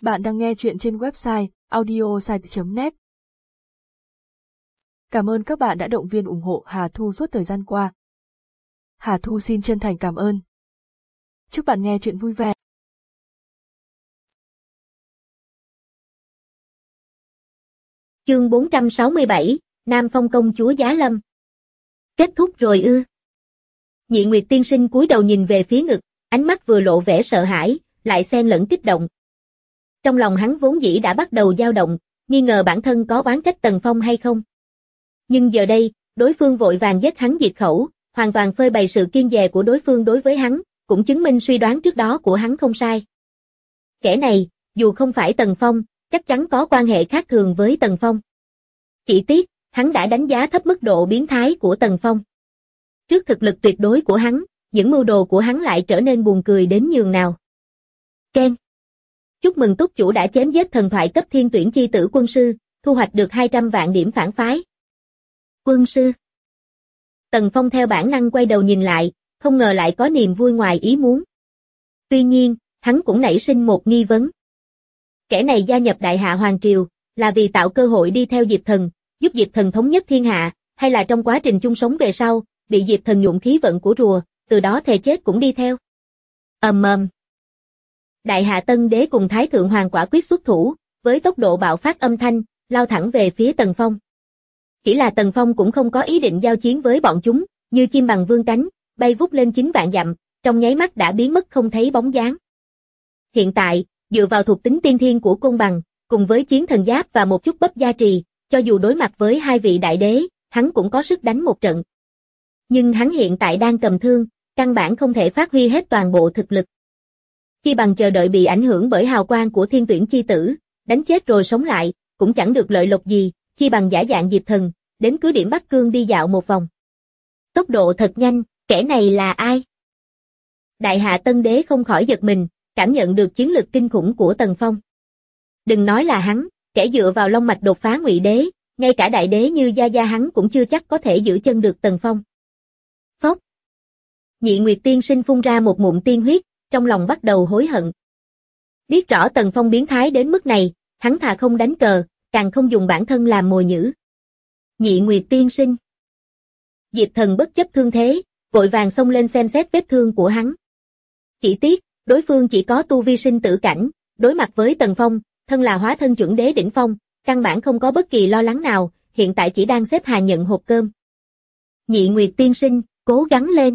Bạn đang nghe chuyện trên website audiosite.net. Cảm ơn các bạn đã động viên ủng hộ Hà Thu suốt thời gian qua. Hà Thu xin chân thành cảm ơn. Chúc bạn nghe chuyện vui vẻ. Chương 467, Nam Phong công chúa Giá Lâm. Kết thúc rồi ư? Nhị Nguyệt tiên sinh cúi đầu nhìn về phía ngực, ánh mắt vừa lộ vẻ sợ hãi, lại xen lẫn kích động. Trong lòng hắn vốn dĩ đã bắt đầu dao động, nghi ngờ bản thân có oán trách Tần Phong hay không. Nhưng giờ đây, đối phương vội vàng giết hắn diệt khẩu, hoàn toàn phơi bày sự kiêng dè của đối phương đối với hắn, cũng chứng minh suy đoán trước đó của hắn không sai. Kẻ này, dù không phải Tần Phong, chắc chắn có quan hệ khác thường với Tần Phong. Chỉ tiếc, hắn đã đánh giá thấp mức độ biến thái của Tần Phong. Trước thực lực tuyệt đối của hắn, những mưu đồ của hắn lại trở nên buồn cười đến nhường nào. Ken. Chúc mừng túc chủ đã chém giết thần thoại cấp thiên tuyển chi tử quân sư, thu hoạch được 200 vạn điểm phản phái. Quân sư. Tần Phong theo bản năng quay đầu nhìn lại, không ngờ lại có niềm vui ngoài ý muốn. Tuy nhiên, hắn cũng nảy sinh một nghi vấn. Kẻ này gia nhập Đại Hạ Hoàng Triều, là vì tạo cơ hội đi theo Diệp Thần, giúp Diệp Thần thống nhất thiên hạ, hay là trong quá trình chung sống về sau, bị Diệp Thần nhuộm khí vận của rùa, từ đó thề chết cũng đi theo. Đại Hạ Tân Đế cùng Thái Thượng Hoàng quả quyết xuất thủ, với tốc độ bạo phát âm thanh, lao thẳng về phía Tần Phong. Chỉ là Tần Phong cũng không có ý định giao chiến với bọn chúng, như chim bằng vươn cánh, bay vút lên 9 vạn dặm, trong nháy mắt đã biến mất không thấy bóng dáng. Hiện tại, dựa vào thuộc tính tiên thiên của côn bằng, cùng với chiến thần giáp và một chút bắp gia trì, cho dù đối mặt với hai vị đại đế, hắn cũng có sức đánh một trận. Nhưng hắn hiện tại đang cầm thương, căn bản không thể phát huy hết toàn bộ thực lực. Chi bằng chờ đợi bị ảnh hưởng bởi hào quang của thiên tuyển chi tử, đánh chết rồi sống lại, cũng chẳng được lợi lộc gì, chi bằng giả dạng Diệp Thần, đến cứ điểm Bắc Cương đi dạo một vòng. Tốc độ thật nhanh, kẻ này là ai? Đại Hạ Tân Đế không khỏi giật mình, cảm nhận được chiến lực kinh khủng của Tần Phong. Đừng nói là hắn, kẻ dựa vào long mạch đột phá Ngụy Đế, ngay cả đại đế như Gia Gia hắn cũng chưa chắc có thể giữ chân được Tần Phong. Phốc. Nhị Nguyệt tiên sinh phun ra một ngụm tiên huyết, trong lòng bắt đầu hối hận. Biết rõ Tần Phong biến thái đến mức này, hắn thà không đánh cờ, càng không dùng bản thân làm mồi nhử. Nhị Nguyệt tiên sinh. Diệp Thần bất chấp thương thế, vội vàng xông lên xem xét vết thương của hắn. Chỉ tiếc, đối phương chỉ có tu vi sinh tử cảnh, đối mặt với Tần Phong, thân là hóa thân chuẩn đế đỉnh phong, căn bản không có bất kỳ lo lắng nào, hiện tại chỉ đang xếp hàng nhận hộp cơm. Nhị Nguyệt tiên sinh, cố gắng lên.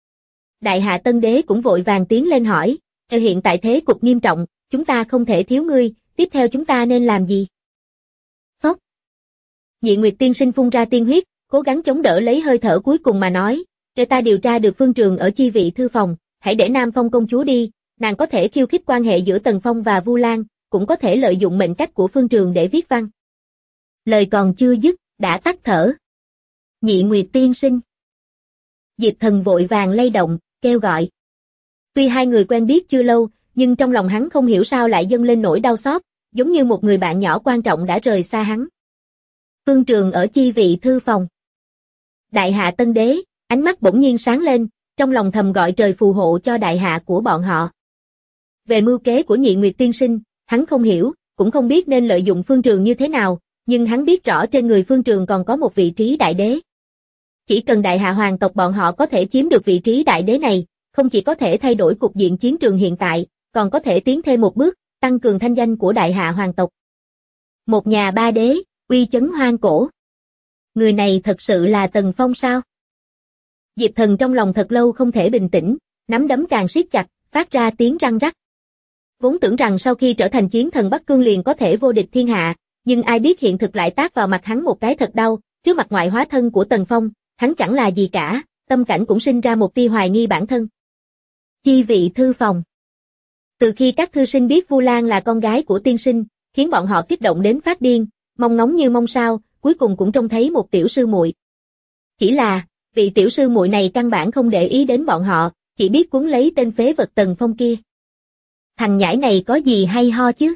Đại Hạ Tân Đế cũng vội vàng tiến lên hỏi, hiện tại thế cục nghiêm trọng, chúng ta không thể thiếu ngươi, tiếp theo chúng ta nên làm gì? Phốc. Nhị Nguyệt tiên sinh phun ra tiên huyết, cố gắng chống đỡ lấy hơi thở cuối cùng mà nói, để ta điều tra được phương trường ở chi vị thư phòng, hãy để Nam Phong công chúa đi, nàng có thể khiêu khích quan hệ giữa Tần Phong và Vu Lan, cũng có thể lợi dụng mệnh cách của phương trường để viết văn. Lời còn chưa dứt, đã tắt thở. Nhị Nguyệt tiên sinh. Diệp Thần vội vàng lay động, kêu gọi. Tuy hai người quen biết chưa lâu, nhưng trong lòng hắn không hiểu sao lại dâng lên nỗi đau xót, giống như một người bạn nhỏ quan trọng đã rời xa hắn. Phương trường ở chi vị thư phòng. Đại Hạ Tân Đế, ánh mắt bỗng nhiên sáng lên, trong lòng thầm gọi trời phù hộ cho đại hạ của bọn họ. Về mưu kế của Nhị Nguyệt tiên sinh, hắn không hiểu, cũng không biết nên lợi dụng phương trường như thế nào, nhưng hắn biết rõ trên người phương trường còn có một vị trí đại đế. Chỉ cần Đại Hạ hoàng tộc bọn họ có thể chiếm được vị trí đại đế này, không chỉ có thể thay đổi cục diện chiến trường hiện tại, còn có thể tiến thêm một bước, tăng cường thanh danh của Đại Hạ hoàng tộc. Một nhà ba đế, uy chấn hoang cổ. Người này thật sự là Tần Phong sao? Diệp Thần trong lòng thật lâu không thể bình tĩnh, nắm đấm càng siết chặt, phát ra tiếng răng rắc. Vốn tưởng rằng sau khi trở thành chiến thần Bắc Cương liền có thể vô địch thiên hạ, nhưng ai biết hiện thực lại tát vào mặt hắn một cái thật đau, trước mặt ngoại hóa thân của Tần Phong, hắn chẳng là gì cả, tâm cảnh cũng sinh ra một tia hoài nghi bản thân. Chi vị thư phòng. Từ khi các thư sinh biết Vu Lan là con gái của tiên sinh, khiến bọn họ kích động đến phát điên, mong ngóng như mong sao, cuối cùng cũng trông thấy một tiểu sư muội. Chỉ là, vị tiểu sư muội này căn bản không để ý đến bọn họ, chỉ biết cuốn lấy tên phế vật Tần Phong kia. Thằng nhãi này có gì hay ho chứ?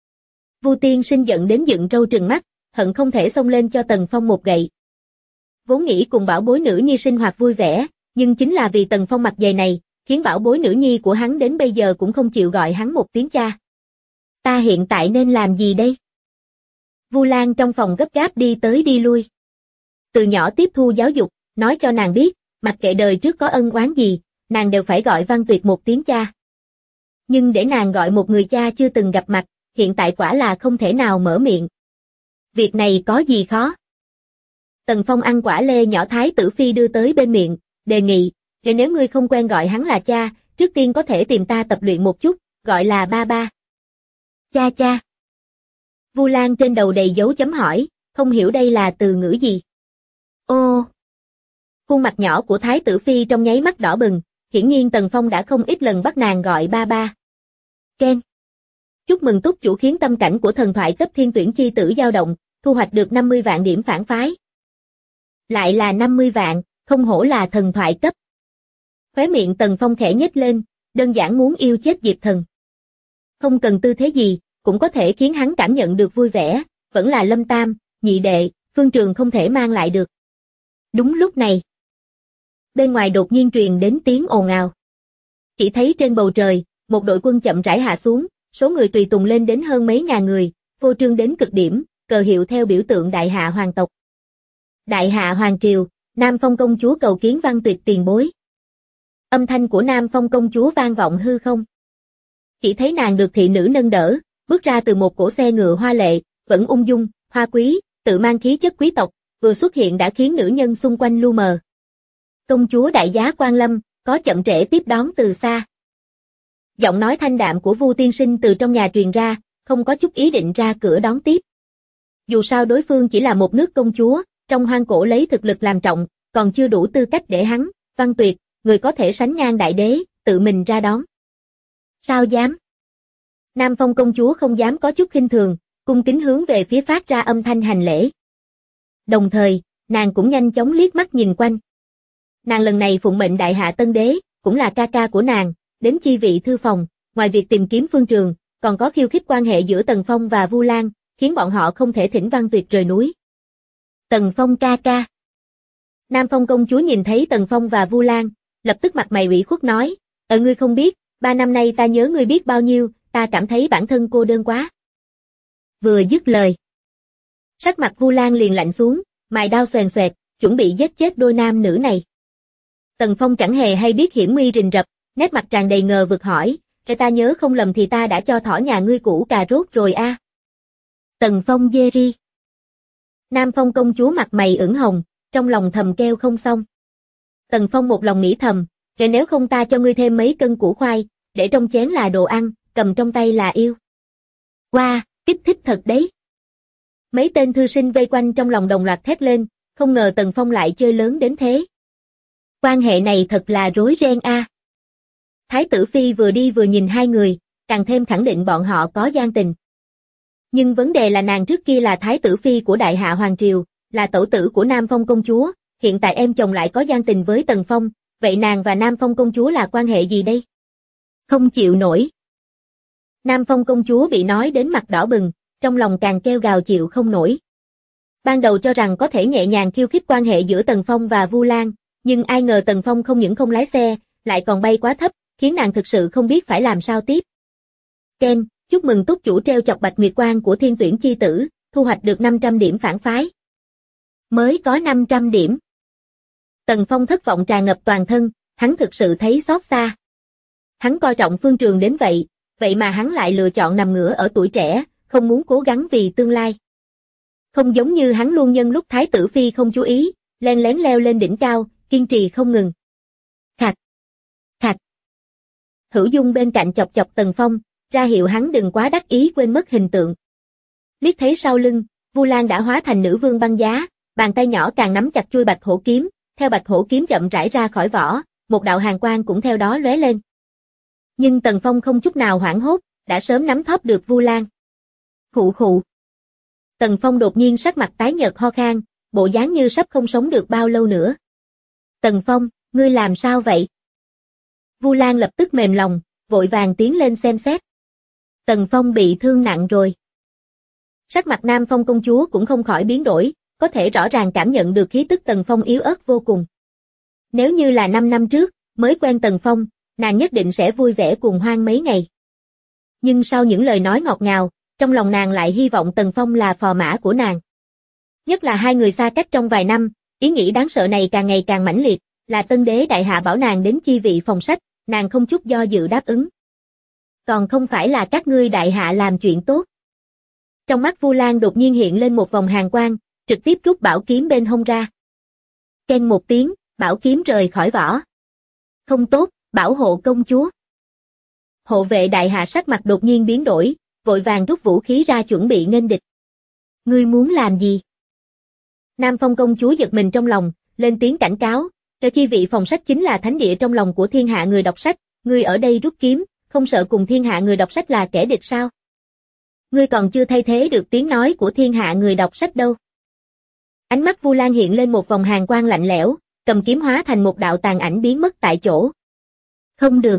Vu tiên sinh giận đến dựng râu trừng mắt, hận không thể xông lên cho Tần Phong một gậy. Vốn nghĩ cùng bảo bối nữ nhi sinh hoạt vui vẻ, nhưng chính là vì Tần Phong mặt dày này, khiến bảo bối nữ nhi của hắn đến bây giờ cũng không chịu gọi hắn một tiếng cha. Ta hiện tại nên làm gì đây? Vu Lan trong phòng gấp gáp đi tới đi lui. Từ nhỏ tiếp thu giáo dục, nói cho nàng biết, mặc kệ đời trước có ân oán gì, nàng đều phải gọi Văn Tuyệt một tiếng cha. Nhưng để nàng gọi một người cha chưa từng gặp mặt, hiện tại quả là không thể nào mở miệng. Việc này có gì khó? Tần Phong ăn quả lê nhỏ Thái tử Phi đưa tới bên miệng, đề nghị, nếu ngươi không quen gọi hắn là cha, trước tiên có thể tìm ta tập luyện một chút, gọi là ba ba. Cha cha. Vu Lan trên đầu đầy dấu chấm hỏi, không hiểu đây là từ ngữ gì. Ô. Khuôn mặt nhỏ của Thái tử Phi trong nháy mắt đỏ bừng, hiển nhiên Tần Phong đã không ít lần bắt nàng gọi ba ba. Ken. Chúc mừng túc chủ khiến tâm cảnh của thần thoại cấp thiên tuyển chi tử dao động, thu hoạch được 50 vạn điểm phản phái. Lại là 50 vạn, không hổ là thần thoại cấp. Khóe miệng Tần Phong khẽ nhếch lên, đơn giản muốn yêu chết Diệp Thần. Không cần tư thế gì, cũng có thể khiến hắn cảm nhận được vui vẻ, vẫn là Lâm Tam, nhị đệ, Phương Trường không thể mang lại được. Đúng lúc này, bên ngoài đột nhiên truyền đến tiếng ồn ào. Chỉ thấy trên bầu trời, một đội quân chậm rãi hạ xuống, số người tùy tùng lên đến hơn mấy ngàn người, phô trương đến cực điểm, cờ hiệu theo biểu tượng Đại Hạ Hoàng tộc. Đại Hạ Hoàng triều, Nam Phong công chúa cầu kiến Văn Tuyệt tiền bối. Âm thanh của Nam Phong công chúa vang vọng hư không. Chỉ thấy nàng được thị nữ nâng đỡ, bước ra từ một cỗ xe ngựa hoa lệ, vẫn ung dung, hoa quý, tự mang khí chất quý tộc, vừa xuất hiện đã khiến nữ nhân xung quanh lu mờ. Công chúa đại giá quan lâm, có chậm trễ tiếp đón từ xa. Giọng nói thanh đạm của Vu tiên sinh từ trong nhà truyền ra, không có chút ý định ra cửa đón tiếp. Dù sao đối phương chỉ là một nước công chúa, trong hoang cổ lấy thực lực làm trọng, còn chưa đủ tư cách để hắn, Văn Tuyệt, người có thể sánh ngang đại đế, tự mình ra đón. Sao dám? Nam Phong công chúa không dám có chút khinh thường, cung kính hướng về phía phát ra âm thanh hành lễ. Đồng thời, nàng cũng nhanh chóng liếc mắt nhìn quanh. Nàng lần này phụng mệnh Đại Hạ Tân Đế, cũng là ca ca của nàng, đến chi vị thư phòng, ngoài việc tìm kiếm Phương Trường, còn có khiêu khích quan hệ giữa Tần Phong và Vu Lan, khiến bọn họ không thể thỉnh Văn Tuyệt rời núi. Tần Phong ca ca. Nam Phong công chúa nhìn thấy Tần Phong và Vu Lan, lập tức mặt mày ủy khuất nói, ngươi không biết, 3 năm nay ta nhớ ngươi biết bao nhiêu, ta cảm thấy bản thân cô đơn quá. Vừa dứt lời, sắc mặt Vu Lan liền lạnh xuống, mài đao xoèn xoẹt, chuẩn bị giết chết đôi nam nữ này. Tần Phong chẳng hề hay biết hiểm nguy rình rập, nét mặt tràn đầy ngờ vực hỏi, ta nhớ không lầm thì ta đã cho thỏ nhà ngươi củ cà rốt rồi a. Tần Phong dê ri. Nam Phong công chúa mặt mày ửng hồng, trong lòng thầm kêu không xong. Tần Phong một lòng nghĩ thầm, nếu không ta cho ngươi thêm mấy cân củ khoai, để trong chén là đồ ăn, cầm trong tay là yêu. Wow, kích thích thật đấy. Mấy tên thư sinh vây quanh trong lòng đồng loạt thét lên, không ngờ Tần Phong lại chơi lớn đến thế. Quan hệ này thật là rối ren a. Thái tử Phi vừa đi vừa nhìn hai người, càng thêm khẳng định bọn họ có gian tình. Nhưng vấn đề là nàng trước kia là Thái tử Phi của Đại Hạ Hoàng triều, là tẩu tử của Nam Phong công chúa, hiện tại em chồng lại có gian tình với Tần Phong, vậy nàng và Nam Phong công chúa là quan hệ gì đây? Không chịu nổi. Nam Phong công chúa bị nói đến mặt đỏ bừng, trong lòng càng kêu gào chịu không nổi. Ban đầu cho rằng có thể nhẹ nhàng khiêu khích quan hệ giữa Tần Phong và Vu Lan, nhưng ai ngờ Tần Phong không những không lái xe, lại còn bay quá thấp, khiến nàng thực sự không biết phải làm sao tiếp. Ken, chúc mừng túc chủ treo chọc Bạch Nguyệt Quang của thiên tuyển chi tử, thu hoạch được 500 điểm phản phái. Mới có 500 điểm. Tần Phong thất vọng tràn ngập toàn thân, hắn thực sự thấy xót xa. Hắn coi trọng Phương Trường đến vậy, vậy mà hắn lại lựa chọn nằm ngửa ở tuổi trẻ, không muốn cố gắng vì tương lai. Không giống như hắn luôn nhân lúc Thái tử Phi không chú ý, len lén leo lên đỉnh cao, kiên trì không ngừng. Khạch, khạch. Hữu Dung bên cạnh chọc chọc Tần Phong, ra hiệu hắn đừng quá đắc ý quên mất hình tượng. Liếc thấy sau lưng, Vu Lan đã hóa thành nữ vương băng giá, bàn tay nhỏ càng nắm chặt chuôi bạch hổ kiếm, theo bạch hổ kiếm chậm rãi ra khỏi vỏ, một đạo hàn quang cũng theo đó lóe lên. Nhưng Tần Phong không chút nào hoảng hốt, đã sớm nắm thóp được Vu Lan. Khụ khụ. Tần Phong đột nhiên sắc mặt tái nhợt ho khan, bộ dáng như sắp không sống được bao lâu nữa. Tần Phong, ngươi làm sao vậy? Vu Lan lập tức mềm lòng, vội vàng tiến lên xem xét. Tần Phong bị thương nặng rồi. Sắc mặt Nam Phong công chúa cũng không khỏi biến đổi, có thể rõ ràng cảm nhận được khí tức Tần Phong yếu ớt vô cùng. Nếu như là 5 năm trước, mới quen Tần Phong, nàng nhất định sẽ vui vẻ cuồng hoan mấy ngày. Nhưng sau những lời nói ngọt ngào, trong lòng nàng lại hy vọng Tần Phong là phò mã của nàng. Nhất là hai người xa cách trong vài năm, ý nghĩ đáng sợ này càng ngày càng mãnh liệt, là tân đế đại hạ bảo nàng đến chi vị phòng sách, nàng không chút do dự đáp ứng. Còn không phải là các ngươi đại hạ làm chuyện tốt. Trong mắt Vu Lan đột nhiên hiện lên một vòng hàn quang, trực tiếp rút bảo kiếm bên hông ra. Keng một tiếng, bảo kiếm rời khỏi vỏ. Không tốt, bảo hộ công chúa. Hộ vệ đại hạ sắc mặt đột nhiên biến đổi, vội vàng rút vũ khí ra chuẩn bị nghênh địch. Ngươi muốn làm gì? Nam Phong công chúa giật mình trong lòng, lên tiếng cảnh cáo, cho chi vị phòng sách chính là thánh địa trong lòng của thiên hạ người đọc sách, ngươi ở đây rút kiếm, không sợ cùng thiên hạ người đọc sách là kẻ địch sao? Ngươi còn chưa thay thế được tiếng nói của thiên hạ người đọc sách đâu. Ánh mắt Vu Lan hiện lên một vòng hàn quang lạnh lẽo, cầm kiếm hóa thành một đạo tàn ảnh biến mất tại chỗ. Không được.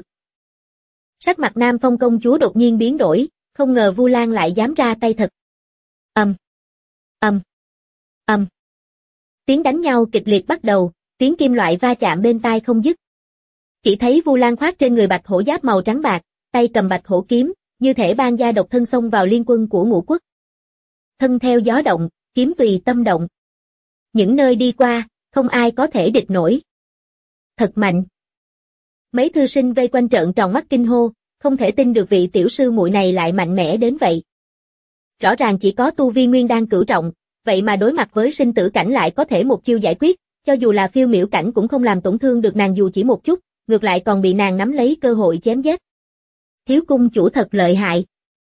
Sắc mặt Nam Phong công chúa đột nhiên biến đổi, không ngờ Vu Lan lại dám ra tay thật. Ầm, ầm, ầm. Tiếng đánh nhau kịch liệt bắt đầu, tiếng kim loại va chạm bên tai không dứt. Chỉ thấy Vu Lan khoác trên người bạch hổ giáp màu trắng bạc, tay cầm bạch hổ kiếm, như thể ban gia độc thân xông vào liên quân của Ngũ Quốc. Thân theo gió động, kiếm tùy tâm động. Những nơi đi qua, không ai có thể địch nổi. Thật mạnh. Mấy thư sinh vây quanh trợn tròn mắt kinh hô, không thể tin được vị tiểu sư muội này lại mạnh mẽ đến vậy. Rõ ràng chỉ có tu vi nguyên đan cửu trọng, vậy mà đối mặt với sinh tử cảnh lại có thể một chiêu giải quyết, cho dù là phiêu miểu cảnh cũng không làm tổn thương được nàng dù chỉ một chút, ngược lại còn bị nàng nắm lấy cơ hội chém giết. Thiếu cung chủ thật lợi hại.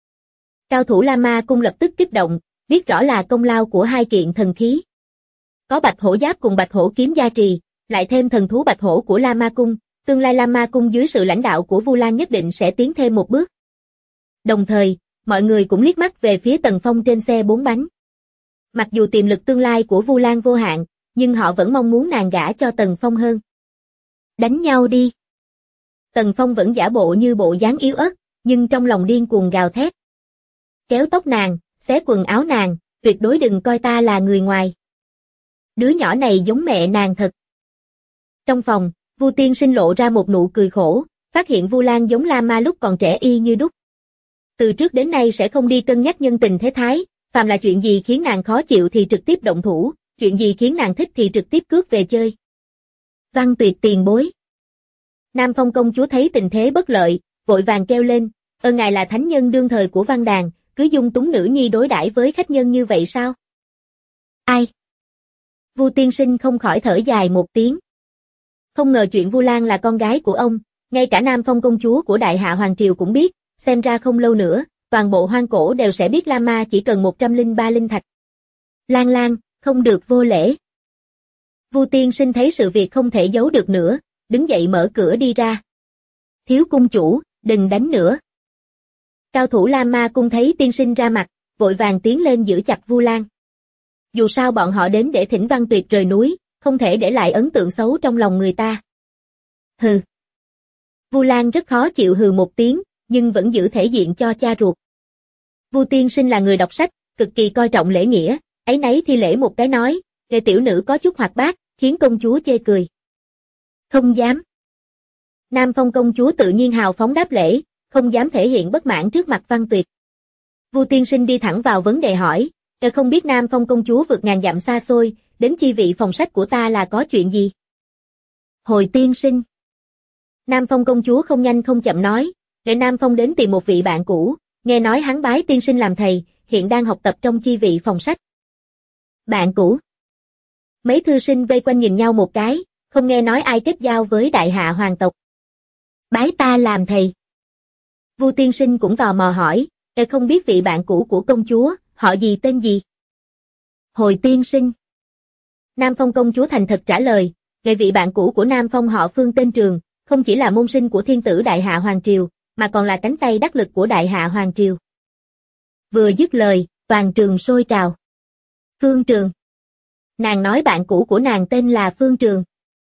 Cao thủ La Ma cung lập tức kích động, biết rõ là công lao của hai kiện thần khí. Có bạch hổ giáp cùng bạch hổ kiếm gia trì, lại thêm thần thú bạch hổ của La Ma cung, tương lai La Ma cung dưới sự lãnh đạo của Vu Lan nhất định sẽ tiến thêm một bước. Đồng thời, mọi người cũng liếc mắt về phía Tần Phong trên xe 4 bánh. Mặc dù tiềm lực tương lai của Vu Lan vô hạn, nhưng họ vẫn mong muốn nàng gả cho Tần Phong hơn. Đánh nhau đi. Tần Phong vẫn giả bộ như bộ dáng yếu ớt, nhưng trong lòng điên cuồng gào thét. Kéo tóc nàng, xé quần áo nàng, tuyệt đối đừng coi ta là người ngoài. Đứa nhỏ này giống mẹ nàng thật. Trong phòng, Vu Tiên Sinh lộ ra một nụ cười khổ, phát hiện Vu Lan giống La Ma lúc còn trẻ y như đúc. Từ trước đến nay sẽ không đi cân nhắc nhân tình thế thái, phàm là chuyện gì khiến nàng khó chịu thì trực tiếp động thủ, chuyện gì khiến nàng thích thì trực tiếp cướp về chơi. Văn Tuyệt tiền bối. Nam Phong công chúa thấy tình thế bất lợi, vội vàng kêu lên, ngài là thánh nhân đương thời của văn đàn, cứ dung túng nữ nhi đối đãi với khách nhân như vậy sao? Ai? Vu Tiên Sinh không khỏi thở dài một tiếng. Không ngờ chuyện Vu Lan là con gái của ông, ngay cả Nam Phong công chúa của Đại Hạ Hoàng Triều cũng biết, xem ra không lâu nữa, toàn bộ hoang cổ đều sẽ biết La Ma chỉ cần 103 linh thạch. Lan Lan, không được vô lễ. Vu Tiên Sinh thấy sự việc không thể giấu được nữa, đứng dậy mở cửa đi ra. Thiếu cung chủ, đừng đánh nữa. Cao thủ La Ma cung thấy tiên sinh ra mặt, vội vàng tiến lên giữ chặt Vu Lan. Dù sao bọn họ đến để thỉnh Văn Tuyệt rời núi, không thể để lại ấn tượng xấu trong lòng người ta. Hừ. Vu Lan rất khó chịu hừ một tiếng, nhưng vẫn giữ thể diện cho cha ruột. Vu Tiên Sinh là người đọc sách, cực kỳ coi trọng lễ nghĩa, ấy nấy thi lễ một cái nói, để tiểu nữ có chút hoạt bát, khiến công chúa chê cười. Không dám. Nam Phong công chúa tự nhiên hào phóng đáp lễ, không dám thể hiện bất mãn trước mặt Văn Tuyệt. Vu Tiên Sinh đi thẳng vào vấn đề hỏi, không biết Nam Phong công chúa vượt ngàn dặm xa xôi, đến chi vị phòng sách của ta là có chuyện gì? Hồi tiên sinh. Nam Phong công chúa không nhanh không chậm nói, để Nam Phong đến tìm một vị bạn cũ, nghe nói hắn bái tiên sinh làm thầy, hiện đang học tập trong chi vị phòng sách. Bạn cũ. Mấy thư sinh vây quanh nhìn nhau một cái, không nghe nói ai kết giao với Đại Hạ hoàng tộc. Bái ta làm thầy. Vu Tiên Sinh cũng tò mò hỏi, không biết vị bạn cũ của công chúa, họ gì tên gì? Hồi tiên sinh. Nam Phong công chúa thành thật trả lời, vị bạn cũ của Nam Phong họ Phương tên Trường, không chỉ là môn sinh của thiên tử Đại Hạ Hoàng Triều, mà còn là cánh tay đắc lực của Đại Hạ Hoàng Triều. Vừa dứt lời, toàn trường sôi trào. Phương Trường. Nàng nói bạn cũ của nàng tên là Phương Trường.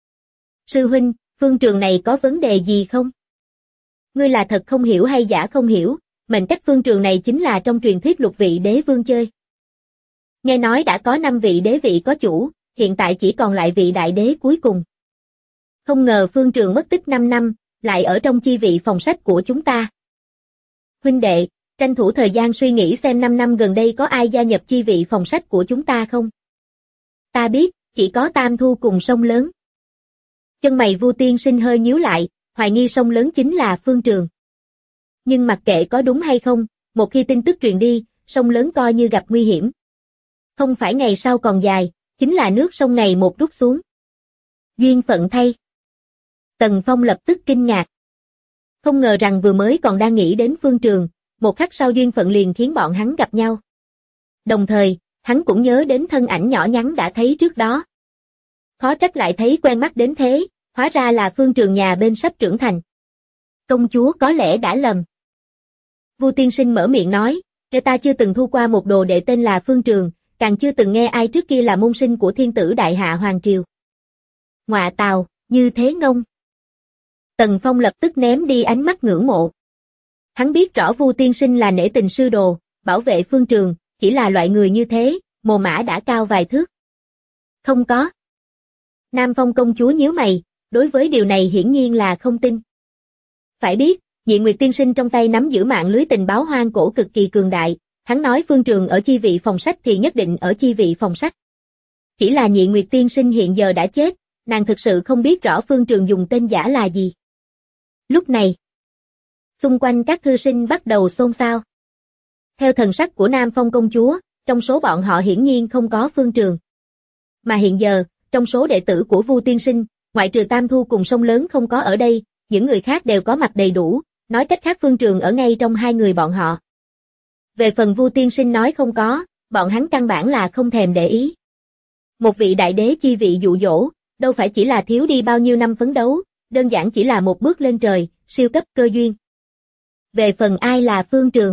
Sư huynh, Phương Trường này có vấn đề gì không? Ngươi là thật không hiểu hay giả không hiểu, mệnh cách Phương Trường này chính là trong truyền thuyết lục vị đế vương chơi. Nghe nói đã có 5 vị đế vị có chủ, hiện tại chỉ còn lại vị đại đế cuối cùng. Không ngờ Phương Trường mất tích 5 năm, lại ở trong chi vị phòng sách của chúng ta. Huynh đệ, tranh thủ thời gian suy nghĩ xem 5 năm gần đây có ai gia nhập chi vị phòng sách của chúng ta không? Ta biết, chỉ có Tam Thu cùng Sông Lớn. Chân mày Vu tiên sinh hơi nhíu lại, hoài nghi Sông Lớn chính là Phương Trường. Nhưng mặc kệ có đúng hay không, một khi tin tức truyền đi, Sông Lớn coi như gặp nguy hiểm. Không phải ngày sau còn dài, chính là nước sông ngày một rút xuống. Duyên phận thay. Tần Phong lập tức kinh ngạc. Không ngờ rằng vừa mới còn đang nghĩ đến Phương Trường, một khắc sau duyên phận liền khiến bọn hắn gặp nhau. Đồng thời, hắn cũng nhớ đến thân ảnh nhỏ nhắn đã thấy trước đó. Khó trách lại thấy quen mắt đến thế, hóa ra là Phương Trường nhà bên sắp trưởng thành. Công chúa có lẽ đã lầm. Vu tiên sinh mở miệng nói, ta chưa từng thu qua một đồ đệ tên là Phương Trường, càng chưa từng nghe ai trước kia là môn sinh của thiên tử đại hạ hoàng triều. Ngọa tào, như thế ngông. Tần Phong lập tức ném đi ánh mắt ngưỡng mộ. Hắn biết rõ Vu tiên sinh là nể tình sư đồ, bảo vệ Phương Trường, chỉ là loại người như thế, mồ mã đã cao vài thước. Không có. Nam Phong công chúa nhíu mày, đối với điều này hiển nhiên là không tin. Phải biết, Nhị Nguyệt tiên sinh trong tay nắm giữ mạng lưới tình báo hoang cổ cực kỳ cường đại, hắn nói Phương Trường ở chi vị phòng sách thì nhất định ở chi vị phòng sách. Chỉ là Nhị Nguyệt tiên sinh hiện giờ đã chết, nàng thực sự không biết rõ Phương Trường dùng tên giả là gì. Lúc này, xung quanh các thư sinh bắt đầu xôn xao. Theo thần sắc của Nam Phong công chúa, trong số bọn họ hiển nhiên không có Phương Trường. Mà hiện giờ, trong số đệ tử của Vu tiên sinh, ngoại trừ Tam Thu cùng Sông Lớn không có ở đây, những người khác đều có mặt đầy đủ, nói cách khác Phương Trường ở ngay trong hai người bọn họ. Về phần Vu tiên sinh nói không có, bọn hắn căn bản là không thèm để ý. Một vị đại đế chi vị dụ dỗ, đâu phải chỉ là thiếu đi bao nhiêu năm phấn đấu, đơn giản chỉ là một bước lên trời, siêu cấp cơ duyên. Về phần ai là Phương Trường,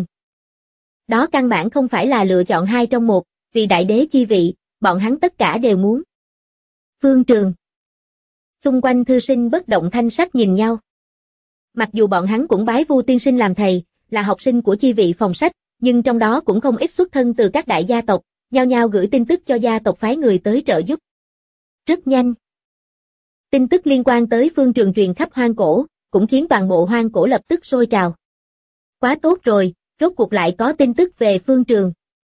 đó căn bản không phải là lựa chọn hai trong một, vì đại đế chi vị, bọn hắn tất cả đều muốn. Phương Trường. Xung quanh thư sinh bất động thanh sắc nhìn nhau. Mặc dù bọn hắn cũng bái Vu tiên sinh làm thầy, là học sinh của chi vị phòng sách, nhưng trong đó cũng không ít xuất thân từ các đại gia tộc, nhao nhao gửi tin tức cho gia tộc phái người tới trợ giúp. Rất nhanh. Tin tức liên quan tới Phương Trường truyền khắp hoang cổ, cũng khiến toàn bộ hoang cổ lập tức sôi trào. Quá tốt rồi, rốt cuộc lại có tin tức về Phương Trường.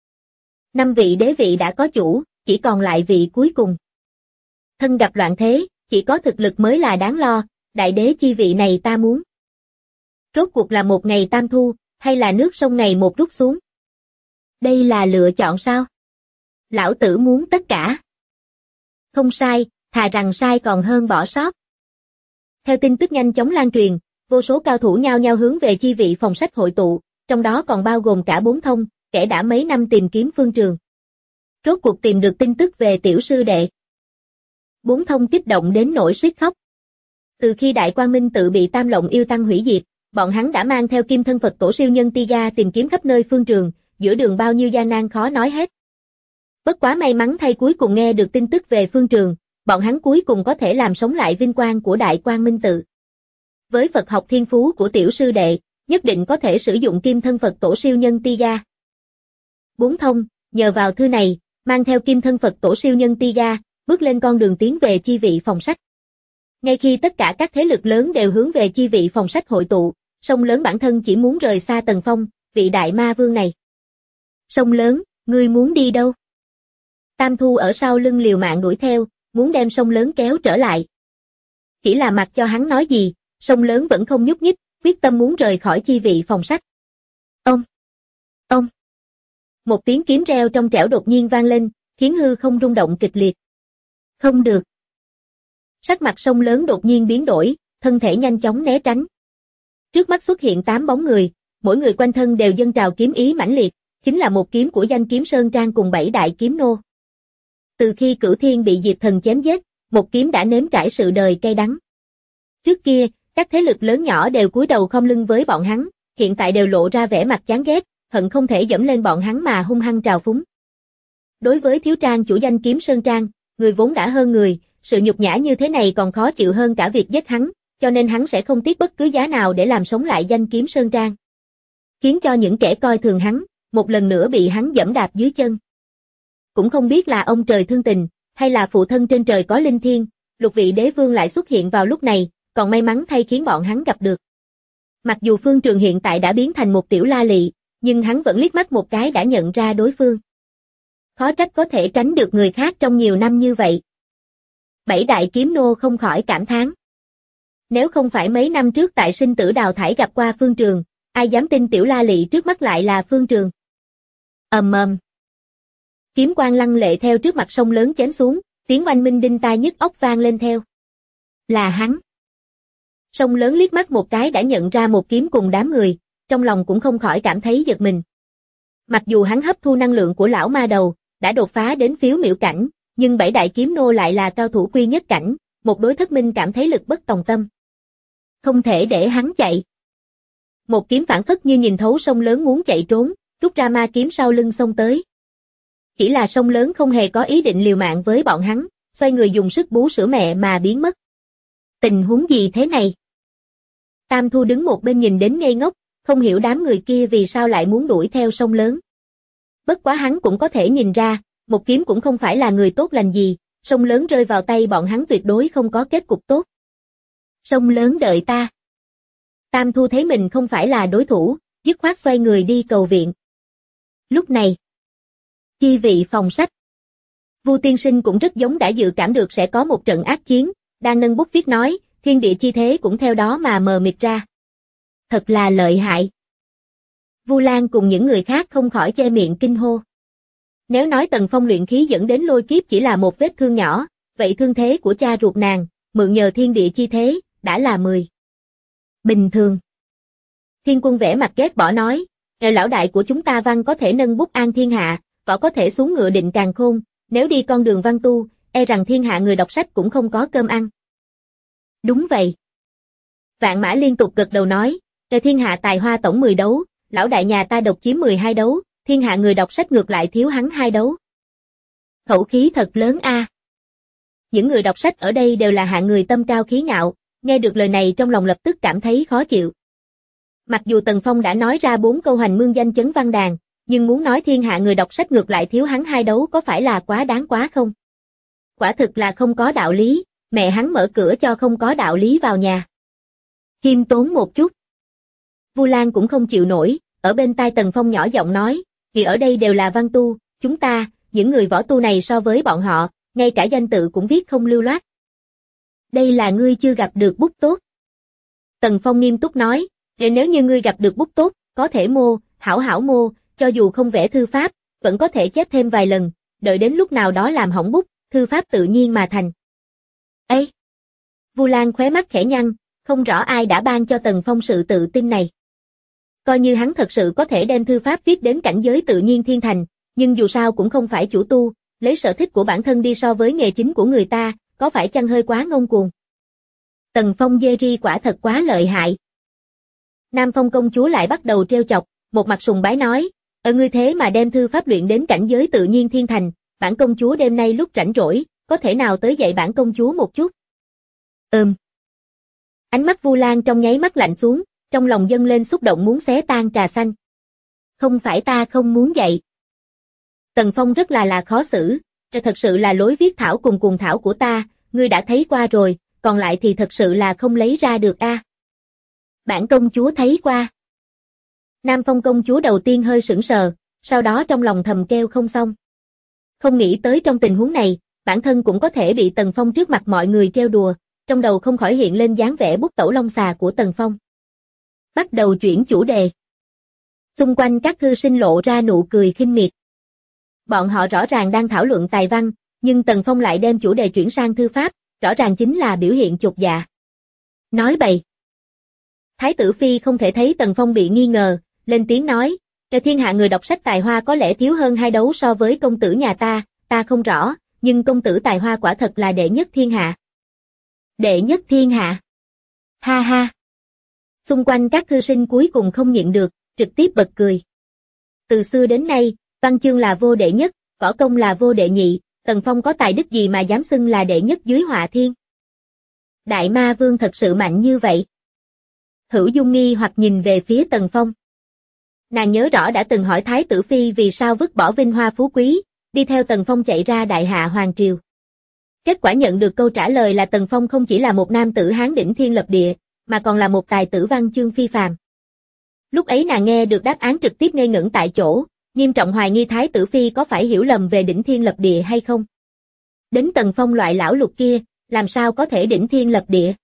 5 vị đế vị đã có chủ, chỉ còn lại vị cuối cùng. Thân gặp loạn thế, chỉ có thực lực mới là đáng lo, đại đế chi vị này ta muốn. Rốt cuộc là một ngày Tam Thu, hay là nước sông ngày một rút xuống? Đây là lựa chọn sao? Lão tử muốn tất cả. Không sai, thà rằng sai còn hơn bỏ sót. Theo tin tức nhanh chóng lan truyền, vô số cao thủ nhao nhao hướng về chi vị phòng sách hội tụ, trong đó còn bao gồm cả Bốn Thông, kẻ đã mấy năm tìm kiếm Phương Trường. Rốt cuộc tìm được tin tức về tiểu sư đệ. Bốn Thông kích động đến nỗi suýt khóc. Từ khi Đại Quang Minh tự bị Tam Lộng yêu tăng hủy diệt, bọn hắn đã mang theo kim thân Phật tổ siêu nhân Tiga tìm kiếm khắp nơi Phương Trường, giữa đường bao nhiêu gian nan khó nói hết. Bất quá may mắn thay cuối cùng nghe được tin tức về Phương Trường, bọn hắn cuối cùng có thể làm sống lại vinh quang của Đại Quang Minh tự. Với Phật học thiên phú của tiểu sư đệ, nhất định có thể sử dụng kim thân Phật tổ siêu nhân Tiga. Bốn Thông, nhờ vào thư này, mang theo kim thân Phật tổ siêu nhân Tiga, bước lên con đường tiến về chi vị phòng sách. Ngay khi tất cả các thế lực lớn đều hướng về chi vị phòng sách hội tụ, Sông Lớn bản thân chỉ muốn rời xa Tần Phong, vị đại ma vương này. Sông Lớn, ngươi muốn đi đâu? Tam Thu ở sau lưng liều mạng đuổi theo, muốn đem Sông Lớn kéo trở lại. Chỉ là mặc cho hắn nói gì, Sông Lớn vẫn không nhúc nhích, quyết tâm muốn rời khỏi chi vị phòng sách. Ông. Một tiếng kiếm reo trong trẻo đột nhiên vang lên, khiến hư không rung động kịch liệt. Không được. Sắc mặt Sông Lớn đột nhiên biến đổi, thân thể nhanh chóng né tránh. Trước mắt xuất hiện 8 bóng người, mỗi người quanh thân đều dâng trào kiếm ý mãnh liệt, chính là một kiếm của Danh Kiếm Sơn Trang cùng 7 đại kiếm nô. Từ khi Cửu Thiên bị Diệp Thần chém giết, một kiếm đã nếm trải sự đời cay đắng. Trước kia, các thế lực lớn nhỏ đều cúi đầu khom lưng với bọn hắn, hiện tại đều lộ ra vẻ mặt chán ghét, hận không thể dẫm lên bọn hắn mà hung hăng trào phúng. Đối với thiếu trang chủ Danh Kiếm Sơn Trang, người vốn đã hơn người, sự nhục nhã như thế này còn khó chịu hơn cả việc giết hắn, cho nên hắn sẽ không tiếc bất cứ giá nào để làm sống lại Danh Kiếm Sơn Trang. Khiến cho những kẻ coi thường hắn, một lần nữa bị hắn giẫm đạp dưới chân. Cũng không biết là ông trời thương tình, hay là phụ thân trên trời có linh thiêng, Lục vị đế vương lại xuất hiện vào lúc này, còn may mắn thay khiến bọn hắn gặp được. Mặc dù Phương Trường hiện tại đã biến thành một tiểu la lị, nhưng hắn vẫn liếc mắt một cái đã nhận ra đối phương. Khó trách có thể tránh được người khác trong nhiều năm như vậy. Bảy đại kiếm nô không khỏi cảm thán. Nếu không phải mấy năm trước tại sinh tử đào thải gặp qua Phương Trường, ai dám tin tiểu la lị trước mắt lại là Phương Trường. Ầm ầm. Kiếm quang lăng lệ theo trước mặt sông lớn chém xuống, tiếng oanh minh đinh tai nhức óc vang lên theo. Là hắn. Sông lớn liếc mắt một cái đã nhận ra một kiếm cùng đám người, trong lòng cũng không khỏi cảm thấy giật mình. Mặc dù hắn hấp thu năng lượng của lão ma đầu, đã đột phá đến phiếu miểu cảnh, nhưng bảy đại kiếm nô lại là cao thủ quy nhất cảnh, một đối thất minh cảm thấy lực bất tòng tâm. Không thể để hắn chạy. Một kiếm phản phất như nhìn thấu sông lớn muốn chạy trốn, rút ra ma kiếm sau lưng xông tới. Chỉ là sông lớn không hề có ý định liều mạng với bọn hắn, xoay người dùng sức bú sữa mẹ mà biến mất. Tình huống gì thế này? Tam Thu đứng một bên nhìn đến ngây ngốc, không hiểu đám người kia vì sao lại muốn đuổi theo sông lớn. Bất quá hắn cũng có thể nhìn ra, một kiếm cũng không phải là người tốt lành gì, sông lớn rơi vào tay bọn hắn tuyệt đối không có kết cục tốt. Sông lớn đợi ta. Tam Thu thấy mình không phải là đối thủ, dứt khoát xoay người đi cầu viện. Lúc này, chi vị phòng sách. Vu tiên sinh cũng rất giống đã dự cảm được sẽ có một trận ác chiến, đang nâng bút viết nói, thiên địa chi thế cũng theo đó mà mờ mịt ra. Thật là lợi hại. Vu Lan cùng những người khác không khỏi che miệng kinh hô. Nếu nói Tần Phong luyện khí dẫn đến lôi kiếp chỉ là một vết thương nhỏ, vậy thương thế của cha ruột nàng, mượn nhờ thiên địa chi thế, đã là 10. Bình thường. Thiên Quân vẻ mặt ghét bỏ nói, lão đại của chúng ta văn có thể nâng bút an thiên hạ, võ có thể xuống ngựa định càn khôn, nếu đi con đường văn tu, e rằng thiên hạ người đọc sách cũng không có cơm ăn. Đúng vậy. Vạn Mã liên tục gật đầu nói, thiên hạ tài hoa tổng 10 đấu, lão đại nhà ta độc chiếm 12 đấu, thiên hạ người đọc sách ngược lại thiếu hắn 2 đấu. Khẩu khí thật lớn a. Những người đọc sách ở đây đều là hạng người tâm cao khí ngạo, nghe được lời này trong lòng lập tức cảm thấy khó chịu. Mặc dù Tần Phong đã nói ra 4 câu hành mương danh chấn văn đàn, nhưng muốn nói thiên hạ người đọc sách ngược lại thiếu hắn 2 đấu có phải là quá đáng quá không? Quả thực là không có đạo lý, mẹ hắn mở cửa cho không có đạo lý vào nhà. Khiêm tốn một chút. Vu Lan cũng không chịu nổi, ở bên tai Tần Phong nhỏ giọng nói, vì ở đây đều là văn tu, chúng ta, những người võ tu này so với bọn họ, ngay cả danh tự cũng viết không lưu loát. Đây là ngươi chưa gặp được bút tốt. Tần Phong nghiêm túc nói, nếu như ngươi gặp được bút tốt, có thể mô, hảo mô, cho dù không vẽ thư pháp, vẫn có thể chép thêm vài lần, đợi đến lúc nào đó làm hỏng bút, thư pháp tự nhiên mà thành. Ê! Vu Lan khóe mắt khẽ nhăn, không rõ ai đã ban cho Tần Phong sự tự tin này. Coi như hắn thật sự có thể đem thư pháp viết đến cảnh giới tự nhiên thiên thành, nhưng dù sao cũng không phải chủ tu, lấy sở thích của bản thân đi so với nghề chính của người ta, có phải chăng hơi quá ngông cuồng. Tần Phong dê ri quả thật quá lợi hại. Nam Phong công chúa lại bắt đầu trêu chọc, một mặt sùng bái nói, ngươi thế mà đem thư pháp luyện đến cảnh giới tự nhiên thiên thành, bản công chúa đêm nay lúc rảnh rỗi, có thể nào tới dạy bản công chúa một chút? Ánh mắt Vu Lan trong nháy mắt lạnh xuống, trong lòng dâng lên xúc động muốn xé tan trà xanh. Không phải ta không muốn dạy. Tần Phong rất là khó xử, thật sự là lối viết thảo cùng thảo của ta, ngươi đã thấy qua rồi, còn lại thì thật sự là không lấy ra được a. Bản công chúa thấy qua. Nam Phong công chúa đầu tiên hơi sững sờ, sau đó trong lòng thầm kêu không xong. Không nghĩ tới trong tình huống này, bản thân cũng có thể bị Tần Phong trước mặt mọi người trêu đùa, trong đầu không khỏi hiện lên dáng vẻ bút tẩu long xà của Tần Phong. Bắt đầu chuyển chủ đề. Xung quanh các thư sinh lộ ra nụ cười khinh miệt. Bọn họ rõ ràng đang thảo luận tài văn, nhưng Tần Phong lại đem chủ đề chuyển sang thư pháp, rõ ràng chính là biểu hiện chột dạ. Nói bậy. Thái tử Phi không thể thấy Tần Phong bị nghi ngờ, lên tiếng nói, thiên hạ người đọc sách tài hoa có lẽ thiếu hơn 2 đấu so với công tử nhà ta không rõ, nhưng công tử tài hoa quả thật là đệ nhất thiên hạ. Đệ nhất thiên hạ. Ha ha. Xung quanh các thư sinh cuối cùng không nhịn được, trực tiếp bật cười. Từ xưa đến nay, văn chương là vô đệ nhất, võ công là vô đệ nhị, Tần Phong có tài đức gì mà dám xưng là đệ nhất dưới họa thiên. Đại Ma Vương thật sự mạnh như vậy. Hữu Dung nghi hoặc nhìn về phía Tần Phong. Nàng nhớ rõ đã từng hỏi Thái tử Phi vì sao vứt bỏ vinh hoa phú quý, đi theo Tần Phong chạy ra đại hạ hoàng triều. Kết quả nhận được câu trả lời là Tần Phong không chỉ là một nam tử hán đỉnh thiên lập địa, mà còn là một tài tử văn chương phi phàm. Lúc ấy nàng nghe được đáp án trực tiếp ngây ngẩn tại chỗ, nghiêm trọng hoài nghi Thái tử Phi có phải hiểu lầm về đỉnh thiên lập địa hay không. Đến Tần Phong loại lão lục kia, làm sao có thể đỉnh thiên lập địa.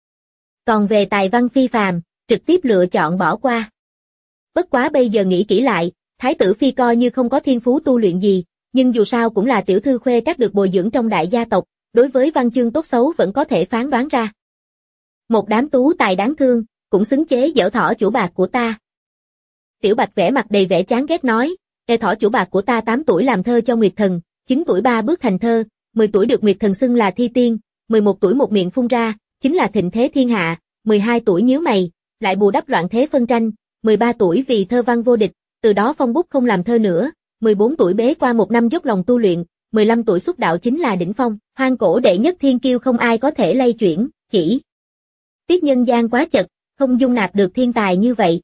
Còn về tài văn phi phàm, trực tiếp lựa chọn bỏ qua. Bất quá bây giờ nghĩ kỹ lại, Thái tử Phi coi như không có thiên phú tu luyện gì, nhưng dù sao cũng là tiểu thư khuê các được bồi dưỡng trong đại gia tộc, đối với văn chương tốt xấu vẫn có thể phán đoán ra. Một đám tú tài đáng thương, cũng xứng chế giở thỏ chủ bạc của ta. Tiểu Bạch vẻ mặt đầy vẻ chán ghét nói, thỏ chủ bạc của ta 8 tuổi làm thơ cho Nguyệt Thần, 9 tuổi 3 bước thành thơ, 10 tuổi được Nguyệt Thần xưng là thi tiên, 11 tuổi một miệng phun ra, chính là thịnh thế thiên hạ, 12 tuổi nhíu mày, lại bù đắp loạn thế phân tranh, 13 tuổi vì thơ văn vô địch, từ đó phong bút không làm thơ nữa, 14 tuổi bế qua một năm dốc lòng tu luyện, 15 tuổi xuất đạo chính là đỉnh phong, hoang cổ đệ nhất thiên kiêu không ai có thể lay chuyển, chỉ tiếc nhân gian quá chật, không dung nạp được thiên tài như vậy.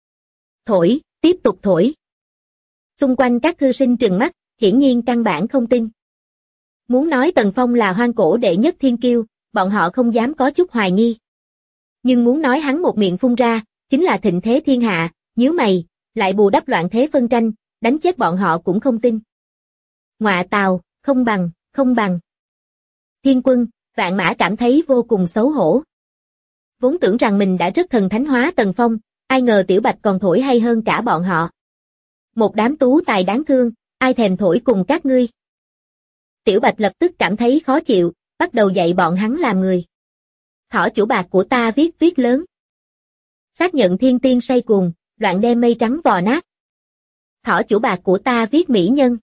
Thổi, tiếp tục thổi. Xung quanh các thư sinh trừng mắt, hiển nhiên căn bản không tin. Muốn nói Tần Phong là hoang cổ đệ nhất thiên kiêu, bọn họ không dám có chút hoài nghi. Nhưng muốn nói hắn một miệng phun ra, chính là thịnh thế thiên hạ, nhíu mày, lại bù đắp loạn thế phân tranh, đánh chết bọn họ cũng không tin. Ngọa tào, không bằng, không bằng. Thiên Quân, Vạn Mã cảm thấy vô cùng xấu hổ. Vốn tưởng rằng mình đã rất thần thánh hóa Tần Phong, ai ngờ Tiểu Bạch còn thổi hay hơn cả bọn họ. Một đám tú tài đáng thương, ai thèm thổi cùng các ngươi. Tiểu Bạch lập tức cảm thấy khó chịu, bắt đầu dạy bọn hắn làm người. Thỏ chủ bạc của ta viết tuyết lớn. Xác nhận thiên tiên say cuồng, loạn đem mây trắng vò nát. Thỏ chủ bạc của ta viết mỹ nhân.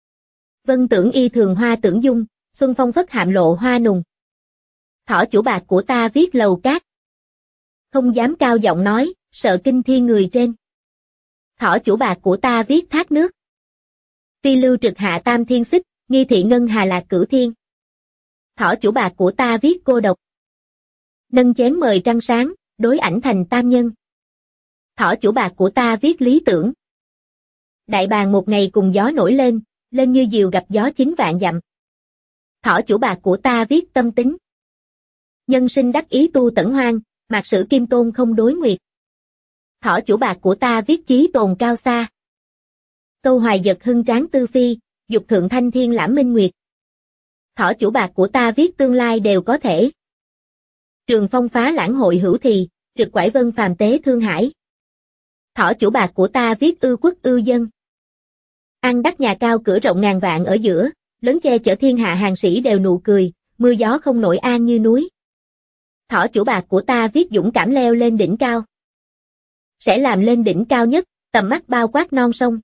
Vân tưởng y thường hoa tưởng dung, xuân phong phất hạm lộ hoa nùng. Thỏ chủ bạc của ta viết lầu cát. Không dám cao giọng nói, sợ kinh thiên người trên. Thỏ chủ bạc của ta viết thác nước. Phi lưu trực hạ tam thiên xích, nghi thị ngân hà lạc cửu thiên. Thỏ chủ bạc của ta viết cô độc. Nâng chén mời trăng sáng, đối ảnh thành tam nhân. Thỏ chủ bạc của ta viết lý tưởng. Đại bàng một ngày cùng gió nổi lên, lên như diều gặp gió 9 vạn dặm. Thỏ chủ bạc của ta viết tâm tính. Nhân sinh đắc ý tu tẩn hoang, mạc sử kim tôn không đối nguyệt. Thỏ chủ bạc của ta viết chí tồn cao xa. Câu hoài giật hưng tráng tư phi, dục thượng thanh thiên lãm minh nguyệt. Thỏ chủ bạc của ta viết tương lai đều có thể. Trường phong phá lãng hội hữu thì, trực quải vân phàm tế thương hải. Thỏ chủ bạc của ta viết ư quốc ư dân. Ăn đắc nhà cao cửa rộng ngàn vạn ở giữa, lớn che chở thiên hạ hàng sĩ đều nụ cười, mưa gió không nổi an như núi. Thỏ chủ bạc của ta viết dũng cảm leo lên đỉnh cao. Sẽ làm lên đỉnh cao nhất, tầm mắt bao quát non sông.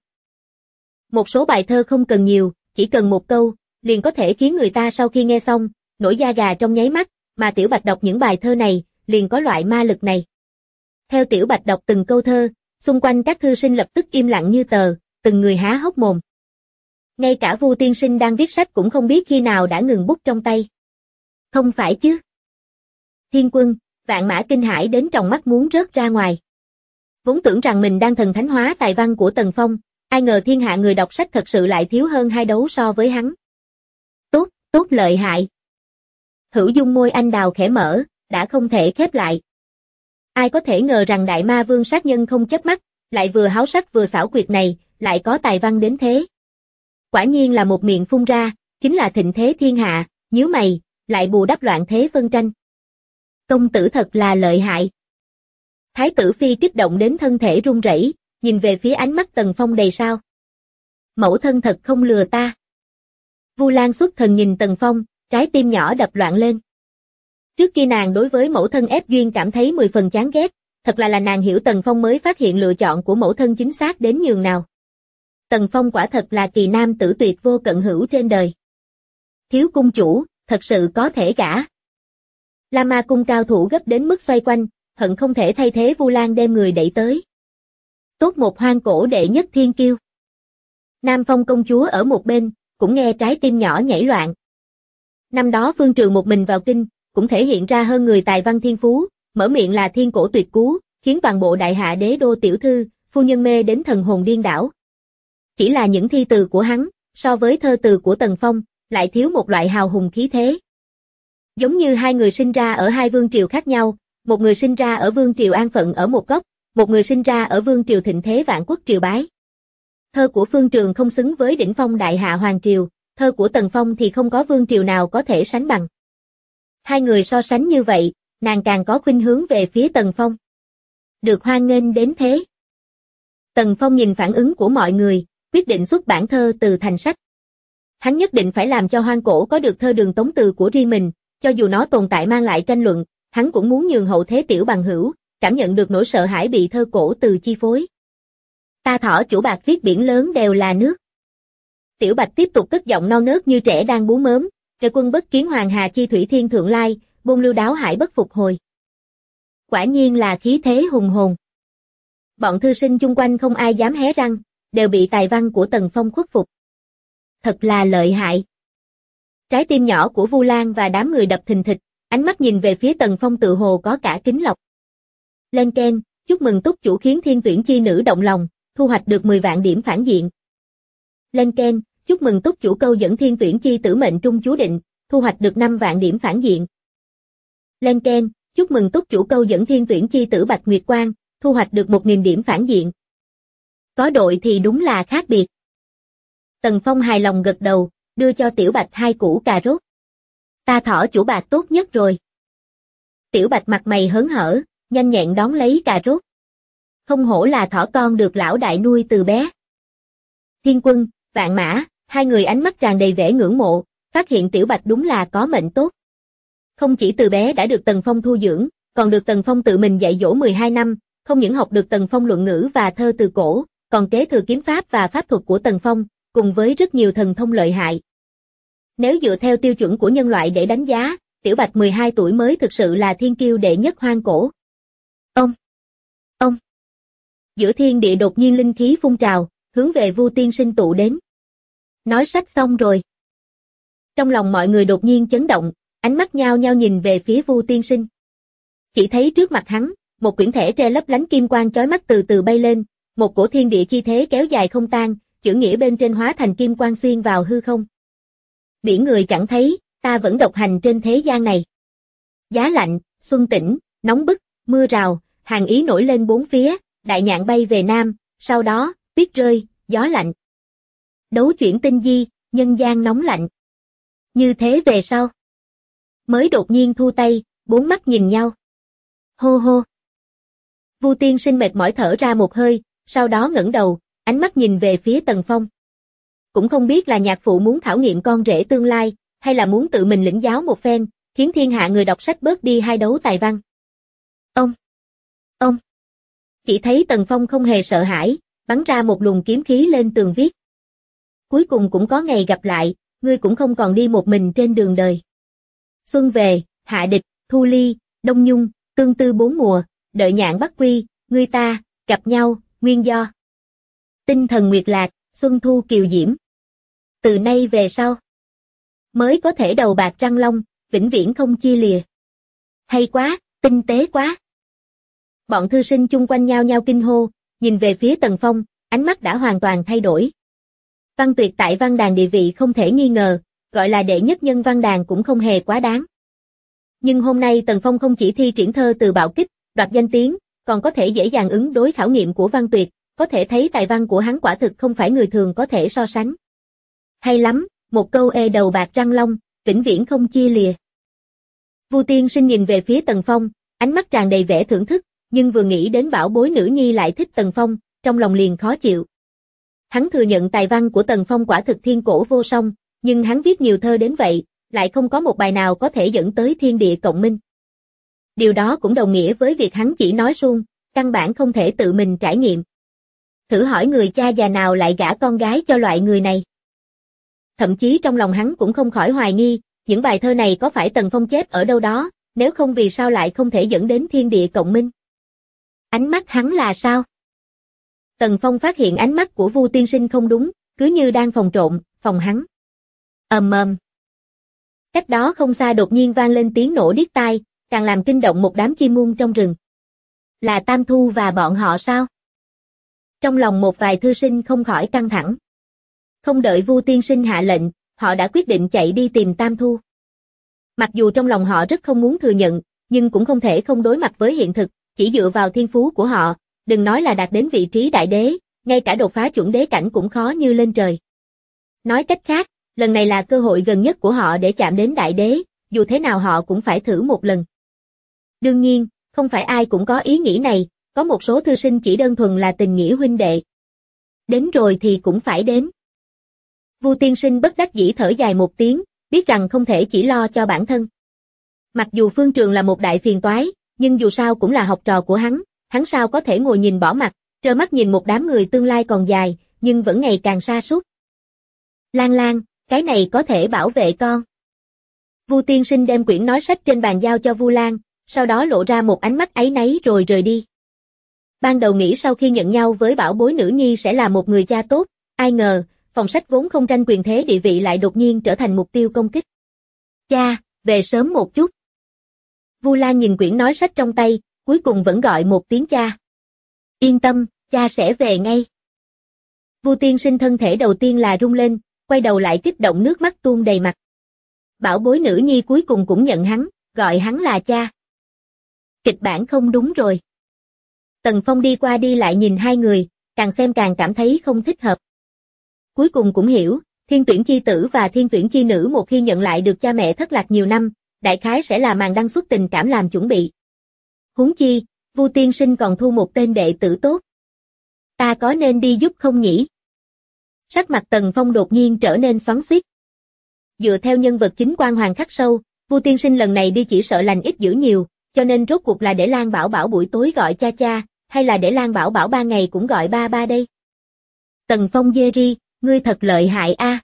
Một số bài thơ không cần nhiều, chỉ cần một câu, liền có thể khiến người ta sau khi nghe xong, nổi da gà trong nháy mắt, mà Tiểu Bạch đọc những bài thơ này, liền có loại ma lực này. Theo Tiểu Bạch đọc từng câu thơ, xung quanh các thư sinh lập tức im lặng như tờ, từng người há hốc mồm. Ngay cả Vu tiên sinh đang viết sách cũng không biết khi nào đã ngừng bút trong tay. Không phải chứ? Thiên Quân, Vạn Mã kinh hãi đến tròng mắt muốn rớt ra ngoài. Vốn tưởng rằng mình đang thần thánh hóa tài văn của Tần Phong, ai ngờ thiên hạ người đọc sách thật sự lại thiếu hơn hai đấu so với hắn. Tốt, tốt lợi hại. Hữu dung môi anh đào khẽ mở, đã không thể khép lại. Ai có thể ngờ rằng đại ma vương sát nhân không chớp mắt, lại vừa háo sắc vừa xảo quyệt này, lại có tài văn đến thế. Quả nhiên là một miệng phun ra, chính là thịnh thế thiên hạ, nhíu mày, lại bù đắp loạn thế phân tranh. Công tử thật là lợi hại. Thái tử Phi kích động đến thân thể run rẩy, nhìn về phía ánh mắt Tần Phong đầy sao. Mẫu thân thật không lừa ta. Vu Lan xuất thần nhìn Tần Phong, trái tim nhỏ đập loạn lên. Trước kia nàng đối với mẫu thân ép duyên cảm thấy 10 phần chán ghét, thật là nàng hiểu Tần Phong mới phát hiện lựa chọn của mẫu thân chính xác đến nhường nào. Tần Phong quả thật là kỳ nam tử tuyệt vô cận hữu trên đời. Thiếu cung chủ, thật sự có thể gả. La Ma cung cao thủ gấp đến mức xoay quanh, hận không thể thay thế Vu Lan đem người đẩy tới. Tốt một hoang cổ đệ nhất thiên kiêu. Nam Phong công chúa ở một bên, cũng nghe trái tim nhỏ nhảy loạn. Năm đó Phương Trường một mình vào kinh, cũng thể hiện ra hơn người tài văn thiên phú, mở miệng là thiên cổ tuyệt cú, khiến toàn bộ đại hạ đế đô tiểu thư, phu nhân mê đến thần hồn điên đảo. Chỉ là những thi từ của hắn, so với thơ từ của Tần Phong, lại thiếu một loại hào hùng khí thế. Giống như hai người sinh ra ở hai vương triều khác nhau, Một người sinh ra ở vương triều an phận ở một góc, một người sinh ra ở vương triều thịnh thế vạn quốc triều bái. Thơ của Phương Trường không xứng với đỉnh phong đại hạ hoàng triều, thơ của Tần Phong thì không có vương triều nào có thể sánh bằng. Hai người so sánh như vậy, nàng càng có khuynh hướng về phía Tần Phong. Được hoan nghênh đến thế. Tần Phong nhìn phản ứng của mọi người, quyết định xuất bản thơ từ thành sách. Hắn nhất định phải làm cho hoang cổ có được thơ đường tống từ của riêng mình, cho dù nó tồn tại mang lại tranh luận, hắn cũng muốn nhường hậu thế tiểu bằng hữu, cảm nhận được nỗi sợ hãi bị thơ cổ từ chi phối. Ta thỏ chủ bạc viết biển lớn đều là nước. Tiểu Bạch tiếp tục cất giọng non nớt như trẻ đang bú mớm, "Kẻ quân bất kiến hoàng hà chi thủy thiên thượng lai, bôn lưu đáo hải bất phục hồi." Quả nhiên là khí thế hùng hồn. Bọn thư sinh chung quanh không ai dám hé răng, đều bị tài văn của Tần Phong khuất phục. Thật là lợi hại. Trái tim nhỏ của Vu Lan và đám người đập thình thịch, ánh mắt nhìn về phía Tần Phong tự hồ có cả kính lọc. Lên keng, chúc mừng túc chủ khiến thiên tuyển chi nữ động lòng, thu hoạch được 10 vạn điểm phản diện. Lên keng, chúc mừng túc chủ câu dẫn thiên tuyển chi tử mệnh trung chú định, thu hoạch được 5 vạn điểm phản diện. Lên keng, chúc mừng túc chủ câu dẫn thiên tuyển chi tử Bạch Nguyệt Quang, thu hoạch được 1.000 điểm phản diện. Có đội thì đúng là khác biệt. Tần Phong hài lòng gật đầu, đưa cho Tiểu Bạch 2 củ cà rốt. Ta thỏ chủ bạc tốt nhất rồi. Tiểu Bạch mặt mày hớn hở, nhanh nhẹn đón lấy cà rốt. Không hổ là thỏ con được lão đại nuôi từ bé. Thiên Quân, Vạn Mã, hai người ánh mắt tràn đầy vẻ ngưỡng mộ, phát hiện Tiểu Bạch đúng là có mệnh tốt. Không chỉ từ bé đã được Tần Phong thu dưỡng, còn được Tần Phong tự mình dạy dỗ 12 năm, không những học được Tần Phong luận ngữ và thơ từ cổ, còn kế thừa kiếm pháp và pháp thuật của Tần Phong, cùng với rất nhiều thần thông lợi hại. Nếu dựa theo tiêu chuẩn của nhân loại để đánh giá, Tiểu Bạch 12 tuổi mới thực sự là thiên kiêu đệ nhất hoang cổ. Ông! Giữa thiên địa đột nhiên linh khí phun trào, hướng về Vu Tiên Sinh tụ đến. Nói sách xong rồi. Trong lòng mọi người đột nhiên chấn động, ánh mắt nhao nhao nhìn về phía Vu Tiên Sinh. Chỉ thấy trước mặt hắn, một quyển thẻ tre lấp lánh kim quang chói mắt từ từ bay lên, một cổ thiên địa chi thế kéo dài không tan, chữ nghĩa bên trên hóa thành kim quang xuyên vào hư không. Biển người chẳng thấy, ta vẫn độc hành trên thế gian này. Giá lạnh, xuân tĩnh, nóng bức, mưa rào, hàn ý nổi lên bốn phía, đại nhạn bay về nam, sau đó, tuyết rơi, gió lạnh. Đấu chuyển tinh di, nhân gian nóng lạnh. Như thế về sau. Mới đột nhiên thu tay, bốn mắt nhìn nhau. Hô hô. Vu Tiên Sinh mệt mỏi thở ra một hơi, sau đó ngẩng đầu, ánh mắt nhìn về phía Tần Phong. Cũng không biết là nhạc phụ muốn khảo nghiệm con rể tương lai, hay là muốn tự mình lĩnh giáo một phen, khiến thiên hạ người đọc sách bớt đi hai đấu tài văn. Ông! Chỉ thấy Tần Phong không hề sợ hãi, bắn ra một luồng kiếm khí lên tường viết. Cuối cùng cũng có ngày gặp lại, ngươi cũng không còn đi một mình trên đường đời. Xuân về, hạ địch, thu ly, đông nhung, tương tư bốn mùa, đợi nhạn bắt quy, ngươi ta, gặp nhau, nguyên do. Tinh thần nguyệt lạc, xuân thu kiều diễm. Từ nay về sau, mới có thể đầu bạc răng long, vĩnh viễn không chia lìa. Hay quá, tinh tế quá. Bọn thư sinh chung quanh nhau nhau kinh hô, nhìn về phía Tần Phong, ánh mắt đã hoàn toàn thay đổi. Văn Tuyệt tại văn đàn địa vị không thể nghi ngờ, gọi là đệ nhất nhân văn đàn cũng không hề quá đáng. Nhưng hôm nay Tần Phong không chỉ thi triển thơ từ bạo kích, đoạt danh tiếng, còn có thể dễ dàng ứng đối khảo nghiệm của Văn Tuyệt, có thể thấy tài văn của hắn quả thực không phải người thường có thể so sánh. Hay lắm, một câu đầu bạc răng long, vĩnh viễn không chia lìa. Vu Tiên Sinh nhìn về phía Tần Phong, ánh mắt tràn đầy vẻ thưởng thức, nhưng vừa nghĩ đến bảo bối nữ nhi lại thích Tần Phong, trong lòng liền khó chịu. Hắn thừa nhận tài văn của Tần Phong quả thực thiên cổ vô song, nhưng hắn viết nhiều thơ đến vậy, lại không có một bài nào có thể dẫn tới thiên địa cộng minh. Điều đó cũng đồng nghĩa với việc hắn chỉ nói suông, căn bản không thể tự mình trải nghiệm. Thử hỏi người cha già nào lại gả con gái cho loại người này. Thậm chí trong lòng hắn cũng không khỏi hoài nghi, những bài thơ này có phải Tần Phong chép ở đâu đó, nếu không vì sao lại không thể dẫn đến thiên địa cộng minh. Ánh mắt hắn là sao? Tần Phong phát hiện ánh mắt của Vu Tiên Sinh không đúng, cứ như đang phòng trộm, phòng hắn. Ầm. Cách đó không xa đột nhiên vang lên tiếng nổ điếc tai, càng làm kinh động một đám chim muông trong rừng. Là Tam Thu và bọn họ sao? Trong lòng một vài thư sinh không khỏi căng thẳng. Không đợi Vu Tiên Sinh hạ lệnh, họ đã quyết định chạy đi tìm Tam Thu. Mặc dù trong lòng họ rất không muốn thừa nhận, nhưng cũng không thể không đối mặt với hiện thực, chỉ dựa vào thiên phú của họ, đừng nói là đạt đến vị trí đại đế, ngay cả đột phá chuẩn đế cảnh cũng khó như lên trời. Nói cách khác, lần này là cơ hội gần nhất của họ để chạm đến đại đế, dù thế nào họ cũng phải thử một lần. Đương nhiên, không phải ai cũng có ý nghĩ này, có một số thư sinh chỉ đơn thuần là tình nghĩa huynh đệ. Đến rồi thì cũng phải đến. Vu tiên sinh bất đắc dĩ thở dài một tiếng, biết rằng không thể chỉ lo cho bản thân. Mặc dù Phương Trường là một đại phiền toái, nhưng dù sao cũng là học trò của hắn sao có thể ngồi nhìn bỏ mặc, trơ mắt nhìn một đám người tương lai còn dài, nhưng vẫn ngày càng sa sút. Lan Lan, cái này có thể bảo vệ con. Vu tiên sinh đem quyển nói sách trên bàn giao cho Vu Lan, sau đó lộ ra một ánh mắt áy náy rồi rời đi. Ban đầu nghĩ sau khi nhận nhau với bảo bối nữ nhi sẽ là một người cha tốt, ai ngờ, phòng sách vốn không tranh quyền thế địa vị lại đột nhiên trở thành mục tiêu công kích. Cha, về sớm một chút. Vu Lan nhìn quyển nói sách trong tay, cuối cùng vẫn gọi một tiếng cha. Yên tâm, cha sẽ về ngay. Vu tiên sinh thân thể đầu tiên là rung lên, quay đầu lại kích động nước mắt tuôn đầy mặt. Bảo bối nữ nhi cuối cùng cũng nhận hắn, gọi hắn là cha. Kịch bản không đúng rồi. Tần Phong đi qua đi lại nhìn hai người, càng xem càng cảm thấy không thích hợp. Cuối cùng cũng hiểu, thiên tuyển chi tử và thiên tuyển chi nữ một khi nhận lại được cha mẹ thất lạc nhiều năm, đại khái sẽ là màn đăng xuất tình cảm làm chuẩn bị. Huống chi, Vu tiên sinh còn thu một tên đệ tử tốt. Ta có nên đi giúp không nhỉ? Sắc mặt Tần Phong đột nhiên trở nên xoắn xuýt. Dựa theo nhân vật chính quan hoàng khắc sâu, Vu tiên sinh lần này đi chỉ sợ lành ít dữ nhiều, cho nên rốt cuộc là để Lan Bảo Bảo buổi tối gọi cha cha, hay là để Lan Bảo Bảo ban ngày cũng gọi ba ba đây? Tần Phong dê ri, ngươi thật lợi hại a.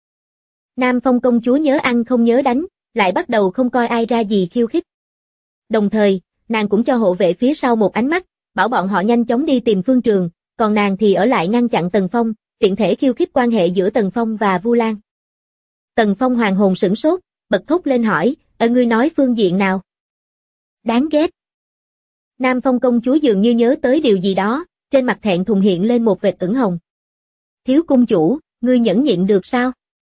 Nam Phong công chúa nhớ ăn không nhớ đánh, lại bắt đầu không coi ai ra gì khiêu khích. Đồng thời, nàng cũng cho hộ vệ phía sau một ánh mắt, bảo bọn họ nhanh chóng đi tìm Phương Trường, còn nàng thì ở lại ngăn chặn Tần Phong, tiện thể khiêu khích quan hệ giữa Tần Phong và Vu Lan. Tần Phong hoàng hồn sửng sốt, bật thốt lên hỏi, ngươi nói phương diện nào? Đáng ghét. Nam Phong công chúa dường như nhớ tới điều gì đó, trên mặt thẹn thùng hiện lên một vệt ửng hồng. Thiếu cung chủ, ngươi nhẫn nhịn được sao?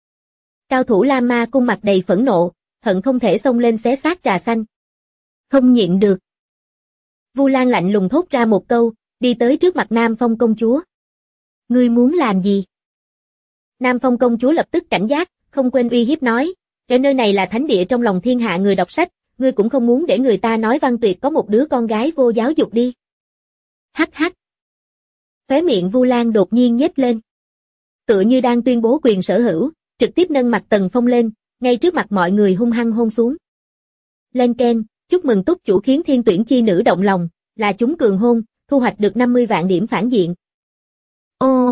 Cao thủ La Ma cung mặt đầy phẫn nộ, hận không thể xông lên xé xác trà xanh. Không nhịn được. Vu Lan lạnh lùng thốt ra một câu, đi tới trước mặt Nam Phong công chúa. Ngươi muốn làm gì? Nam Phong công chúa lập tức cảnh giác, không quên uy hiếp nói, cái nơi này là thánh địa trong lòng thiên hạ người đọc sách, ngươi cũng không muốn để người ta nói Văn Tuyệt có một đứa con gái vô giáo dục đi. Hắc hắc. Khóe miệng Vu Lan đột nhiên nhếch lên. Tựa như đang tuyên bố quyền sở hữu, trực tiếp nâng mặt Tần Phong lên, ngay trước mặt mọi người hung hăng hôn xuống. Lên ken, chúc mừng túc chủ khiến thiên tuyển chi nữ động lòng, là chúng cường hôn, thu hoạch được 50 vạn điểm phản diện. Ô!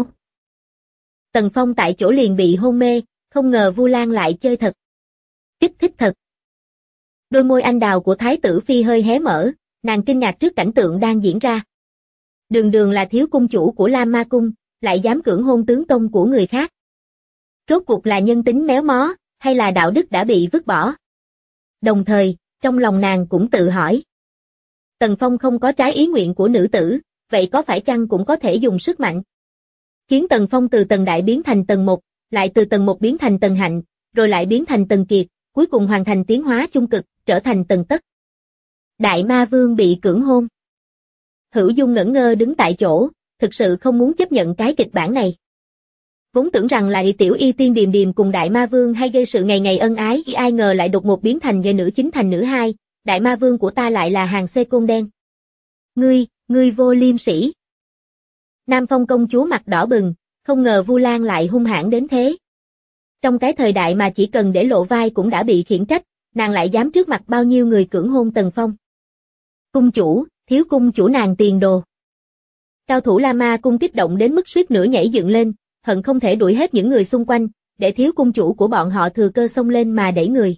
Tần Phong tại chỗ liền bị hôn mê, không ngờ Vu Lan lại chơi thật. Kích thích thật. Đôi môi anh đào của Thái tử Phi hơi hé mở, nàng kinh ngạc trước cảnh tượng đang diễn ra. Đường đường là thiếu cung chủ của La Ma Cung, lại dám cưỡng hôn tướng công của người khác. Rốt cuộc là nhân tính méo mó, hay là đạo đức đã bị vứt bỏ? Đồng thời, trong lòng nàng cũng tự hỏi. Tần Phong không có trái ý nguyện của nữ tử, vậy có phải chăng cũng có thể dùng sức mạnh? Khiến Tần Phong từ tầng đại biến thành tầng 1, lại từ tầng 1 biến thành tầng hạnh, rồi lại biến thành tầng kiệt, cuối cùng hoàn thành tiến hóa chung cực, trở thành tầng tất. Đại Ma Vương bị cưỡng hôn. Hữu Dung ngẩn ngơ đứng tại chỗ, thực sự không muốn chấp nhận cái kịch bản này. Vốn tưởng rằng là tiểu y tiên điềm điềm cùng Đại Ma Vương hay gây sự ngày ngày ân ái, ai ngờ lại đột ngột biến thành nữ chính thành nữ hai, Đại Ma Vương của ta lại là hàng xê côn đen. Ngươi vô liêm sỉ. Nam Phong công chúa mặt đỏ bừng, không ngờ Vu Lan lại hung hãn đến thế. Trong cái thời đại mà chỉ cần để lộ vai cũng đã bị khiển trách, nàng lại dám trước mặt bao nhiêu người cưỡng hôn Tần Phong. Cung chủ, thiếu cung chủ nàng tiền đồ. Cao thủ La Ma cung kích động đến mức suýt nữa nhảy dựng lên, hận không thể đuổi hết những người xung quanh, để thiếu cung chủ của bọn họ thừa cơ xông lên mà đẩy người.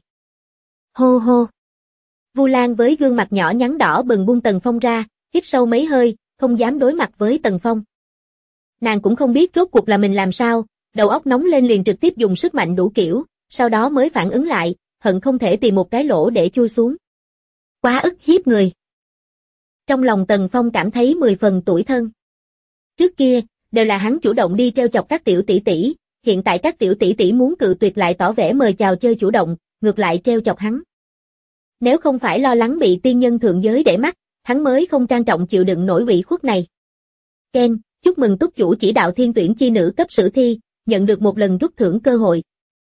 Hô hô. Vu Lan với gương mặt nhỏ nhắn đỏ bừng buông Tần Phong ra, hít sâu mấy hơi, không dám đối mặt với Tần Phong. Nàng cũng không biết rốt cuộc là mình làm sao, đầu óc nóng lên liền trực tiếp dùng sức mạnh đủ kiểu, sau đó mới phản ứng lại, hận không thể tìm một cái lỗ để chui xuống. Quá ức hiếp người. Trong lòng Tần Phong cảm thấy 10 phần tủi thân. Trước kia, đều là hắn chủ động đi treo chọc các tiểu tỷ tỷ, hiện tại các tiểu tỷ tỷ muốn cự tuyệt lại tỏ vẻ mời chào chơi chủ động, ngược lại treo chọc hắn. Nếu không phải lo lắng bị tiên nhân thượng giới để mắt, hắn mới không trang trọng chịu đựng nổi ủy khuất này. Ken, chúc mừng túc chủ chỉ đạo thiên tuyển chi nữ cấp sử thi, nhận được một lần rút thưởng cơ hội.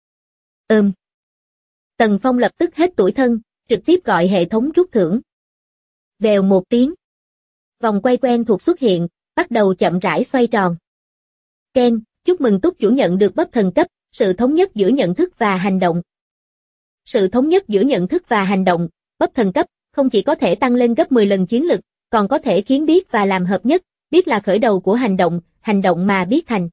Tần Phong lập tức hết tủi thân, trực tiếp gọi hệ thống rút thưởng. Vèo một tiếng. Vòng quay quen thuộc xuất hiện, bắt đầu chậm rãi xoay tròn. Ken, chúc mừng túc chủ nhận được bắp thần cấp, sự thống nhất giữa nhận thức và hành động. Sự thống nhất giữa nhận thức và hành động, bắp thần cấp, không chỉ có thể tăng lên gấp 10 lần chiến lực, còn có thể khiến biết và làm hợp nhất, biết là khởi đầu của hành động mà biết thành.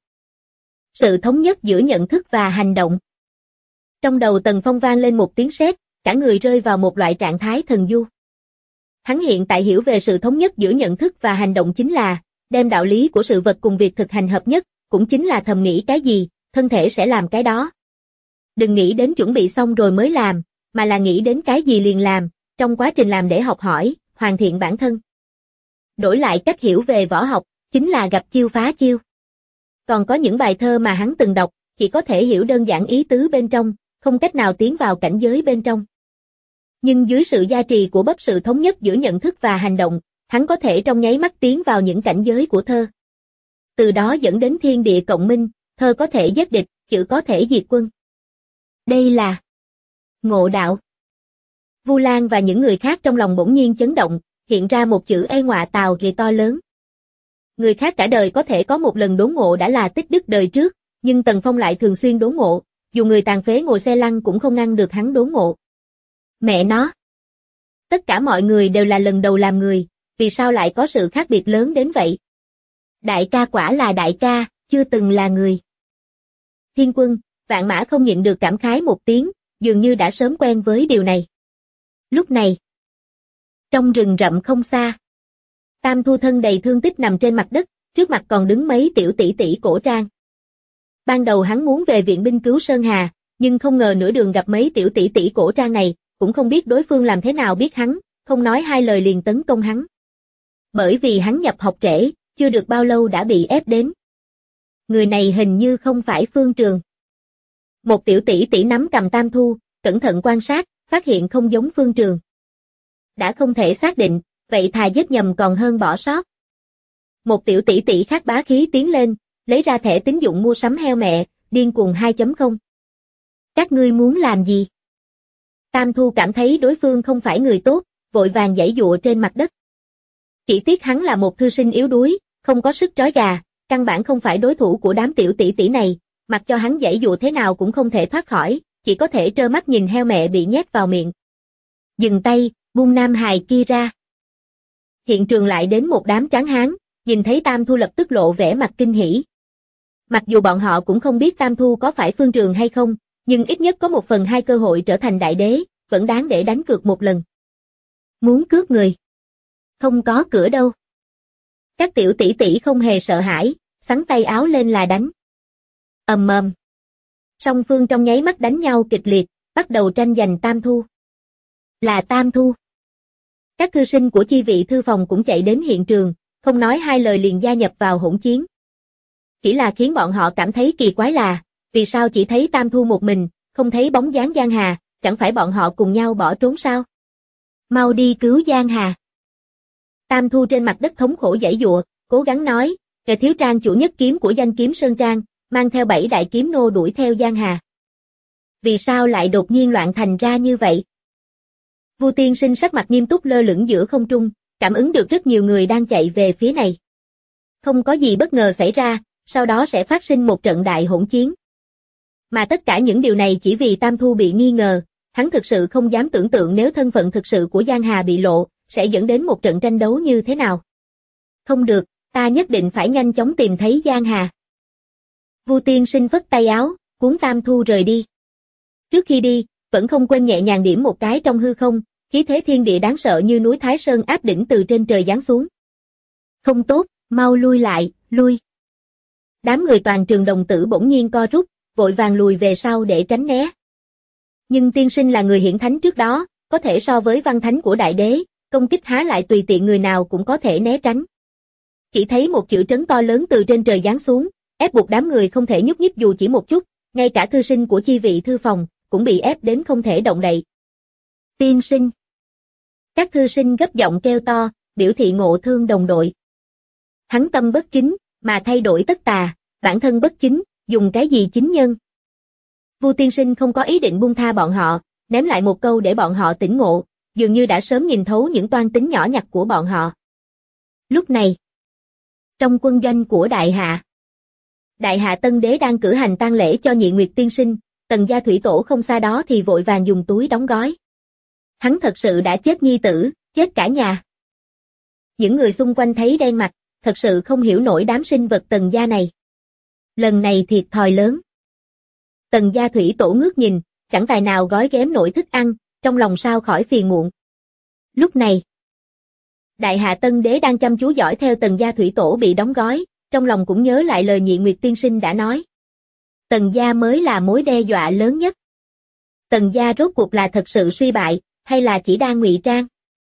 Sự thống nhất giữa nhận thức và hành động. Trong đầu Tần Phong vang lên một tiếng sét, cả người rơi vào một loại trạng thái thần du. Hắn hiện tại hiểu về sự thống nhất giữa nhận thức và hành động chính là đem đạo lý của sự vật cùng việc thực hành hợp nhất, cũng chính là thầm nghĩ cái gì, thân thể sẽ làm cái đó. Đừng nghĩ đến chuẩn bị xong rồi mới làm, mà là nghĩ đến cái gì liền làm, trong quá trình làm để học hỏi, hoàn thiện bản thân. Đổi lại cách hiểu về võ học, chính là gặp chiêu phá chiêu. Còn có những bài thơ mà hắn từng đọc, chỉ có thể hiểu đơn giản ý tứ bên trong, không cách nào tiến vào cảnh giới bên trong. Nhưng dưới sự gia trì của bắp sự thống nhất giữa nhận thức và hành động, hắn có thể trong nháy mắt tiến vào những cảnh giới của thơ. Từ đó dẫn đến thiên địa cộng minh, thơ có thể giết địch, chữ có thể diệt quân. Đây là ngộ đạo. Vu Lan và những người khác trong lòng bỗng nhiên chấn động, hiện ra một chữ ê ngọa tào ghê to lớn. Người khác cả đời có thể có một lần đốn ngộ đã là tích đức đời trước, nhưng Tần Phong lại thường xuyên đốn ngộ, dù người tàn phế ngồi xe lăn cũng không ngăn được hắn đốn ngộ. Mẹ nó! Tất cả mọi người đều là lần đầu làm người, vì sao lại có sự khác biệt lớn đến vậy? Đại ca quả là đại ca, chưa từng là người. Thiên Quân, Vạn Mã không nhịn được cảm khái một tiếng, dường như đã sớm quen với điều này. Lúc này, trong rừng rậm không xa, Tam Thu thân đầy thương tích nằm trên mặt đất, trước mặt còn đứng mấy tiểu tỷ tỷ cổ trang. Ban đầu hắn muốn về viện binh cứu Sơn Hà, nhưng không ngờ nửa đường gặp mấy tiểu tỷ tỷ cổ trang này, cũng không biết đối phương làm thế nào biết hắn, không nói hai lời liền tấn công hắn. Bởi vì hắn nhập học trễ, chưa được bao lâu đã bị ép đến. Người này hình như không phải Phương Trường. Một tiểu tỷ tỷ nắm cầm Tam Thu, cẩn thận quan sát, phát hiện không giống Phương Trường. Đã không thể xác định, vậy thà giết nhầm còn hơn bỏ sót. Một tiểu tỷ tỷ khác bá khí tiến lên, lấy ra thẻ tín dụng mua sắm heo mẹ, điên cuồng 2.0. Các ngươi muốn làm gì? Tam Thu cảm thấy đối phương không phải người tốt, vội vàng giãy giụa trên mặt đất. Chỉ tiếc hắn là một thư sinh yếu đuối, không có sức trói gà, căn bản không phải đối thủ của đám tiểu tỷ tỷ này, mặc cho hắn giãy giụa thế nào cũng không thể thoát khỏi, chỉ có thể trơ mắt nhìn heo mẹ bị nhét vào miệng. Dừng tay, buông nam hài kia ra. Hiện trường lại đến một đám tráng hán, nhìn thấy Tam Thu lập tức lộ vẻ mặt kinh hỉ. Mặc dù bọn họ cũng không biết Tam Thu có phải Phương Trường hay không, nhưng ít nhất có 1/2 cơ hội trở thành đại đế, vẫn đáng để đánh cược một lần. Muốn cướp người? Không có cửa đâu. Các tiểu tỷ tỷ không hề sợ hãi, xắn tay áo lên là đánh. Ầm ầm. Song phương trong nháy mắt đánh nhau kịch liệt, bắt đầu tranh giành Tam Thu. Là Tam Thu. Các thư sinh của chi vị thư phòng cũng chạy đến hiện trường, không nói hai lời liền gia nhập vào hỗn chiến. Chỉ là khiến bọn họ cảm thấy kỳ quái là, vì sao chỉ thấy Tam Thu một mình, không thấy bóng dáng Giang Hà, chẳng phải bọn họ cùng nhau bỏ trốn sao? Mau đi cứu Giang Hà. Tam Thu trên mặt đất thống khổ giãy giụa, cố gắng nói, Kẻ thiếu trang chủ nhất kiếm của danh kiếm Sơn Trang, mang theo 7 đại kiếm nô đuổi theo Giang Hà. Vì sao lại đột nhiên loạn thành ra như vậy? Vu Tiên Sinh sắc mặt nghiêm túc lơ lửng giữa không trung, cảm ứng được rất nhiều người đang chạy về phía này. Không có gì bất ngờ xảy ra, sau đó sẽ phát sinh một trận đại hỗn chiến. Mà tất cả những điều này chỉ vì Tam Thu bị nghi ngờ, hắn thực sự không dám tưởng tượng nếu thân phận thực sự của Giang Hà bị lộ, sẽ dẫn đến một trận tranh đấu như thế nào. Không được, ta nhất định phải nhanh chóng tìm thấy Giang Hà. Vu Tiên Sinh phất tay áo, cuốn Tam Thu rời đi. Trước khi đi, vẫn không quên nhẹ nhàng điểm một cái trong hư không, khí thế thiên địa đáng sợ như núi Thái Sơn áp đỉnh từ trên trời giáng xuống. Không tốt, mau lui lại, lui. Đám người toàn trường đồng tử bỗng nhiên co rút, vội vàng lùi về sau để tránh né. Nhưng tiên sinh là người hiển thánh trước đó, có thể so với văn thánh của đại đế, công kích há lại tùy tiện người nào cũng có thể né tránh. Chỉ thấy một chữ trấn to lớn từ trên trời giáng xuống, ép buộc đám người không thể nhúc nhích dù chỉ một chút, ngay cả thư sinh của chi vị thư phòng, cũng bị ép đến không thể động đậy. Tiên sinh. Các thư sinh gấp giọng kêu to, biểu thị ngộ thương đồng đội. Hắn tâm bất chính, mà thay đổi tất tà, bản thân bất chính, dùng cái gì chính nhân? Vu tiên sinh không có ý định buông tha bọn họ, ném lại một câu để bọn họ tỉnh ngộ, dường như đã sớm nhìn thấu những toan tính nhỏ nhặt của bọn họ. Lúc này, trong quân doanh của Đại Hạ Tân Đế đang cử hành tang lễ cho Nhị Nguyệt tiên sinh, Tần gia thủy tổ không xa đó thì vội vàng dùng túi đóng gói. Hắn thật sự đã chết nhi tử, chết cả nhà. Những người xung quanh thấy đen mặt, thật sự không hiểu nổi đám sinh vật Tần gia này. Lần này thiệt thòi lớn. Tần gia thủy tổ ngước nhìn, chẳng tài nào gói ghém nổi thức ăn, trong lòng sao khỏi phiền muộn. Lúc này, Đại Hạ Tân Đế đang chăm chú dõi theo Tần gia thủy tổ bị đóng gói, trong lòng cũng nhớ lại lời Nhị Nguyệt tiên sinh đã nói. Tần gia mới là mối đe dọa lớn nhất. Tần gia rốt cuộc là thật sự suy bại, hay là chỉ đang ngụy trang?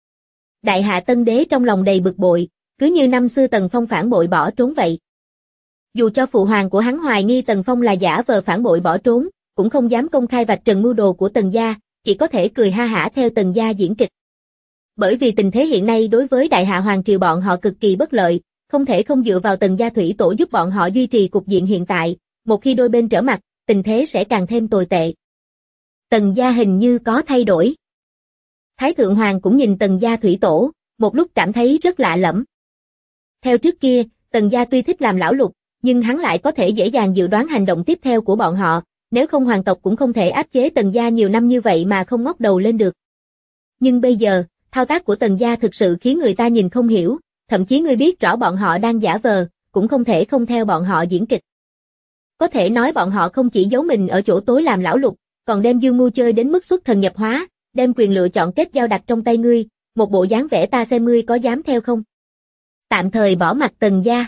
Đại Hạ Tân Đế trong lòng đầy bực bội, cứ như năm xưa Tần Phong phản bội bỏ trốn vậy. Dù cho phụ hoàng của hắn hoài nghi Tần Phong là giả vờ phản bội bỏ trốn, cũng không dám công khai vạch trần mưu đồ của Tần gia, chỉ có thể cười ha hả theo Tần gia diễn kịch. Bởi vì tình thế hiện nay đối với Đại Hạ Hoàng triều bọn họ cực kỳ bất lợi, không thể không dựa vào Tần gia thủy tổ giúp bọn họ duy trì cục diện hiện tại, một khi đôi bên trở mặt, tình thế sẽ càng thêm tồi tệ. Tần gia hình như có thay đổi. Thái Thượng Hoàng cũng nhìn Tần gia thủy tổ, một lúc cảm thấy rất lạ lẫm. Theo trước kia, Tần gia tuy thích làm lão lục, nhưng hắn lại có thể dễ dàng dự đoán hành động tiếp theo của bọn họ, nếu không hoàng tộc cũng không thể áp chế Tần gia nhiều năm như vậy mà không ngóc đầu lên được. Nhưng bây giờ, thao tác của Tần gia thực sự khiến người ta nhìn không hiểu, thậm chí người biết rõ bọn họ đang giả vờ, cũng không thể không theo bọn họ diễn kịch. Có thể nói bọn họ không chỉ giấu mình ở chỗ tối làm lão lục, còn đem dương mưu chơi đến mức xuất thần nhập hóa, đem quyền lựa chọn kết giao đặt trong tay ngươi, một bộ dáng vẻ ta xem ngươi có dám theo không. Tạm thời bỏ mặt Tần gia.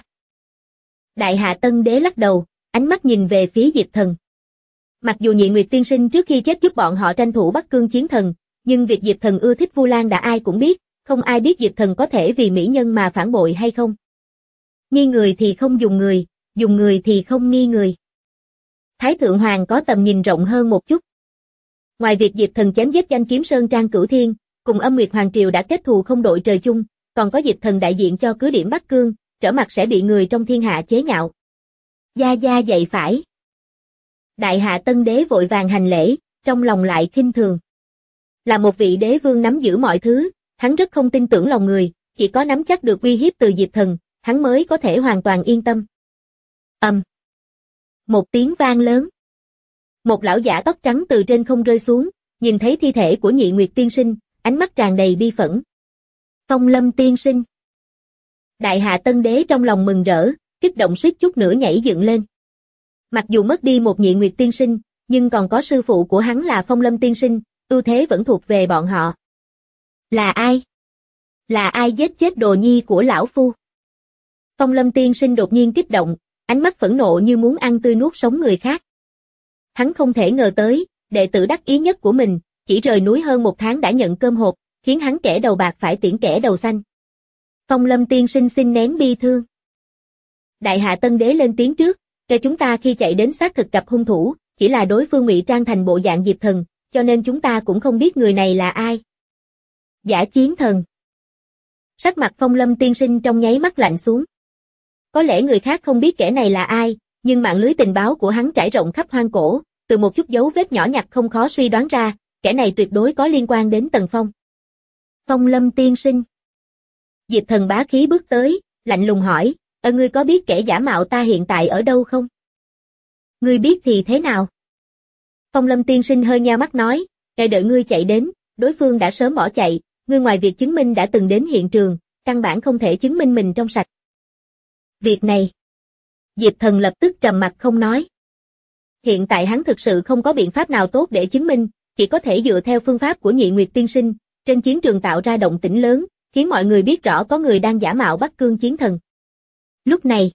Đại Hạ Tân Đế lắc đầu, ánh mắt nhìn về phía Diệp Thần. Mặc dù Nhị Nguyệt tiên sinh trước khi chết giúp bọn họ tranh thủ Bắc Cương chiến thần, nhưng việc Diệp Thần ưa thích Vu Lan đã ai cũng biết, không ai biết Diệp Thần có thể vì mỹ nhân mà phản bội hay không. Nghi người thì không dùng người thì không nghi người. Thái Thượng Hoàng có tầm nhìn rộng hơn một chút. Ngoài việc Diệp Thần chém giết Danh Kiếm Sơn Trang Cửu Thiên, cùng Âm Nguyệt Hoàng triều đã kết thù không đội trời chung, còn có Diệp Thần đại diện cho cứ điểm Bắc Cương, trở mặt sẽ bị người trong thiên hạ chế nhạo. Gia gia dạy phải. Đại Hạ Tân Đế vội vàng hành lễ, trong lòng lại khinh thường. Là một vị đế vương nắm giữ mọi thứ, hắn rất không tin tưởng lòng người, chỉ có nắm chắc được uy hiếp từ Diệp Thần, hắn mới có thể hoàn toàn yên tâm. Một tiếng vang lớn. Một lão giả tóc trắng từ trên không rơi xuống, nhìn thấy thi thể của Nhị Nguyệt tiên sinh, ánh mắt tràn đầy bi phẫn. Phong Lâm tiên sinh. Đại Hạ Tân Đế trong lòng mừng rỡ, kích động suýt chút nữa nhảy dựng lên. Mặc dù mất đi một Nhị Nguyệt tiên sinh, nhưng còn có sư phụ của hắn là Phong Lâm tiên sinh, ưu thế vẫn thuộc về bọn họ. Là ai? Là ai giết chết đồ nhi của lão phu? Phong Lâm tiên sinh đột nhiên kích động, ánh mắt phẫn nộ như muốn ăn tươi nuốt sống người khác. Hắn không thể ngờ tới, đệ tử đắc ý nhất của mình, chỉ rời núi hơn một tháng đã nhận cơm hộp, khiến hắn kẻ đầu bạc phải tiễn kẻ đầu xanh. Phong Lâm tiên sinh xin nén bi thương. Đại Hạ Tân Đế lên tiếng trước, kêu chúng ta khi chạy đến xác thực gặp hung thủ, chỉ là đối phương ngụy trang thành bộ dạng Diệp Thần, cho nên chúng ta cũng không biết người này là ai. Giả chiến thần. Sắc mặt Phong Lâm tiên sinh trong nháy mắt lạnh xuống. Có lẽ người khác không biết kẻ này là ai, nhưng mạng lưới tình báo của hắn trải rộng khắp hoang cổ, từ một chút dấu vết nhỏ nhặt không khó suy đoán ra, kẻ này tuyệt đối có liên quan đến Tần Phong. Phong Lâm tiên sinh. Diệp Thần bá khí bước tới, lạnh lùng hỏi, ngươi có biết kẻ giả mạo ta hiện tại ở đâu không? Ngươi biết thì thế nào? Phong Lâm tiên sinh hơi nheo mắt nói, đợi ngươi chạy đến, đối phương đã sớm bỏ chạy, ngươi ngoài việc chứng minh đã từng đến hiện trường, căn bản không thể chứng minh mình trong sạch. Việc này, Diệp Thần lập tức trầm mặc không nói. Hiện tại hắn thực sự không có biện pháp nào tốt để chứng minh, chỉ có thể dựa theo phương pháp của Nhị Nguyệt tiên sinh, trên chiến trường tạo ra động tĩnh lớn, khiến mọi người biết rõ có người đang giả mạo Bắc Cương chiến thần. Lúc này,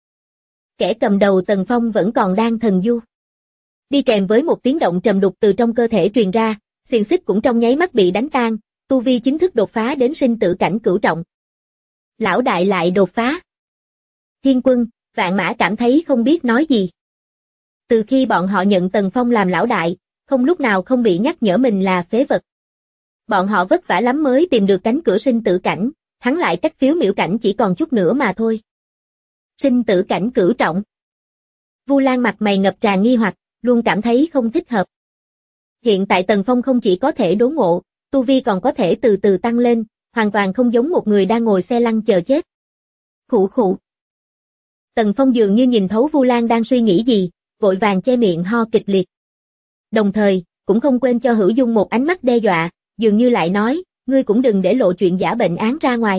kẻ cầm đầu Tần Phong vẫn còn đang thần du. Đi kèm với một tiếng động trầm đục từ trong cơ thể truyền ra, xiềng xích cũng trong nháy mắt bị đánh tan, tu vi chính thức đột phá đến sinh tử cảnh cửu trọng. Lão đại lại đột phá. Thiên Quân, Vạn Mã cảm thấy không biết nói gì. Từ khi bọn họ nhận Tần Phong làm lão đại, không lúc nào không bị nhắc nhở mình là phế vật. Bọn họ vất vả lắm mới tìm được cánh cửa sinh tử cảnh, hắn lại cách phiếu miểu cảnh chỉ còn chút nữa mà thôi. Sinh tử cảnh cửu trọng. Vu Lan mặt mày ngập tràn nghi hoặc, luôn cảm thấy không thích hợp. Hiện tại Tần Phong không chỉ có thể đốn ngộ, tu vi còn có thể từ từ tăng lên, hoàn toàn không giống một người đang ngồi xe lăn chờ chết. Khụ khụ. Tần Phong dường như nhìn thấu Vu Lan đang suy nghĩ gì, vội vàng che miệng ho kịch liệt. Đồng thời, cũng không quên cho Hữu Dung một ánh mắt đe dọa, dường như lại nói, ngươi cũng đừng để lộ chuyện giả bệnh án ra ngoài.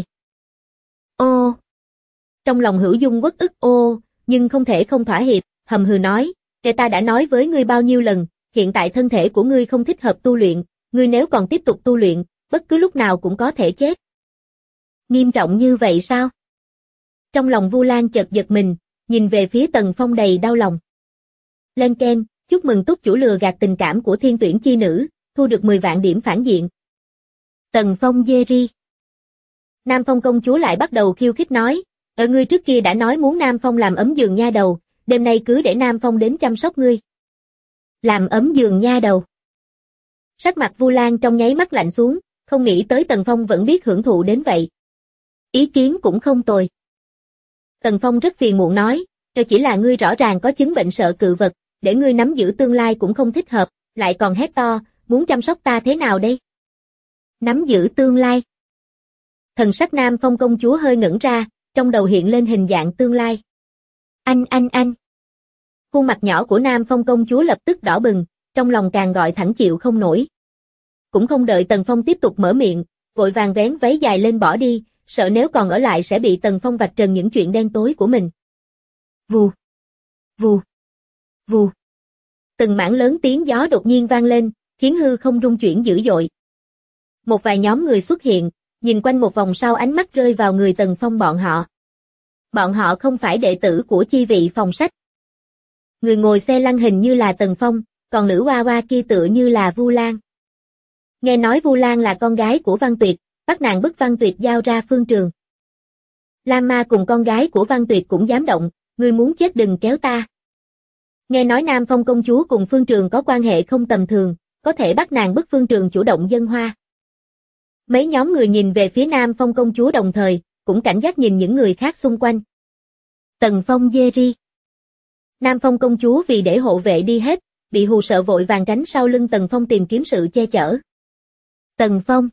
Ô. Trong lòng Hữu Dung uất ức nhưng không thể không thỏa hiệp, hầm hừ nói, kể ta đã nói với ngươi bao nhiêu lần, hiện tại thân thể của ngươi không thích hợp tu luyện, ngươi nếu còn tiếp tục tu luyện, bất cứ lúc nào cũng có thể chết. Nghiêm trọng như vậy sao? Trong lòng Vu Lan chợt giật mình, nhìn về phía Tần Phong đầy đau lòng. Lên keng, chúc mừng túc chủ lừa gạt tình cảm của thiên tuyển chi nữ, thu được 10 vạn điểm phản diện. Tần Phong Jerry. Nam Phong công chúa lại bắt đầu khiêu khích nói, ngươi trước kia đã nói muốn Nam Phong làm ấm giường nha đầu, đêm nay cứ để Nam Phong đến chăm sóc ngươi. Làm ấm giường nha đầu. Sắc mặt Vu Lan trong nháy mắt lạnh xuống, không nghĩ tới Tần Phong vẫn biết hưởng thụ đến vậy. Ý kiến cũng không tồi. Tần Phong rất phiền muộn nói, chỉ là ngươi rõ ràng có chứng bệnh sợ cự vật, để ngươi nắm giữ tương lai cũng không thích hợp, lại còn hét to, muốn chăm sóc ta thế nào đây? Nắm giữ tương lai. Thần sắc Nam Phong công chúa hơi ngẩn ra, trong đầu hiện lên hình dạng tương lai. Anh. Khuôn mặt nhỏ của Nam Phong công chúa lập tức đỏ bừng, trong lòng càng gọi thẳng chịu không nổi. Cũng không đợi Tần Phong tiếp tục mở miệng, vội vàng vén váy dài lên bỏ đi, sợ nếu còn ở lại sẽ bị Tần Phong vạch trần những chuyện đen tối của mình. Vù, vù, vù. Từng mảng lớn tiếng gió đột nhiên vang lên, khiến hư không rung chuyển dữ dội. Một vài nhóm người xuất hiện, nhìn quanh một vòng sau ánh mắt rơi vào người Tần Phong bọn họ. Bọn họ không phải đệ tử của chi vị phòng sách. Người ngồi xe lăn hình như là Tần Phong, còn nữ hoa hoa kia tựa như là Vu Lan. Nghe nói Vu Lan là con gái của Văn Tuyệt, bắt nàng bức Văn Tuyệt giao ra phương trường. Lam Ma cùng con gái của Văn Tuyệt cũng dám động, ngươi muốn chết đừng kéo ta. Nghe nói Nam Phong công chúa cùng phương trường có quan hệ không tầm thường, có thể bắt nàng bức phương trường chủ động dâng hoa. Mấy nhóm người nhìn về phía Nam Phong công chúa đồng thời, cũng cảnh giác nhìn những người khác xung quanh. Tần Phong Jerry. Nam Phong công chúa vì để hộ vệ đi hết, bị hù sợ vội vàng tránh sau lưng Tần Phong tìm kiếm sự che chở. Tần Phong.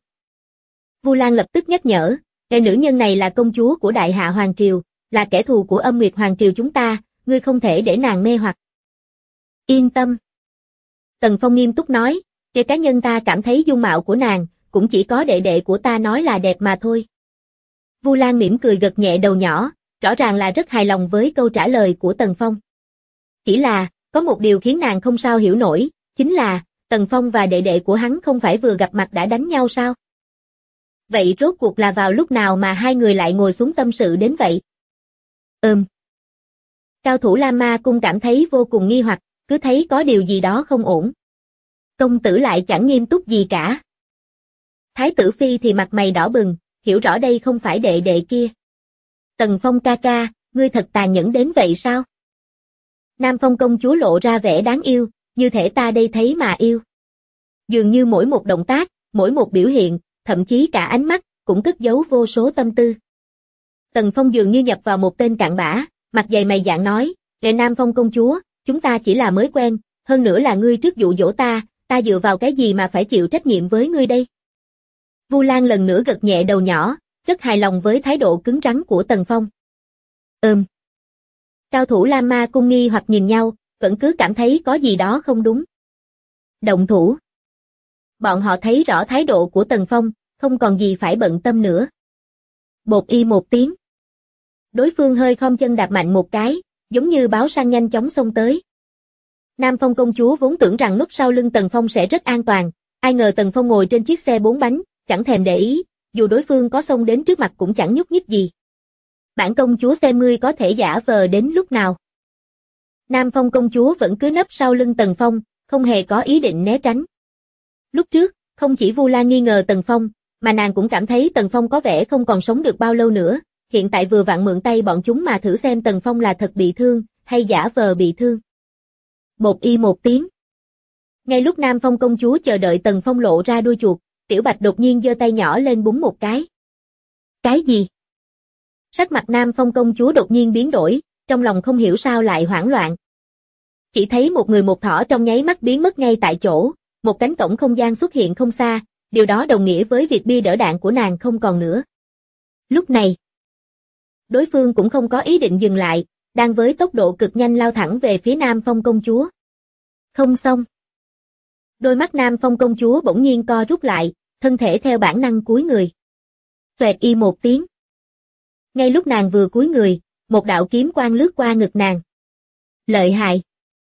Vu Lan lập tức nhắc nhở, nữ nhân này là công chúa của Đại Hạ Hoàng Triều, là kẻ thù của Âm Nguyệt Hoàng Triều chúng ta, ngươi không thể để nàng mê hoặc. Yên tâm. Tần Phong nghiêm túc nói, về cá nhân ta cảm thấy dung mạo của nàng, cũng chỉ có đệ đệ của ta nói là đẹp mà thôi. Vu Lan mỉm cười gật nhẹ đầu nhỏ, rõ ràng là rất hài lòng với câu trả lời của Tần Phong. Chỉ là, có một điều khiến nàng không sao hiểu nổi, chính là, Tần Phong và đệ đệ của hắn không phải vừa gặp mặt đã đánh nhau sao? Vậy rốt cuộc là vào lúc nào mà hai người lại ngồi xuống tâm sự đến vậy? Cao thủ Lam Ma Cung cảm thấy vô cùng nghi hoặc, cứ thấy có điều gì đó không ổn. Công tử lại chẳng nghiêm túc gì cả. Thái tử Phi thì mặt mày đỏ bừng, hiểu rõ đây không phải đệ đệ kia. Tần Phong ca ca, ngươi thật tàn nhẫn đến vậy sao? Nam Phong công chúa lộ ra vẻ đáng yêu, như thể ta đây thấy mà yêu. Dường như mỗi một động tác, mỗi một biểu hiện, thậm chí cả ánh mắt, cũng cất giấu vô số tâm tư. Tần Phong dường như nhập vào một tên cặn bã, mặt dày mày dạn nói, Nam Phong công chúa, chúng ta chỉ là mới quen, hơn nữa là ngươi trước dụ dỗ ta dựa vào cái gì mà phải chịu trách nhiệm với ngươi đây? Vu Lan lần nữa gật nhẹ đầu nhỏ, rất hài lòng với thái độ cứng rắn của Tần Phong. Cao thủ Lam Ma Cung nghi hoặc nhìn nhau, vẫn cứ cảm thấy có gì đó không đúng. Động thủ. Bọn họ thấy rõ thái độ của Tần Phong, không còn gì phải bận tâm nữa. Bột y một tiếng. Đối phương hơi khom chân đạp mạnh một cái, giống như báo săn nhanh chóng xông tới. Nam Phong công chúa vốn tưởng rằng núp sau lưng Tần Phong sẽ rất an toàn, ai ngờ Tần Phong ngồi trên chiếc xe 4 bánh, chẳng thèm để ý, dù đối phương có xông đến trước mặt cũng chẳng nhúc nhích gì. Bản công chúa xem ngươi có thể giả vờ đến lúc nào. Nam Phong công chúa vẫn cứ nấp sau lưng Tần Phong, không hề có ý định né tránh. Lúc trước, không chỉ Vu Lan nghi ngờ Tần Phong, mà nàng cũng cảm thấy Tần Phong có vẻ không còn sống được bao lâu nữa, hiện tại vừa vặn mượn tay bọn chúng mà thử xem Tần Phong là thật bị thương, hay giả vờ bị thương. Một y một tiếng. Ngay lúc Nam Phong công chúa chờ đợi Tần Phong lộ ra đuôi chuột, Tiểu Bạch đột nhiên giơ tay nhỏ lên búng một cái. Cái gì? Sắc mặt Nam Phong công chúa đột nhiên biến đổi, trong lòng không hiểu sao lại hoảng loạn. Chỉ thấy một người một thỏ trong nháy mắt biến mất ngay tại chỗ, một cánh cổng không gian xuất hiện không xa, điều đó đồng nghĩa với việc bia đỡ đạn của nàng không còn nữa. Lúc này, đối phương cũng không có ý định dừng lại, đang với tốc độ cực nhanh lao thẳng về phía Nam Phong công chúa. Không xong. Đôi mắt Nam Phong công chúa bỗng nhiên co rút lại, thân thể theo bản năng cúi người. Xoẹt y một tiếng. Ngay lúc nàng vừa cúi người, một đạo kiếm quang lướt qua ngực nàng. Lợi hại.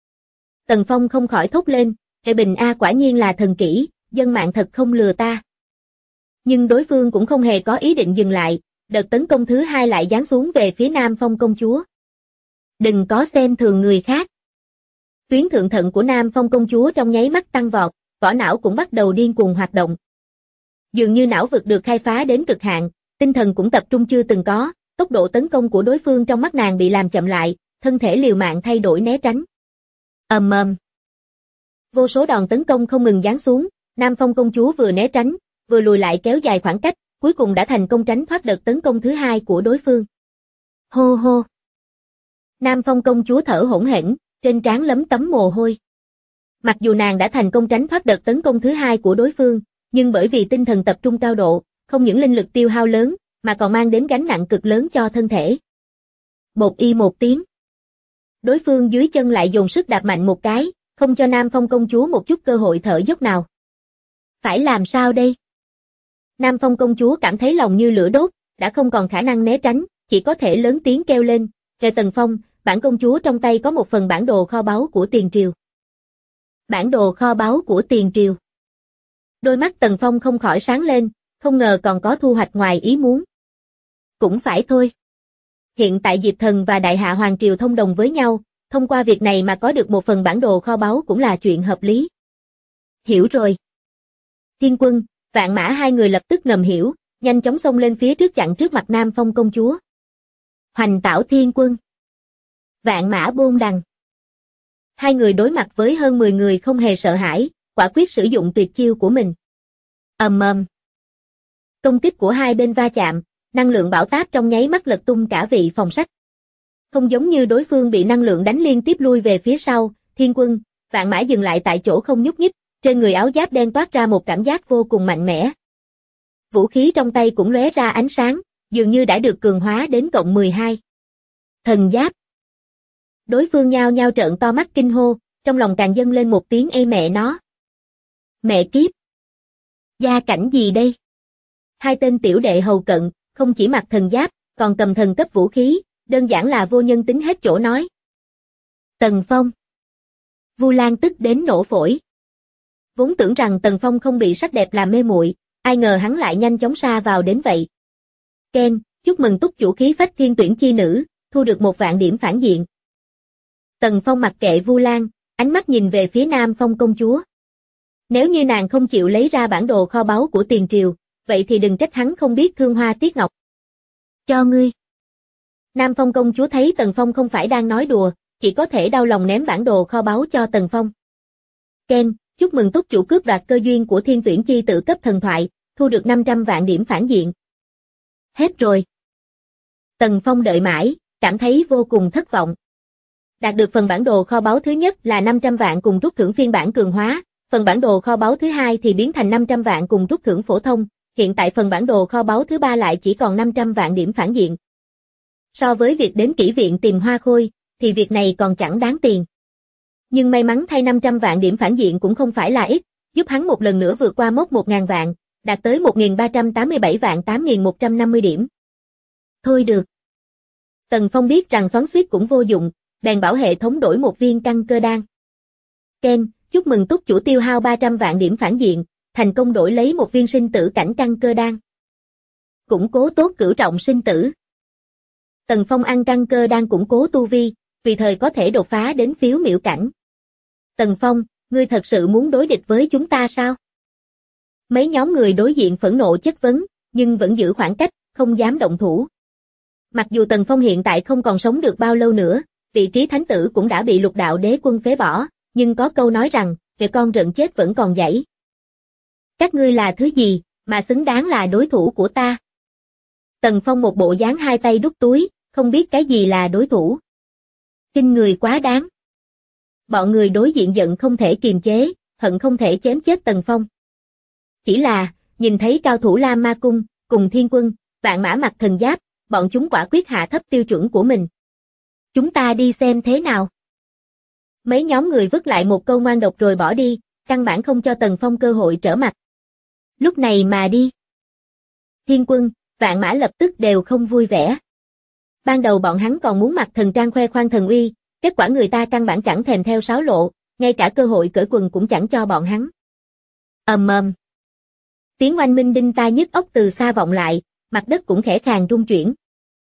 Tần Phong không khỏi thốt lên, Hệ Bình A quả nhiên là thần kỹ, dân mạng thật không lừa ta. Nhưng đối phương cũng không hề có ý định dừng lại, đợt tấn công thứ hai lại giáng xuống về phía Nam Phong công chúa. Đừng có xem thường người khác. Tuyến thượng thận của Nam Phong công chúa trong nháy mắt tăng vọt, vỏ não cũng bắt đầu điên cuồng hoạt động. Dường như não vực được khai phá đến cực hạn, tinh thần cũng tập trung chưa từng có, tốc độ tấn công của đối phương trong mắt nàng bị làm chậm lại, thân thể liều mạng thay đổi né tránh. Ầm ầm. Vô số đòn tấn công không ngừng giáng xuống, Nam Phong công chúa vừa né tránh, vừa lùi lại kéo dài khoảng cách, cuối cùng đã thành công tránh thoát đợt tấn công thứ hai của đối phương. Hô hô. Nam Phong công chúa thở hổn hển, trên trán lấm tấm mồ hôi. Mặc dù nàng đã thành công tránh thoát đợt tấn công thứ hai của đối phương, nhưng bởi vì tinh thần tập trung cao độ, không những linh lực tiêu hao lớn, mà còn mang đến gánh nặng cực lớn cho thân thể. Một y một tiếng. Đối phương dưới chân lại dồn sức đạp mạnh một cái, không cho Nam Phong công chúa một chút cơ hội thở dốc nào. Phải làm sao đây? Nam Phong công chúa cảm thấy lòng như lửa đốt, đã không còn khả năng né tránh, chỉ có thể lớn tiếng kêu lên, "Kề Tần Phong, bản công chúa trong tay có một phần bản đồ kho báu của Tiền Triều." Bản đồ kho báu của Tiền Triều. Đôi mắt Tần Phong không khỏi sáng lên, không ngờ còn có thu hoạch ngoài ý muốn. Cũng phải thôi. Hiện tại Diệp Thần và Đại Hạ Hoàng Triều thông đồng với nhau, thông qua việc này mà có được một phần bản đồ kho báu cũng là chuyện hợp lý. Hiểu rồi. Thiên Quân, Vạn Mã hai người lập tức ngầm hiểu, nhanh chóng xông lên phía trước chặn trước mặt Nam Phong công chúa. Hoành Tảo Thiên Quân. Vạn Mã Bôn Đằng. Hai người đối mặt với hơn 10 người không hề sợ hãi, quả quyết sử dụng tuyệt chiêu của mình. Ầm ầm. Công kích của hai bên va chạm, năng lượng bão táp trong nháy mắt lật tung cả vị phòng sách. Không giống như đối phương bị năng lượng đánh liên tiếp lui về phía sau, Thiên Quân, Vạn Mã dừng lại tại chỗ không nhúc nhích, trên người áo giáp đen toát ra một cảm giác vô cùng mạnh mẽ. Vũ khí trong tay cũng lóe ra ánh sáng, dường như đã được cường hóa đến cộng 12. Thần giáp. Đối phương nhao nhao trợn to mắt kinh hô, trong lòng càng dâng lên một tiếng ê mẹ nó. Mẹ kiếp. Gia cảnh gì đây? Hai tên tiểu đệ hầu cận, không chỉ mặc thần giáp, còn cầm thần cấp vũ khí, đơn giản là vô nhân tính hết chỗ nói. Tần Phong. Vu Lan tức đến nổ phổi. Vốn tưởng rằng Tần Phong không bị sắc đẹp làm mê muội, ai ngờ hắn lại nhanh chóng sa vào đến vậy. Ken, chúc mừng túc chủ khí phách thiên tuyển chi nữ, thu được 1.000 điểm phản diện. Tần Phong mặc kệ Vu Lan, ánh mắt nhìn về phía Nam Phong công chúa. Nếu như nàng không chịu lấy ra bản đồ kho báu của Tiền Triều, vậy thì đừng trách hắn không biết thương hoa tiếc ngọc. Cho ngươi. Nam Phong công chúa thấy Tần Phong không phải đang nói đùa, chỉ có thể đau lòng ném bản đồ kho báu cho Tần Phong. Ken, chúc mừng túc chủ cướp đoạt cơ duyên của thiên tuyển chi tử cấp thần thoại, thu được 500 vạn điểm phản diện. Hết rồi. Tần Phong đợi mãi, cảm thấy vô cùng thất vọng. Đạt được phần bản đồ kho báu thứ nhất là 500 vạn cùng rút thưởng phiên bản cường hóa, phần bản đồ kho báu thứ hai thì biến thành 500 vạn cùng rút thưởng phổ thông, hiện tại phần bản đồ kho báu thứ ba lại chỉ còn 500 vạn điểm phản diện. So với việc đến kỹ viện tìm hoa khôi, thì việc này còn chẳng đáng tiền. Nhưng may mắn thay 500 vạn điểm phản diện cũng không phải là ít, giúp hắn một lần nữa vượt qua mốc 1.000 vạn, đạt tới 1.387 vạn 8.150 điểm. Thôi được. Tần Phong biết rằng xoắn xuýt cũng vô dụng, bèn bảo hệ thống đổi một viên căn cơ đan. Ken, chúc mừng túc chủ tiêu hao 300 vạn điểm phản diện, thành công đổi lấy một viên sinh tử cảnh căn cơ đan. Củng cố tốt cửu trọng sinh tử. Tần Phong ăn căn cơ đan củng cố tu vi, vì thời có thể đột phá đến phiếu miểu cảnh. Tần Phong, ngươi thật sự muốn đối địch với chúng ta sao? Mấy nhóm người đối diện phẫn nộ chất vấn, nhưng vẫn giữ khoảng cách, không dám động thủ. Mặc dù Tần Phong hiện tại không còn sống được bao lâu nữa, vị trí thánh tử cũng đã bị Lục Đạo Đế Quân phế bỏ, nhưng có câu nói rằng, kẻ con rận chết vẫn còn dãy. Các ngươi là thứ gì, mà xứng đáng là đối thủ của ta? Tần Phong một bộ dáng hai tay đút túi, không biết cái gì là đối thủ. Kinh người quá đáng. Bọn người đối diện giận không thể kiềm chế, hận không thể chém chết Tần Phong. Chỉ là, nhìn thấy cao thủ Lam Ma Cung, cùng Thiên Quân, Vạn Mã mặc thần giáp, bọn chúng quả quyết hạ thấp tiêu chuẩn của mình. Chúng ta đi xem thế nào. Mấy nhóm người vứt lại một câu ngoan độc rồi bỏ đi, căn bản không cho Tần Phong cơ hội trở mặt. Lúc này mà đi. Thiên Quân, Vạn Mã lập tức đều không vui vẻ. Ban đầu bọn hắn còn muốn mặc thần trang khoe khoang thần uy, kết quả người ta căn bản chẳng thèm theo sáo lộ, ngay cả cơ hội cởi quần cũng chẳng cho bọn hắn. Ầm ầm. Tiếng oanh minh đinh tai nhức óc từ xa vọng lại, mặt đất cũng khẽ khàng rung chuyển.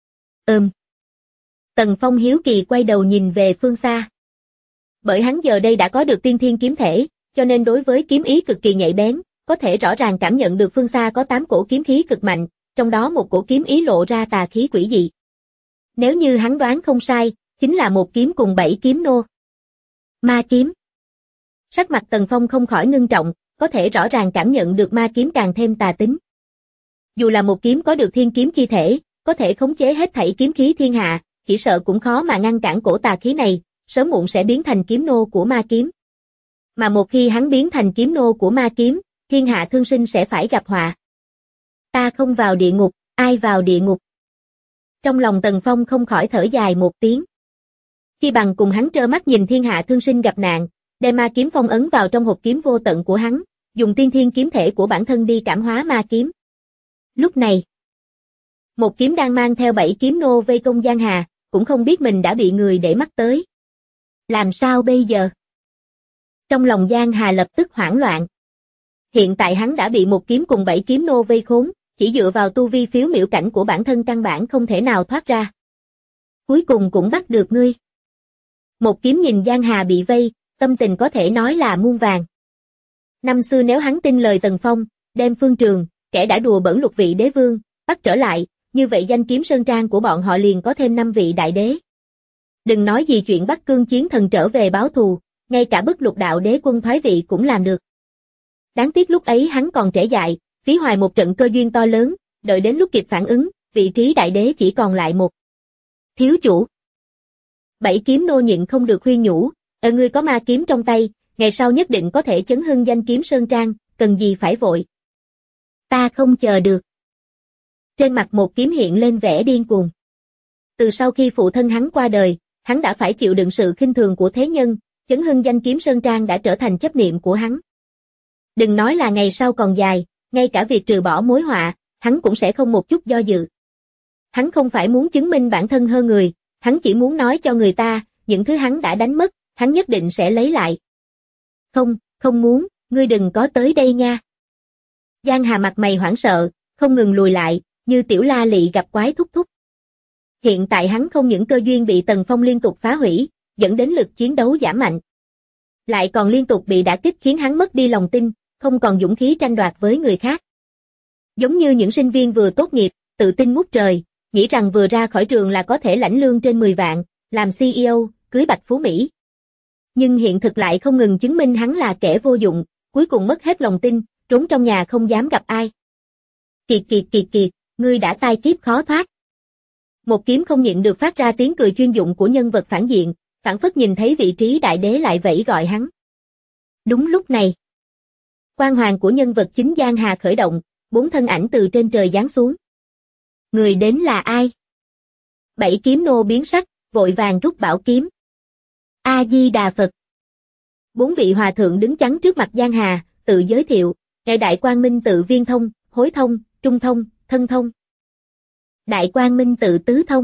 Tần Phong hiếu kỳ quay đầu nhìn về phương xa. Bởi hắn giờ đây đã có được tiên thiên kiếm thể, cho nên đối với kiếm ý cực kỳ nhạy bén, có thể rõ ràng cảm nhận được phương xa có 8 cổ kiếm khí cực mạnh, trong đó một cổ kiếm ý lộ ra tà khí quỷ dị. Nếu như hắn đoán không sai, chính là một kiếm cùng 7 kiếm nô. Ma kiếm. Sắc mặt Tần Phong không khỏi ngưng trọng, có thể rõ ràng cảm nhận được ma kiếm càng thêm tà tính. Dù là một kiếm có được thiên kiếm chi thể, có thể khống chế hết thảy kiếm khí thiên hạ, chỉ sợ cũng khó mà ngăn cản cổ tà khí này, sớm muộn sẽ biến thành kiếm nô của ma kiếm. Mà một khi hắn biến thành kiếm nô của ma kiếm, thiên hạ thương sinh sẽ phải gặp họa. Ta không vào địa ngục, ai vào địa ngục? Trong lòng Tần Phong không khỏi thở dài một tiếng. Chi bằng cùng hắn trơ mắt nhìn thiên hạ thương sinh gặp nạn, đem ma kiếm phong ấn vào trong hộp kiếm vô tận của hắn, dùng tiên thiên kiếm thể của bản thân đi cảm hóa ma kiếm. Lúc này, một kiếm đang mang theo 7 kiếm nô vây công Giang Hà, cũng không biết mình đã bị người để mắt tới. Làm sao bây giờ? Trong lòng Giang Hà lập tức hoảng loạn. Hiện tại hắn đã bị một kiếm cùng 7 kiếm nô vây khốn, chỉ dựa vào tu vi phiếu miểu cảnh của bản thân căn bản không thể nào thoát ra. Cuối cùng cũng bắt được ngươi. Một kiếm nhìn Giang Hà bị vây, tâm tình có thể nói là muôn vàng. Năm xưa nếu hắn tin lời Tần Phong, đem Phương Trường, kẻ đã đùa bỡn lục vị đế vương, bắt trở lại, như vậy danh kiếm sơn trang của bọn họ liền có thêm 5 vị đại đế. Đừng nói gì chuyện Bắc Cương chiến thần trở về báo thù, ngay cả bức lục đạo đế quân thoái vị cũng làm được. Đáng tiếc lúc ấy hắn còn trẻ dại, phí hoài một trận cơ duyên to lớn, đợi đến lúc kịp phản ứng, vị trí đại đế chỉ còn lại một. Thiếu chủ. 7 kiếm nô nhịn không được khuyên nhủ, ngươi có ma kiếm trong tay, ngày sau nhất định có thể chấn hưng danh kiếm sơn trang, cần gì phải vội. Ta không chờ được. Trên mặt một kiếm hiện lên vẻ điên cuồng. Từ sau khi phụ thân hắn qua đời, hắn đã phải chịu đựng sự khinh thường của thế nhân, chấn hưng danh kiếm sơn trang đã trở thành chấp niệm của hắn. Đừng nói là ngày sau còn dài, ngay cả việc trừ bỏ mối họa, hắn cũng sẽ không một chút do dự. Hắn không phải muốn chứng minh bản thân hơn người, hắn chỉ muốn nói cho người ta, những thứ hắn đã đánh mất, hắn nhất định sẽ lấy lại. Không, không muốn, ngươi đừng có tới đây nha. Giang Hà mặt mày hoảng sợ, không ngừng lùi lại, như tiểu la lị gặp quái thúc thúc. Hiện tại hắn không những cơ duyên bị Tần Phong liên tục phá hủy, dẫn đến lực chiến đấu giảm mạnh. Lại còn liên tục bị đả kích khiến hắn mất đi lòng tin, không còn dũng khí tranh đoạt với người khác. Giống như những sinh viên vừa tốt nghiệp, tự tin ngút trời, nghĩ rằng vừa ra khỏi trường là có thể lãnh lương trên 10 vạn, làm CEO, cưới bạch phú Mỹ. Nhưng hiện thực lại không ngừng chứng minh hắn là kẻ vô dụng, cuối cùng mất hết lòng tin, trốn trong nhà không dám gặp ai. Kiệt kiệt kiệt kiệt, ngươi đã tai kiếp khó thoát. Một kiếm không nhịn được phát ra tiếng cười chuyên dụng của nhân vật phản diện, phảng phất nhìn thấy vị trí đại đế lại vẫy gọi hắn. Đúng lúc này, quang hoàn của nhân vật chính Giang Hà khởi động, 4 thân ảnh từ trên trời giáng xuống. Người đến là ai? 7 kiếm nô biến sắc, vội vàng rút bảo kiếm. A Di Đà Phật. 4 vị hòa thượng đứng chắn trước mặt Giang Hà, tự giới thiệu, ngài Đại Quang Minh tự Viên Thông, Hối Thông, Trung Thông, Thân Thông. Đại Quang Minh tự Tứ Thông.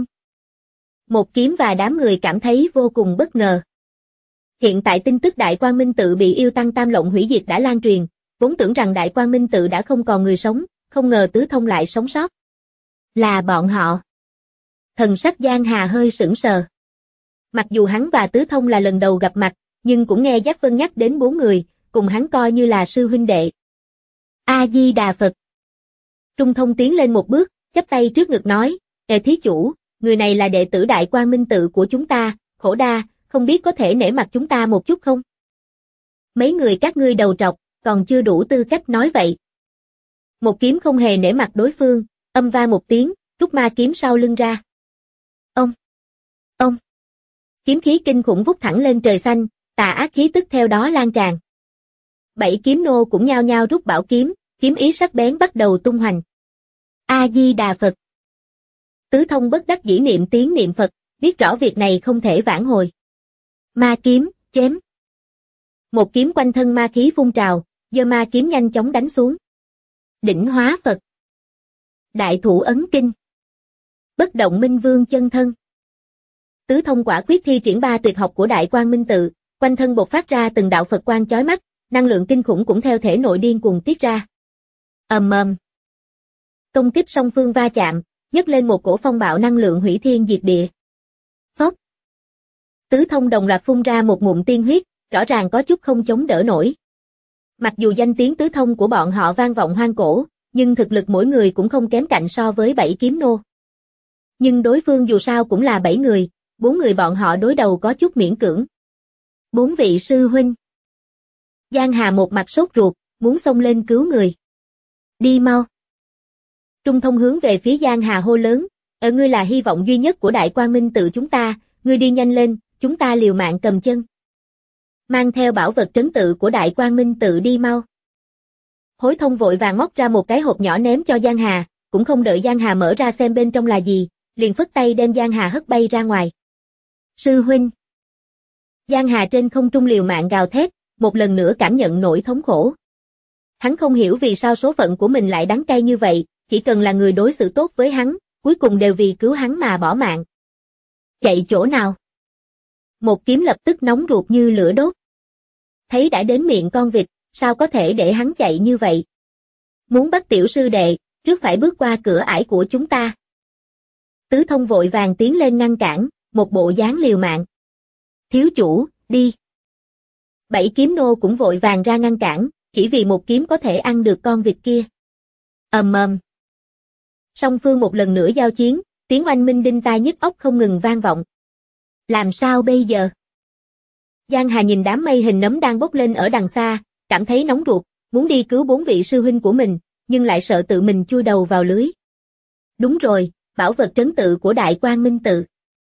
Một kiếm và đám người cảm thấy vô cùng bất ngờ. Hiện tại tin tức Đại Quang Minh tự bị yêu tăng Tam Lộng hủy diệt đã lan truyền, vốn tưởng rằng Đại Quang Minh tự đã không còn người sống, không ngờ Tứ Thông lại sống sót. Là bọn họ. Thần sắc Giang Hà hơi sững sờ. Mặc dù hắn và Tứ Thông là lần đầu gặp mặt, nhưng cũng nghe Giác Vân nhắc đến 4 người, cùng hắn coi như là sư huynh đệ. A Di Đà Phật. Trung Thông tiến lên một bước, chắp tay trước ngực nói, thí chủ, người này là đệ tử Đại Quang Minh tự của chúng ta, khổ đa, không biết có thể nể mặt chúng ta một chút không? Mấy người các ngươi đầu trọc, còn chưa đủ tư cách nói vậy, Một kiếm không hề nể mặt đối phương, âm vang một tiếng, rút ma kiếm sau lưng ra. Ông. Kiếm khí kinh khủng vút thẳng lên trời xanh, tà ác khí tức theo đó lan tràn. 7 kiếm nô cũng nhao nhao rút bảo kiếm, kiếm ý sắc bén bắt đầu tung hoành. A Di Đà Phật. Tứ Thông bất đắc dĩ niệm tiếng niệm Phật, biết rõ việc này không thể vãn hồi. Ma kiếm, chém. Một kiếm quanh thân ma khí phun trào, giơ ma kiếm nhanh chóng đánh xuống. Đỉnh hóa Phật. Đại thủ ấn kinh. Bất động minh vương chân thân. Tứ Thông quả quyết thi triển 3 tuyệt học của Đại Quang Minh Tự, quanh thân bộc phát ra từng đạo Phật quang chói mắt, năng lượng kinh khủng cũng theo thể nội điên cuồng tiết ra. Ầm ầm. Công kích song phương va chạm, nhấc lên một cổ phong bạo năng lượng hủy thiên diệt địa. Phốc. Tứ Thông đồng loạt phun ra một ngụm tiên huyết, rõ ràng có chút không chống đỡ nổi. Mặc dù danh tiếng Tứ Thông của bọn họ vang vọng hoang cổ, nhưng thực lực mỗi người cũng không kém cạnh so với 7 kiếm nô. Nhưng đối phương dù sao cũng là 7 người, 4 người bọn họ đối đầu có chút miễn cưỡng. 4 vị sư huynh. Giang Hà một mặt sốt ruột, muốn xông lên cứu người. Đi mau. Trung Thông hướng về phía Giang Hà hô lớn, ngươi là hy vọng duy nhất của Đại Quang Minh Tự chúng ta, ngươi đi nhanh lên, chúng ta liều mạng cầm chân. Mang theo bảo vật trấn tự của Đại Quang Minh Tự đi mau. Hối Thông vội vàng móc ra một cái hộp nhỏ ném cho Giang Hà, cũng không đợi Giang Hà mở ra xem bên trong là gì, liền phất tay đem Giang Hà hất bay ra ngoài. Sư huynh. Giang Hà trên không trung liều mạng gào thét, một lần nữa cảm nhận nỗi thống khổ. Hắn không hiểu vì sao số phận của mình lại đắng cay như vậy, chỉ cần là người đối xử tốt với hắn, cuối cùng đều vì cứu hắn mà bỏ mạng. Chạy chỗ nào? Một kiếm lập tức nóng ruột như lửa đốt. Thấy đã đến miệng con vịt, sao có thể để hắn chạy như vậy? Muốn bắt tiểu sư đệ, trước phải bước qua cửa ải của chúng ta. Tứ Thông vội vàng tiến lên ngăn cản, một bộ dáng liều mạng. Thiếu chủ, đi. 7 kiếm nô cũng vội vàng ra ngăn cản, chỉ vì một kiếm có thể ăn được con vịt kia. Ầm ầm. Song phương một lần nữa giao chiến, tiếng oanh minh đinh tai nhức óc không ngừng vang vọng. Làm sao bây giờ? Giang Hà nhìn đám mây hình nấm đang bốc lên ở đằng xa, cảm thấy nóng ruột, muốn đi cứu 4 vị sư huynh của mình, nhưng lại sợ tự mình chui đầu vào lưới. Đúng rồi, bảo vật trấn tự của Đại Quang Minh Tự.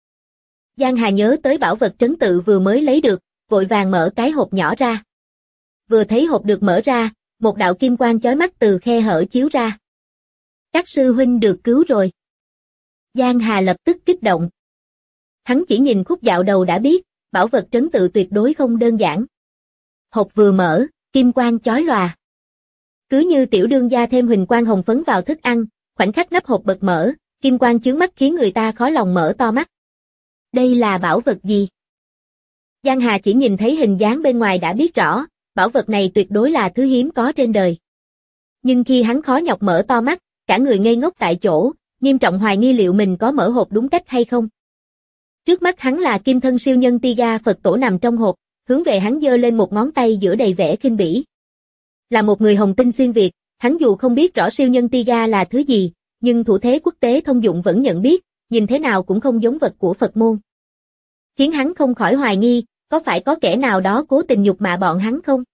Giang Hà nhớ tới bảo vật trấn tự vừa mới lấy được, vội vàng mở cái hộp nhỏ ra. Vừa thấy hộp được mở ra, một đạo kim quang chói mắt từ khe hở chiếu ra. Các sư huynh được cứu rồi. Giang Hà lập tức kích động. Hắn chỉ nhìn khúc dạo đầu đã biết, bảo vật trấn tự tuyệt đối không đơn giản. Hộp vừa mở, kim quang chói lòa. Cứ như tiểu đương gia thêm huỳnh quang hồng phấn vào thức ăn, khoảnh khắc nắp hộp bật mở, kim quang chướng mắt khiến người ta khó lòng mở to mắt. Đây là bảo vật gì? Giang Hà chỉ nhìn thấy hình dáng bên ngoài đã biết rõ, bảo vật này tuyệt đối là thứ hiếm có trên đời. Nhưng khi hắn khó nhọc mở to mắt, cả người ngây ngốc tại chỗ, nghiêm trọng hoài nghi liệu mình có mở hộp đúng cách hay không. Trước mắt hắn là kim thân siêu nhân Tiga Phật tổ nằm trong hộp, hướng về hắn giơ lên một ngón tay giữa đầy vẻ khinh bỉ. Là một người Hồng Tinh xuyên Việt, hắn dù không biết rõ siêu nhân Tiga là thứ gì, nhưng thủ thế quốc tế thông dụng vẫn nhận biết, nhìn thế nào cũng không giống vật của Phật môn. Khiến hắn không khỏi hoài nghi, có phải có kẻ nào đó cố tình nhục mạ bọn hắn không?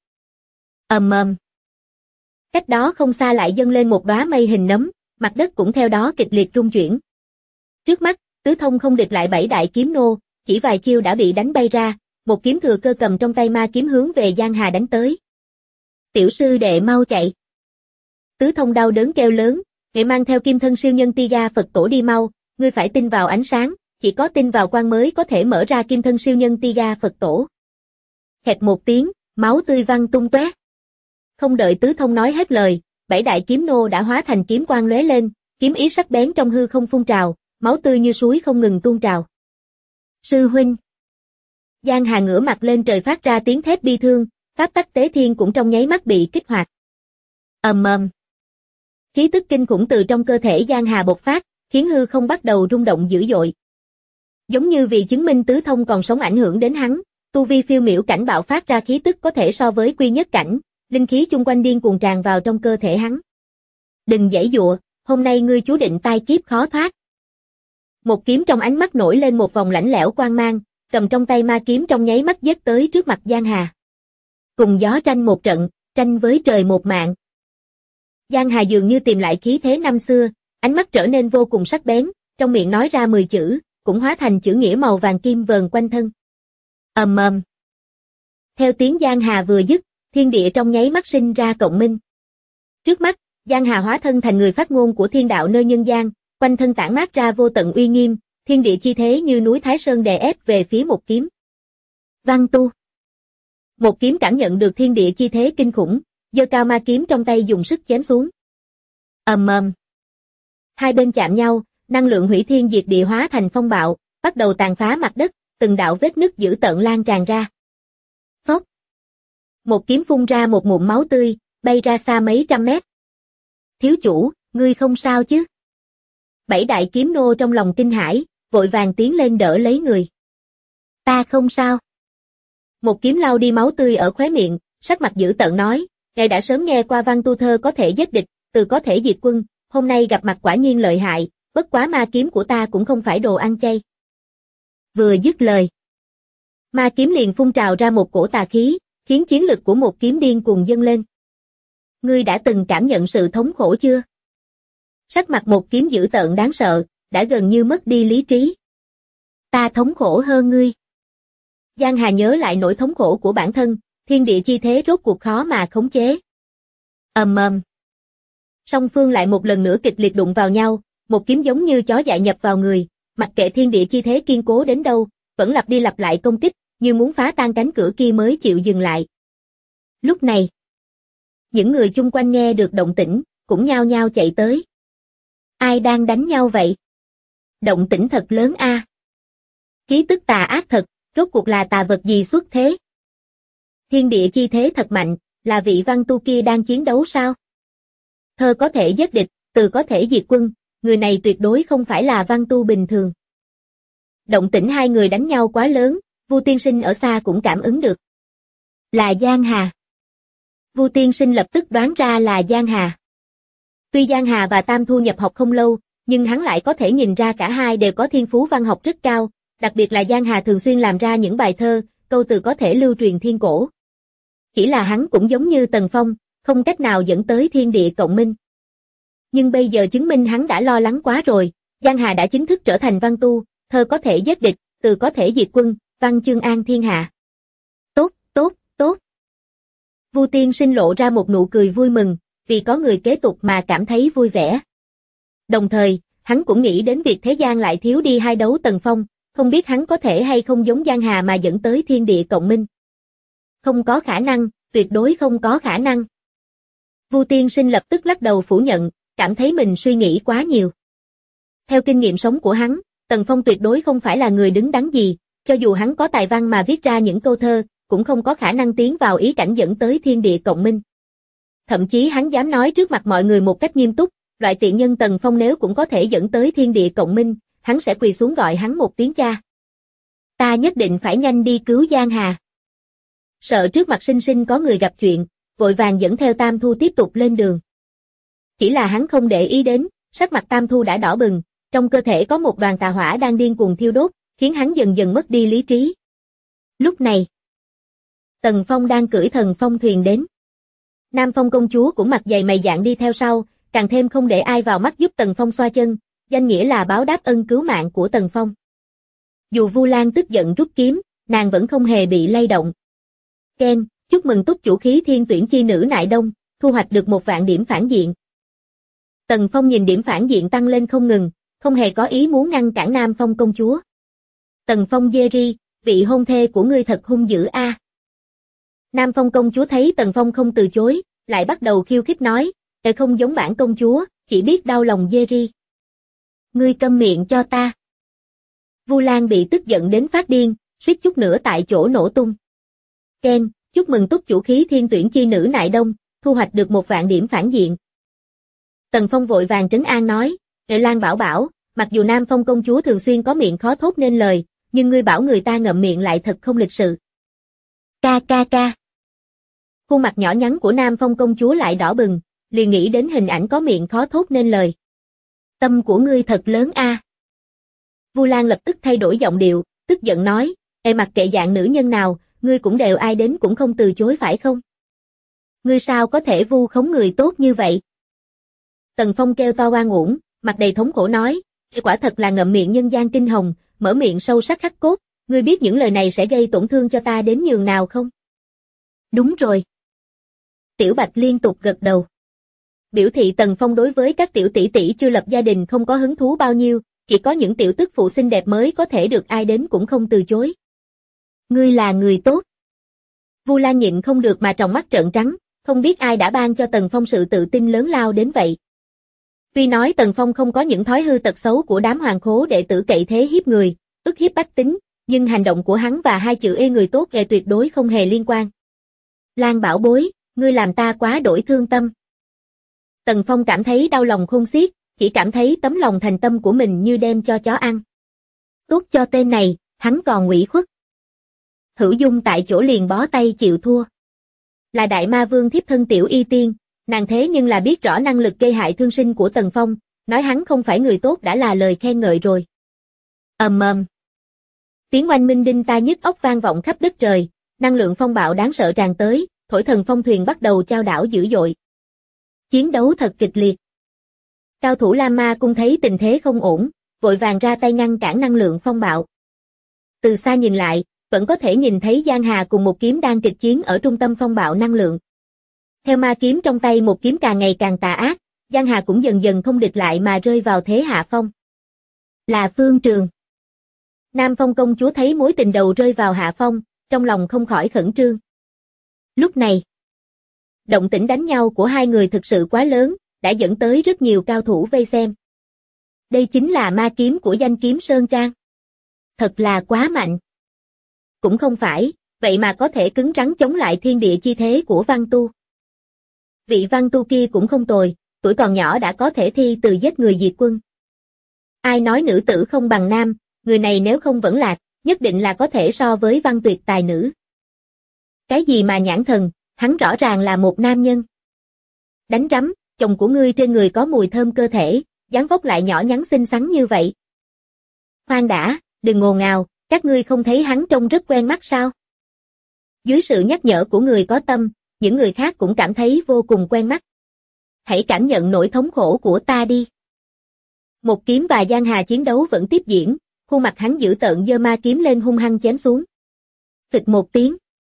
Ầm ầm. Cách đó không xa lại dâng lên một đóa mây hình nấm, mặt đất cũng theo đó kịch liệt rung chuyển. Trước mắt, Tứ Thông không địch lại 7 đại kiếm nô, chỉ vài chiêu đã bị đánh bay ra, một kiếm thừa cơ cầm trong tay ma kiếm hướng về Giang Hà đánh tới. Tiểu sư đệ mau chạy. Tứ Thông đau đớn kêu lớn, người mang theo kim thân siêu nhân Tiga Phật tổ đi mau, ngươi phải tin vào ánh sáng, chỉ có tin vào quang mới có thể mở ra kim thân siêu nhân Tiga Phật tổ. Hẹt một tiếng, máu tươi văng tung tóe. Không đợi Tứ Thông nói hết lời, 7 đại kiếm nô đã hóa thành kiếm quang lóe lên, kiếm ý sắc bén trong hư không phun trào, máu tươi như suối không ngừng tuôn trào. Sư huynh. Giang Hà ngửa mặt lên trời phát ra tiếng thét bi thương, pháp tắc tế thiên cũng trong nháy mắt bị kích hoạt. Ầm ầm. Khí tức kinh khủng từ trong cơ thể Giang Hà bộc phát, khiến hư không bắt đầu rung động dữ dội. Giống như vì chứng minh Tứ Thông còn sống ảnh hưởng đến hắn, tu vi phiêu miểu cảnh bạo phát ra khí tức có thể so với quy nhất cảnh, linh khí chung quanh điên cuồng tràn vào trong cơ thể hắn. Đừng giãy giụa, hôm nay ngươi chú định tai kiếp khó thoát. Một kiếm trong ánh mắt nổi lên một vòng lạnh lẽo quang mang, cầm trong tay ma kiếm trong nháy mắt giết tới trước mặt Giang Hà. Cùng gió tranh một trận, tranh với trời một mạng. Giang Hà dường như tìm lại khí thế năm xưa, ánh mắt trở nên vô cùng sắc bén, trong miệng nói ra 10 chữ, cũng hóa thành chữ nghĩa màu vàng kim vờn quanh thân. Ầm ầm. Theo tiếng Giang Hà vừa dứt, thiên địa trong nháy mắt sinh ra cộng minh. Trước mắt, Giang Hà hóa thân thành người phát ngôn của thiên đạo nơi nhân gian, quanh thân tản mát ra vô tận uy nghiêm, thiên địa chi thế như núi Thái Sơn đè ép về phía một kiếm. Văn Tu. Một kiếm cảm nhận được thiên địa chi thế kinh khủng, giơ cao ma kiếm trong tay dùng sức chém xuống. Ầm ầm. Hai bên chạm nhau, năng lượng hủy thiên diệt địa hóa thành phong bạo, bắt đầu tàn phá mặt đất, từng đạo vết nứt dữ tợn lan tràn ra. Phốc. Một kiếm phun ra một ngụm máu tươi, bay ra xa mấy trăm mét. Thiếu chủ, ngươi không sao chứ? Bảy đại kiếm nô trong lòng kinh hãi, vội vàng tiến lên đỡ lấy người. Ta không sao. Một kiếm lau đi máu tươi ở khóe miệng, sắc mặt dữ tợn nói, ngài đã sớm nghe qua Văn Tu thơ có thể giết địch, từ có thể diệt quân, hôm nay gặp mặt quả nhiên lợi hại, bất quá ma kiếm của ta cũng không phải đồ ăn chay. Vừa dứt lời, ma kiếm liền phun trào ra một cổ tà khí, khiến chiến lực của một kiếm điên cuồng dâng lên. Ngươi đã từng cảm nhận sự thống khổ chưa? Sắc mặt một kiếm dữ tợn đáng sợ, đã gần như mất đi lý trí. Ta thống khổ hơn ngươi. Giang Hà nhớ lại nỗi thống khổ của bản thân, thiên địa chi thế rốt cuộc khó mà khống chế. Ầm ầm. Song phương lại một lần nữa kịch liệt đụng vào nhau, một kiếm giống như chó dại nhập vào người, mặc kệ thiên địa chi thế kiên cố đến đâu, vẫn lặp đi lặp lại công kích, như muốn phá tan cánh cửa kia mới chịu dừng lại. Lúc này, những người chung quanh nghe được động tĩnh, cũng nhao nhao chạy tới. Ai đang đánh nhau vậy? Động tĩnh thật lớn a. Khí tức tà ác thật, rốt cuộc là tà vật gì xuất thế? Thiên địa chi thế thật mạnh, là vị Văn Tu kia đang chiến đấu sao? Thơ có thể giết địch, từ có thể diệt quân, người này tuyệt đối không phải là Văn Tu bình thường. Động tĩnh hai người đánh nhau quá lớn, Vu tiên sinh ở xa cũng cảm ứng được. Là Giang Hà. Vu tiên sinh lập tức đoán ra là Giang Hà. Tuy Giang Hà và Tam Thu nhập học không lâu, nhưng hắn lại có thể nhìn ra cả hai đều có thiên phú văn học rất cao, đặc biệt là Giang Hà thường xuyên làm ra những bài thơ, câu từ có thể lưu truyền thiên cổ. Chỉ là hắn cũng giống như Tần Phong, không cách nào dẫn tới thiên địa cộng minh. Nhưng bây giờ chứng minh hắn đã lo lắng quá rồi, Giang Hà đã chính thức trở thành Văn Tu, thơ có thể giết địch, từ có thể diệt quân, văn chương an thiên hạ. Tốt, tốt, tốt. Vu tiên sinh lộ ra một nụ cười vui mừng, vì có người kế tục mà cảm thấy vui vẻ. Đồng thời, hắn cũng nghĩ đến việc thế gian lại thiếu đi hai đấu Tần Phong, không biết hắn có thể hay không giống Giang Hà mà dẫn tới thiên địa cộng minh. Không có khả năng, tuyệt đối không có khả năng. Vu tiên sinh lập tức lắc đầu phủ nhận, cảm thấy mình suy nghĩ quá nhiều. Theo kinh nghiệm sống của hắn, Tần Phong tuyệt đối không phải là người đứng đắn gì, cho dù hắn có tài văn mà viết ra những câu thơ, cũng không có khả năng tiến vào ý cảnh dẫn tới thiên địa cộng minh. Thậm chí hắn dám nói trước mặt mọi người một cách nghiêm túc, loại tiện nhân Tần Phong nếu cũng có thể dẫn tới thiên địa cộng minh, hắn sẽ quỳ xuống gọi hắn một tiếng cha. Ta nhất định phải nhanh đi cứu Giang Hà. Sợ trước mặt Sinh Sinh có người gặp chuyện, vội vàng dẫn theo Tam Thu tiếp tục lên đường. Chỉ là hắn không để ý đến, sắc mặt Tam Thu đã đỏ bừng, trong cơ thể có một đoàn tà hỏa đang điên cuồng thiêu đốt, khiến hắn dần dần mất đi lý trí. Lúc này, Tần Phong đang cưỡi thần phong thuyền đến. Nam Phong công chúa cũng mặt dày mày dạn đi theo sau, càng thêm không để ai vào mắt giúp Tần Phong xoa chân, danh nghĩa là báo đáp ân cứu mạng của Tần Phong. Dù Vu Lan tức giận rút kiếm, nàng vẫn không hề bị lay động. Ken, chúc mừng túc chủ khí thiên tuyển chi nữ nại đông, thu hoạch được 1.000 điểm phản diện. Tần Phong nhìn điểm phản diện tăng lên không ngừng, không hề có ý muốn ngăn cản Nam Phong công chúa. Tần Phong Jerry, vị hôn thê của ngươi thật hung dữ a. Nam Phong công chúa thấy Tần Phong không từ chối, lại bắt đầu khiêu khích nói, không giống bản công chúa, chỉ biết đau lòng Jerry. Ngươi câm miệng cho ta. Vu Lan bị tức giận đến phát điên, suýt chút nữa tại chỗ nổ tung. Ken, chúc mừng túc chủ khí thiên tuyển chi nữ nại đông, thu hoạch được 1.000 điểm phản diện. Tần Phong vội vàng trấn an nói, Lan bảo bảo, mặc dù Nam Phong công chúa thường xuyên có miệng khó thốt nên lời, nhưng ngươi bảo người ta ngậm miệng lại thật không lịch sự. Ca ca ca. Khuôn mặt nhỏ nhắn của Nam Phong công chúa lại đỏ bừng, liền nghĩ đến hình ảnh có miệng khó thốt nên lời. Tâm của ngươi thật lớn a. Vu Lan lập tức thay đổi giọng điệu, tức giận nói, mặc kệ dạng nữ nhân nào, ngươi cũng đều ai đến cũng không từ chối phải không? Ngươi sao có thể vu khống người tốt như vậy? Tần Phong kêu to oan uổng, mặt đầy thống khổ nói, quả thật là ngậm miệng nhân gian kinh hồng, mở miệng sâu sắc khắc cốt, ngươi biết những lời này sẽ gây tổn thương cho ta đến nhường nào không? Đúng rồi. Tiểu Bạch liên tục gật đầu. Biểu thị Tần Phong đối với các tiểu tỷ tỷ chưa lập gia đình không có hứng thú bao nhiêu, chỉ có những tiểu tức phụ xinh đẹp mới có thể được ai đến cũng không từ chối. Ngươi là người tốt. Vu Lan nhịn không được mà tròng mắt trợn trắng, không biết ai đã ban cho Tần Phong sự tự tin lớn lao đến vậy. Tuy nói Tần Phong không có những thói hư tật xấu của đám hoàng khố đệ tử cậy thế hiếp người, ức hiếp bách tính, nhưng hành động của hắn và hai chữ ê người tốt tuyệt đối không hề liên quan. Lan bảo bối, ngươi làm ta quá đổi thương tâm. Tần Phong cảm thấy đau lòng khôn xiết, chỉ cảm thấy tấm lòng thành tâm của mình như đem cho chó ăn. Tốt cho tên này, hắn còn ủy khuất. Hữu Dung tại chỗ liền bó tay chịu thua. Là đại ma vương thiếp thân tiểu y tiên, nàng thế nhưng là biết rõ năng lực gây hại thương sinh của Tần Phong, nói hắn không phải người tốt đã là lời khen ngợi rồi. Tiếng oanh minh đinh tai nhức óc vang vọng khắp đất trời, năng lượng phong bạo đáng sợ tràn tới, thổi thần phong thuyền bắt đầu chao đảo dữ dội. Chiến đấu thật kịch liệt. Cao thủ La Ma Cung thấy tình thế không ổn, vội vàng ra tay ngăn cản năng lượng phong bạo. Từ xa nhìn lại, vẫn có thể nhìn thấy Giang Hà cùng một kiếm đang kịch chiến ở trung tâm phong bạo năng lượng. Theo ma kiếm trong tay một kiếm càng ngày càng tà ác, Giang Hà cũng dần dần không địch lại mà rơi vào thế hạ phong. Là Phương Trường. Nam Phong công chúa thấy mối tình đầu rơi vào hạ phong, trong lòng không khỏi khẩn trương. Lúc này, động tĩnh đánh nhau của hai người thực sự quá lớn, đã dẫn tới rất nhiều cao thủ vây xem. Đây chính là ma kiếm của danh kiếm Sơn Trang. Thật là quá mạnh. Cũng không phải, vậy mà có thể cứng rắn chống lại thiên địa chi thế của Văn Tu. Vị Văn Tu kia cũng không tồi, tuổi còn nhỏ đã có thể thi từ giết người diệt quân. Ai nói nữ tử không bằng nam, người này nếu không vẫn lạc, nhất định là có thể so với Văn Tuyệt tài nữ. Cái gì mà nhãn thần, hắn rõ ràng là một nam nhân. Đánh rắm, chồng của ngươi trên người có mùi thơm cơ thể, dáng vóc lại nhỏ nhắn xinh xắn như vậy. Khoan đã, đừng ngồn ngào, các ngươi không thấy hắn trông rất quen mắt sao? Dưới sự nhắc nhở của người có tâm, những người khác cũng cảm thấy vô cùng quen mắt. Hãy cảm nhận nỗi thống khổ của ta đi. Một kiếm và Giang Hà chiến đấu vẫn tiếp diễn, khuôn mặt hắn dữ tợn giơ ma kiếm lên hung hăng chém xuống. Phịch một tiếng.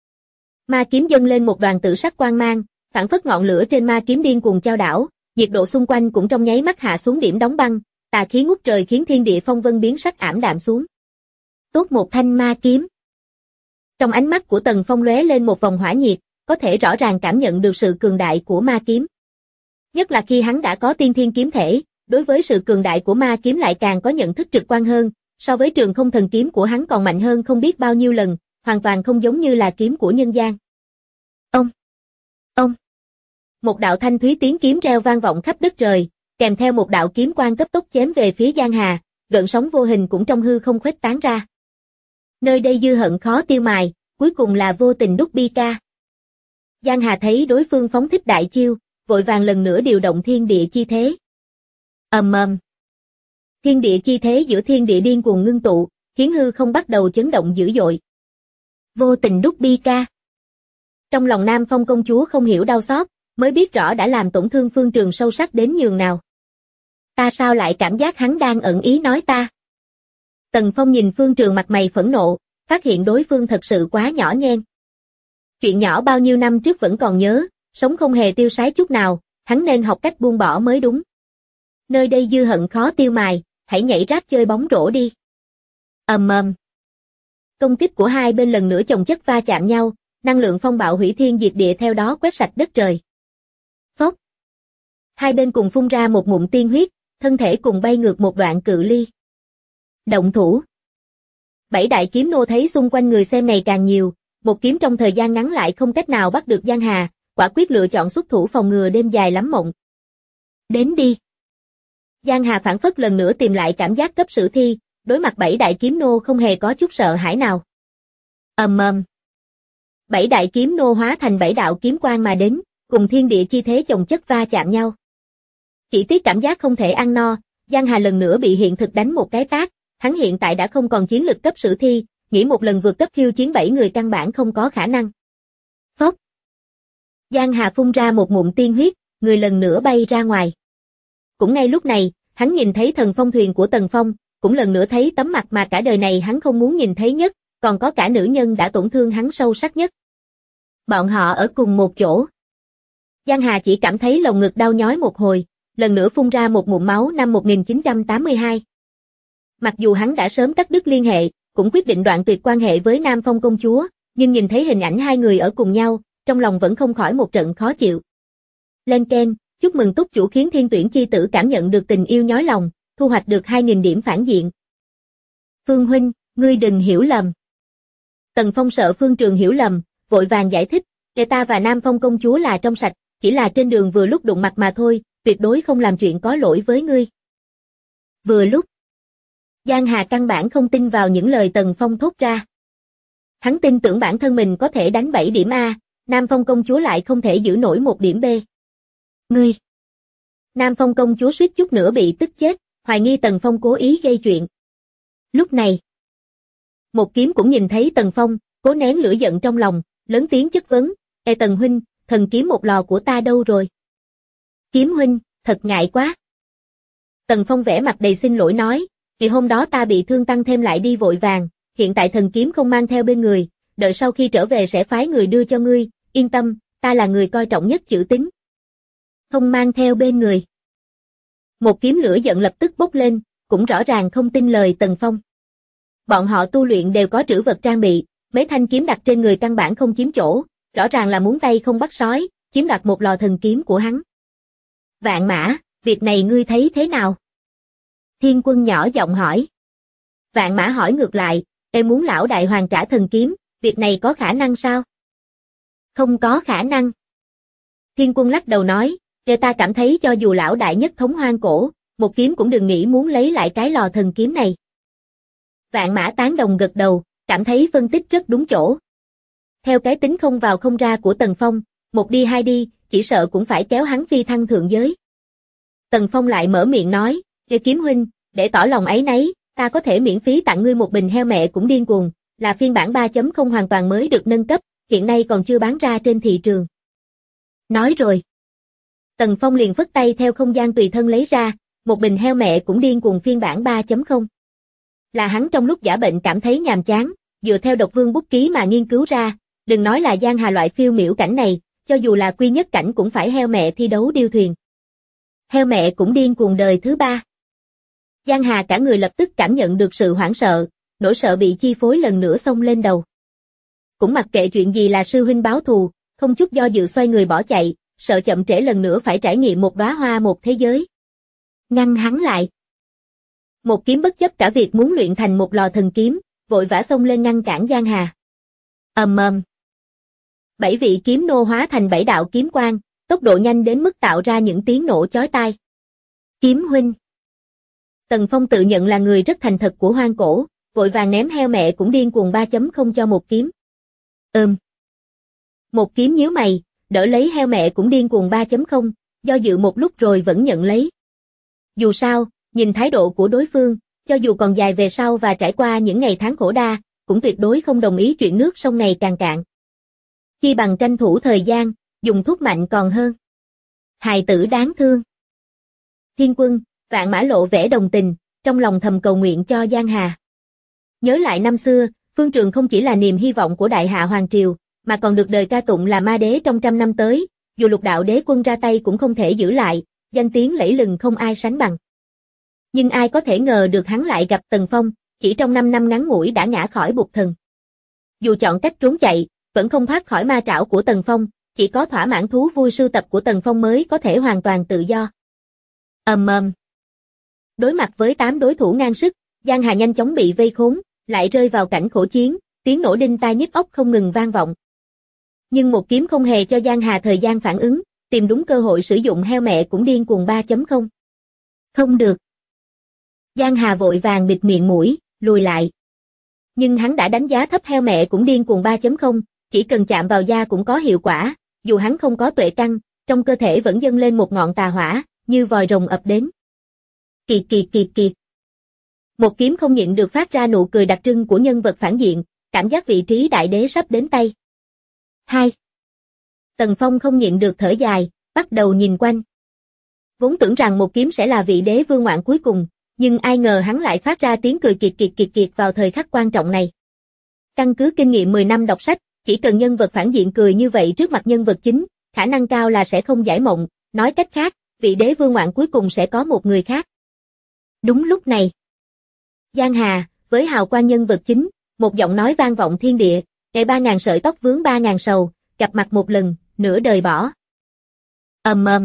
Ma kiếm dâng lên một đoàn tự sắc quang mang, phản phất ngọn lửa trên ma kiếm điên cuồng chao đảo, nhiệt độ xung quanh cũng trong nháy mắt hạ xuống điểm đóng băng, tà khí ngút trời khiến thiên địa phong vân biến sắc ảm đạm xuống. Tốt một thanh ma kiếm. Trong ánh mắt của Tần Phong lóe lên một vòng hỏa nhiệt, có thể rõ ràng cảm nhận được sự cường đại của ma kiếm. Nhất là khi hắn đã có tiên thiên kiếm thể, đối với sự cường đại của ma kiếm lại càng có nhận thức trực quan hơn, so với Trường Không thần kiếm của hắn còn mạnh hơn không biết bao nhiêu lần, hoàn toàn không giống như là kiếm của nhân gian. Ông. Một đạo thanh thúy tiếng kiếm reo vang vọng khắp đất trời, kèm theo một đạo kiếm quang cấp tốc chém về phía Giang Hà, gợn sóng vô hình cũng trong hư không khuếch tán ra. Nơi đây dư hận khó tiêu mài, cuối cùng là vô tình đúc bi ca. Giang Hà thấy đối phương phóng thích đại chiêu, vội vàng lần nữa điều động thiên địa chi thế. Thiên địa chi thế giữa thiên địa điên cuồng ngưng tụ, khiến hư không bắt đầu chấn động dữ dội. Vô tình đúc bi ca. Trong lòng Nam Phong công chúa không hiểu đau xót, mới biết rõ đã làm tổn thương Phương Trường sâu sắc đến nhường nào. Ta sao lại cảm giác hắn đang ẩn ý nói ta? Tần Phong nhìn Phương Trường mặt mày phẫn nộ, phát hiện đối phương thật sự quá nhỏ nhen. Chuyện nhỏ bao nhiêu năm trước vẫn còn nhớ, sống không hề tiêu sái chút nào, hắn nên học cách buông bỏ mới đúng. Nơi đây dư hận khó tiêu mài, hãy nhảy ráp chơi bóng rổ đi. Công kích của hai bên lần nữa chồng chất va chạm nhau, năng lượng phong bạo hủy thiên diệt địa theo đó quét sạch đất trời. Phốc. Hai bên cùng phun ra một ngụm tiên huyết, thân thể cùng bay ngược một đoạn cự ly. Động thủ. Bảy đại kiếm nô thấy xung quanh người xem này càng nhiều, một kiếm trong thời gian ngắn lại không cách nào bắt được Giang Hà, quả quyết lựa chọn xuất thủ phòng ngừa đêm dài lắm mộng. Đến đi. Giang Hà phản phất lần nữa tìm lại cảm giác cấp sử thi, đối mặt bảy đại kiếm nô không hề có chút sợ hãi nào. Bảy đại kiếm nô hóa thành bảy đạo kiếm quang mà đến, cùng thiên địa chi thế chồng chất va chạm nhau. Chỉ tiếc cảm giác không thể ăn no, Giang Hà lần nữa bị hiện thực đánh một cái tát, hắn hiện tại đã không còn chiến lực cấp sử thi, nghĩ một lần vượt cấp khiêu chiến 7 người căn bản không có khả năng. Phốc. Giang Hà phun ra một ngụm tiên huyết, người lần nữa bay ra ngoài. Cũng ngay lúc này, hắn nhìn thấy thần phong thuyền của Tần Phong, cũng lần nữa thấy tấm mặt mà cả đời này hắn không muốn nhìn thấy nhất, còn có cả nữ nhân đã tổn thương hắn sâu sắc nhất. Bọn họ ở cùng một chỗ. Giang Hà chỉ cảm thấy lồng ngực đau nhói một hồi, lần nữa phun ra một ngụm máu năm 1982. Mặc dù hắn đã sớm cắt đứt liên hệ, cũng quyết định đoạn tuyệt quan hệ với Nam Phong công chúa, nhưng nhìn thấy hình ảnh hai người ở cùng nhau, trong lòng vẫn không khỏi một trận khó chịu. Lên keng, chúc mừng túc chủ khiến thiên tuyển chi tử cảm nhận được tình yêu nhói lòng, thu hoạch được 2.000 điểm phản diện. Phương huynh, ngươi đừng hiểu lầm. Tần Phong sợ Phương Trường hiểu lầm, vội vàng giải thích, ta và Nam Phong công chúa là trong sạch, chỉ là trên đường vừa lúc đụng mặt mà thôi, tuyệt đối không làm chuyện có lỗi với ngươi. Vừa lúc. Giang Hà căn bản không tin vào những lời Tần Phong thốt ra. Hắn tin tưởng bản thân mình có thể đánh 7 điểm A, Nam Phong công chúa lại không thể giữ nổi 1 điểm B. Ngươi! Nam Phong công chúa suýt chút nữa bị tức chết, hoài nghi Tần Phong cố ý gây chuyện. Lúc này, Một Kiếm cũng nhìn thấy Tần Phong, cố nén lửa giận trong lòng, lớn tiếng chất vấn, Tần huynh, thần kiếm một lò của ta đâu rồi? Kiếm huynh, thật ngại quá. Tần Phong vẻ mặt đầy xin lỗi nói, vì hôm đó ta bị thương tăng thêm lại đi vội vàng, hiện tại thần kiếm không mang theo bên người, đợi sau khi trở về sẽ phái người đưa cho ngươi, yên tâm, ta là người coi trọng nhất chữ tín. Không mang theo bên người. Một Kiếm lửa giận lập tức bốc lên, cũng rõ ràng không tin lời Tần Phong. Bọn họ tu luyện đều có trữ vật trang bị, mấy thanh kiếm đặt trên người căn bản không chiếm chỗ, rõ ràng là muốn tay không bắt sói, chiếm đoạt một lò thần kiếm của hắn. Vạn Mã, việc này ngươi thấy thế nào? Thiên Quân nhỏ giọng hỏi. Vạn Mã hỏi ngược lại, em muốn lão đại hoàng trả thần kiếm, việc này có khả năng sao? Không có khả năng. Thiên Quân lắc đầu nói, ta cảm thấy cho dù lão đại nhất thống hoang cổ, Một Kiếm cũng đừng nghĩ muốn lấy lại cái lò thần kiếm này. Vạn Mã tán đồng gật đầu, cảm thấy phân tích rất đúng chỗ. Theo cái tính không vào không ra của Tần Phong, một đi hai đi, chỉ sợ cũng phải kéo hắn phi thăng thượng giới. Tần Phong lại mở miệng nói, Kiếm huynh, để tỏ lòng áy náy, ta có thể miễn phí tặng ngươi một bình heo mẹ cũng điên cuồng, là phiên bản 3.0 hoàn toàn mới được nâng cấp, hiện nay còn chưa bán ra trên thị trường. Nói rồi. Tần Phong liền phất tay theo không gian tùy thân lấy ra, một bình heo mẹ cũng điên cuồng phiên bản 3.0. Là hắn trong lúc giả bệnh cảm thấy nhàm chán, dựa theo Độc Vương bút ký mà nghiên cứu ra, đừng nói là Giang Hà loại phiêu miểu cảnh này, cho dù là quy nhất cảnh cũng phải heo mẹ thi đấu điêu thuyền. Heo mẹ cũng điên cuồng đời thứ 3. Giang Hà cả người lập tức cảm nhận được sự hoảng sợ, nỗi sợ bị chi phối lần nữa xông lên đầu. Cũng mặc kệ chuyện gì là sư huynh báo thù, không chút do dự xoay người bỏ chạy, sợ chậm trễ lần nữa phải trải nghiệm một đóa hoa một thế giới. Ngăn hắn lại. Một Kiếm bất chấp cả việc muốn luyện thành một lò thần kiếm, vội vã xông lên ngăn cản Giang Hà. Ầm ầm. 7 vị kiếm nô hóa thành 7 đạo kiếm quang, tốc độ nhanh đến mức tạo ra những tiếng nổ chói tai. Kiếm huynh. Tần Phong tự nhận là người rất thành thật của hoang cổ, vội vàng ném heo mẹ cũng điên cuồng 3.0 cho Một Kiếm. Một Kiếm nhíu mày, đỡ lấy heo mẹ cũng điên cuồng 3.0, do dự một lúc rồi vẫn nhận lấy. Dù sao, nhìn thái độ của đối phương, cho dù còn dài về sau và trải qua những ngày tháng khổ đa, cũng tuyệt đối không đồng ý chuyện nước sông ngày càng cạn. Chi bằng tranh thủ thời gian, dùng thuốc mạnh còn hơn. Hài tử đáng thương. Thiên Quân, Vạn Mã lộ vẻ đồng tình, trong lòng thầm cầu nguyện cho Giang Hà. Nhớ lại năm xưa, Phương Trường không chỉ là niềm hy vọng của Đại Hạ Hoàng Triều, mà còn được đời ca tụng là ma đế trong 100 năm tới, dù Lục Đạo Đế Quân ra tay cũng không thể giữ lại, danh tiếng lẫy lừng không ai sánh bằng. Nhưng ai có thể ngờ được hắn lại gặp Tần Phong, chỉ trong 5 năm ngắn ngủi đã ngã khỏi bục thần. Dù chọn cách trốn chạy, vẫn không thoát khỏi ma trảo của Tần Phong, chỉ có thỏa mãn thú vui sưu tập của Tần Phong mới có thể hoàn toàn tự do. Đối mặt với 8 đối thủ ngang sức, Giang Hà nhanh chóng bị vây khốn, lại rơi vào cảnh khổ chiến, tiếng nổ đinh tai nhức óc không ngừng vang vọng. Nhưng Một Kiếm không hề cho Giang Hà thời gian phản ứng, tìm đúng cơ hội sử dụng heo mẹ cũng điên cuồng 3.0. Không được. Giang Hà vội vàng bịt miệng mũi, lùi lại. Nhưng hắn đã đánh giá thấp heo mẹ cũng điên cuồng 3.0, chỉ cần chạm vào da cũng có hiệu quả, dù hắn không có tuệ căn, trong cơ thể vẫn dâng lên một ngọn tà hỏa, như vòi rồng ập đến. Kiệt. Một Kiếm không nhịn được phát ra nụ cười đặc trưng của nhân vật phản diện, cảm giác vị trí đại đế sắp đến tay. 2. Tần Phong không nhịn được thở dài, bắt đầu nhìn quanh. Vốn tưởng rằng một kiếm sẽ là vị đế vương ngoạn cuối cùng, nhưng ai ngờ hắn lại phát ra tiếng cười kiệt kiệt kiệt kiệt vào thời khắc quan trọng này. Căn cứ kinh nghiệm 10 năm đọc sách, chỉ cần nhân vật phản diện cười như vậy trước mặt nhân vật chính, khả năng cao là sẽ không giải mộng, nói cách khác, vị đế vương ngoạn cuối cùng sẽ có một người khác. Đúng lúc này, Giang Hà, với hào quang nhân vật chính, một giọng nói vang vọng thiên địa, ngày 3.000 sợi tóc vướng 3.000 sầu, gặp mặt một lần, nửa đời bỏ. Ầm ầm.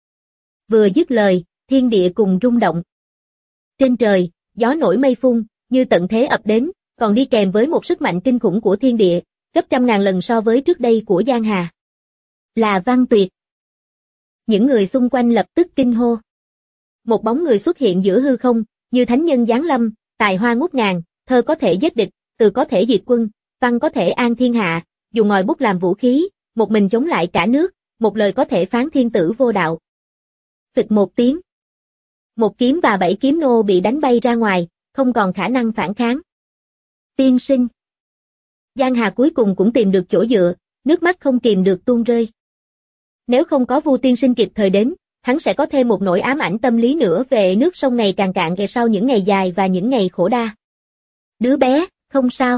Vừa dứt lời, thiên địa cùng rung động. Trên trời, gió nổi mây phun, như tận thế ập đến, còn đi kèm với một sức mạnh kinh khủng của thiên địa, gấp 100.000 lần so với trước đây của Giang Hà. Là Văn Tuyệt. Những người xung quanh lập tức kinh hô. Một bóng người xuất hiện giữa hư không, như thánh nhân giáng lâm, tài hoa ngút ngàn, thơ có thể giết địch, từ có thể diệt quân, văn có thể an thiên hạ, dùng ngòi bút làm vũ khí, một mình chống lại cả nước, một lời có thể phán thiên tử vô đạo. Phịch một tiếng. Một kiếm và 7 kiếm nô bị đánh bay ra ngoài, không còn khả năng phản kháng. Tiên sinh. Giang Hà cuối cùng cũng tìm được chỗ dựa, nước mắt không kìm được tuôn rơi. Nếu không có Vu tiên sinh kịp thời đến, hắn sẽ có thêm một nỗi ám ảnh tâm lý nữa về nước sông ngày càng cạn kề sau những ngày dài và những ngày khổ đa. Đứa bé, không sao.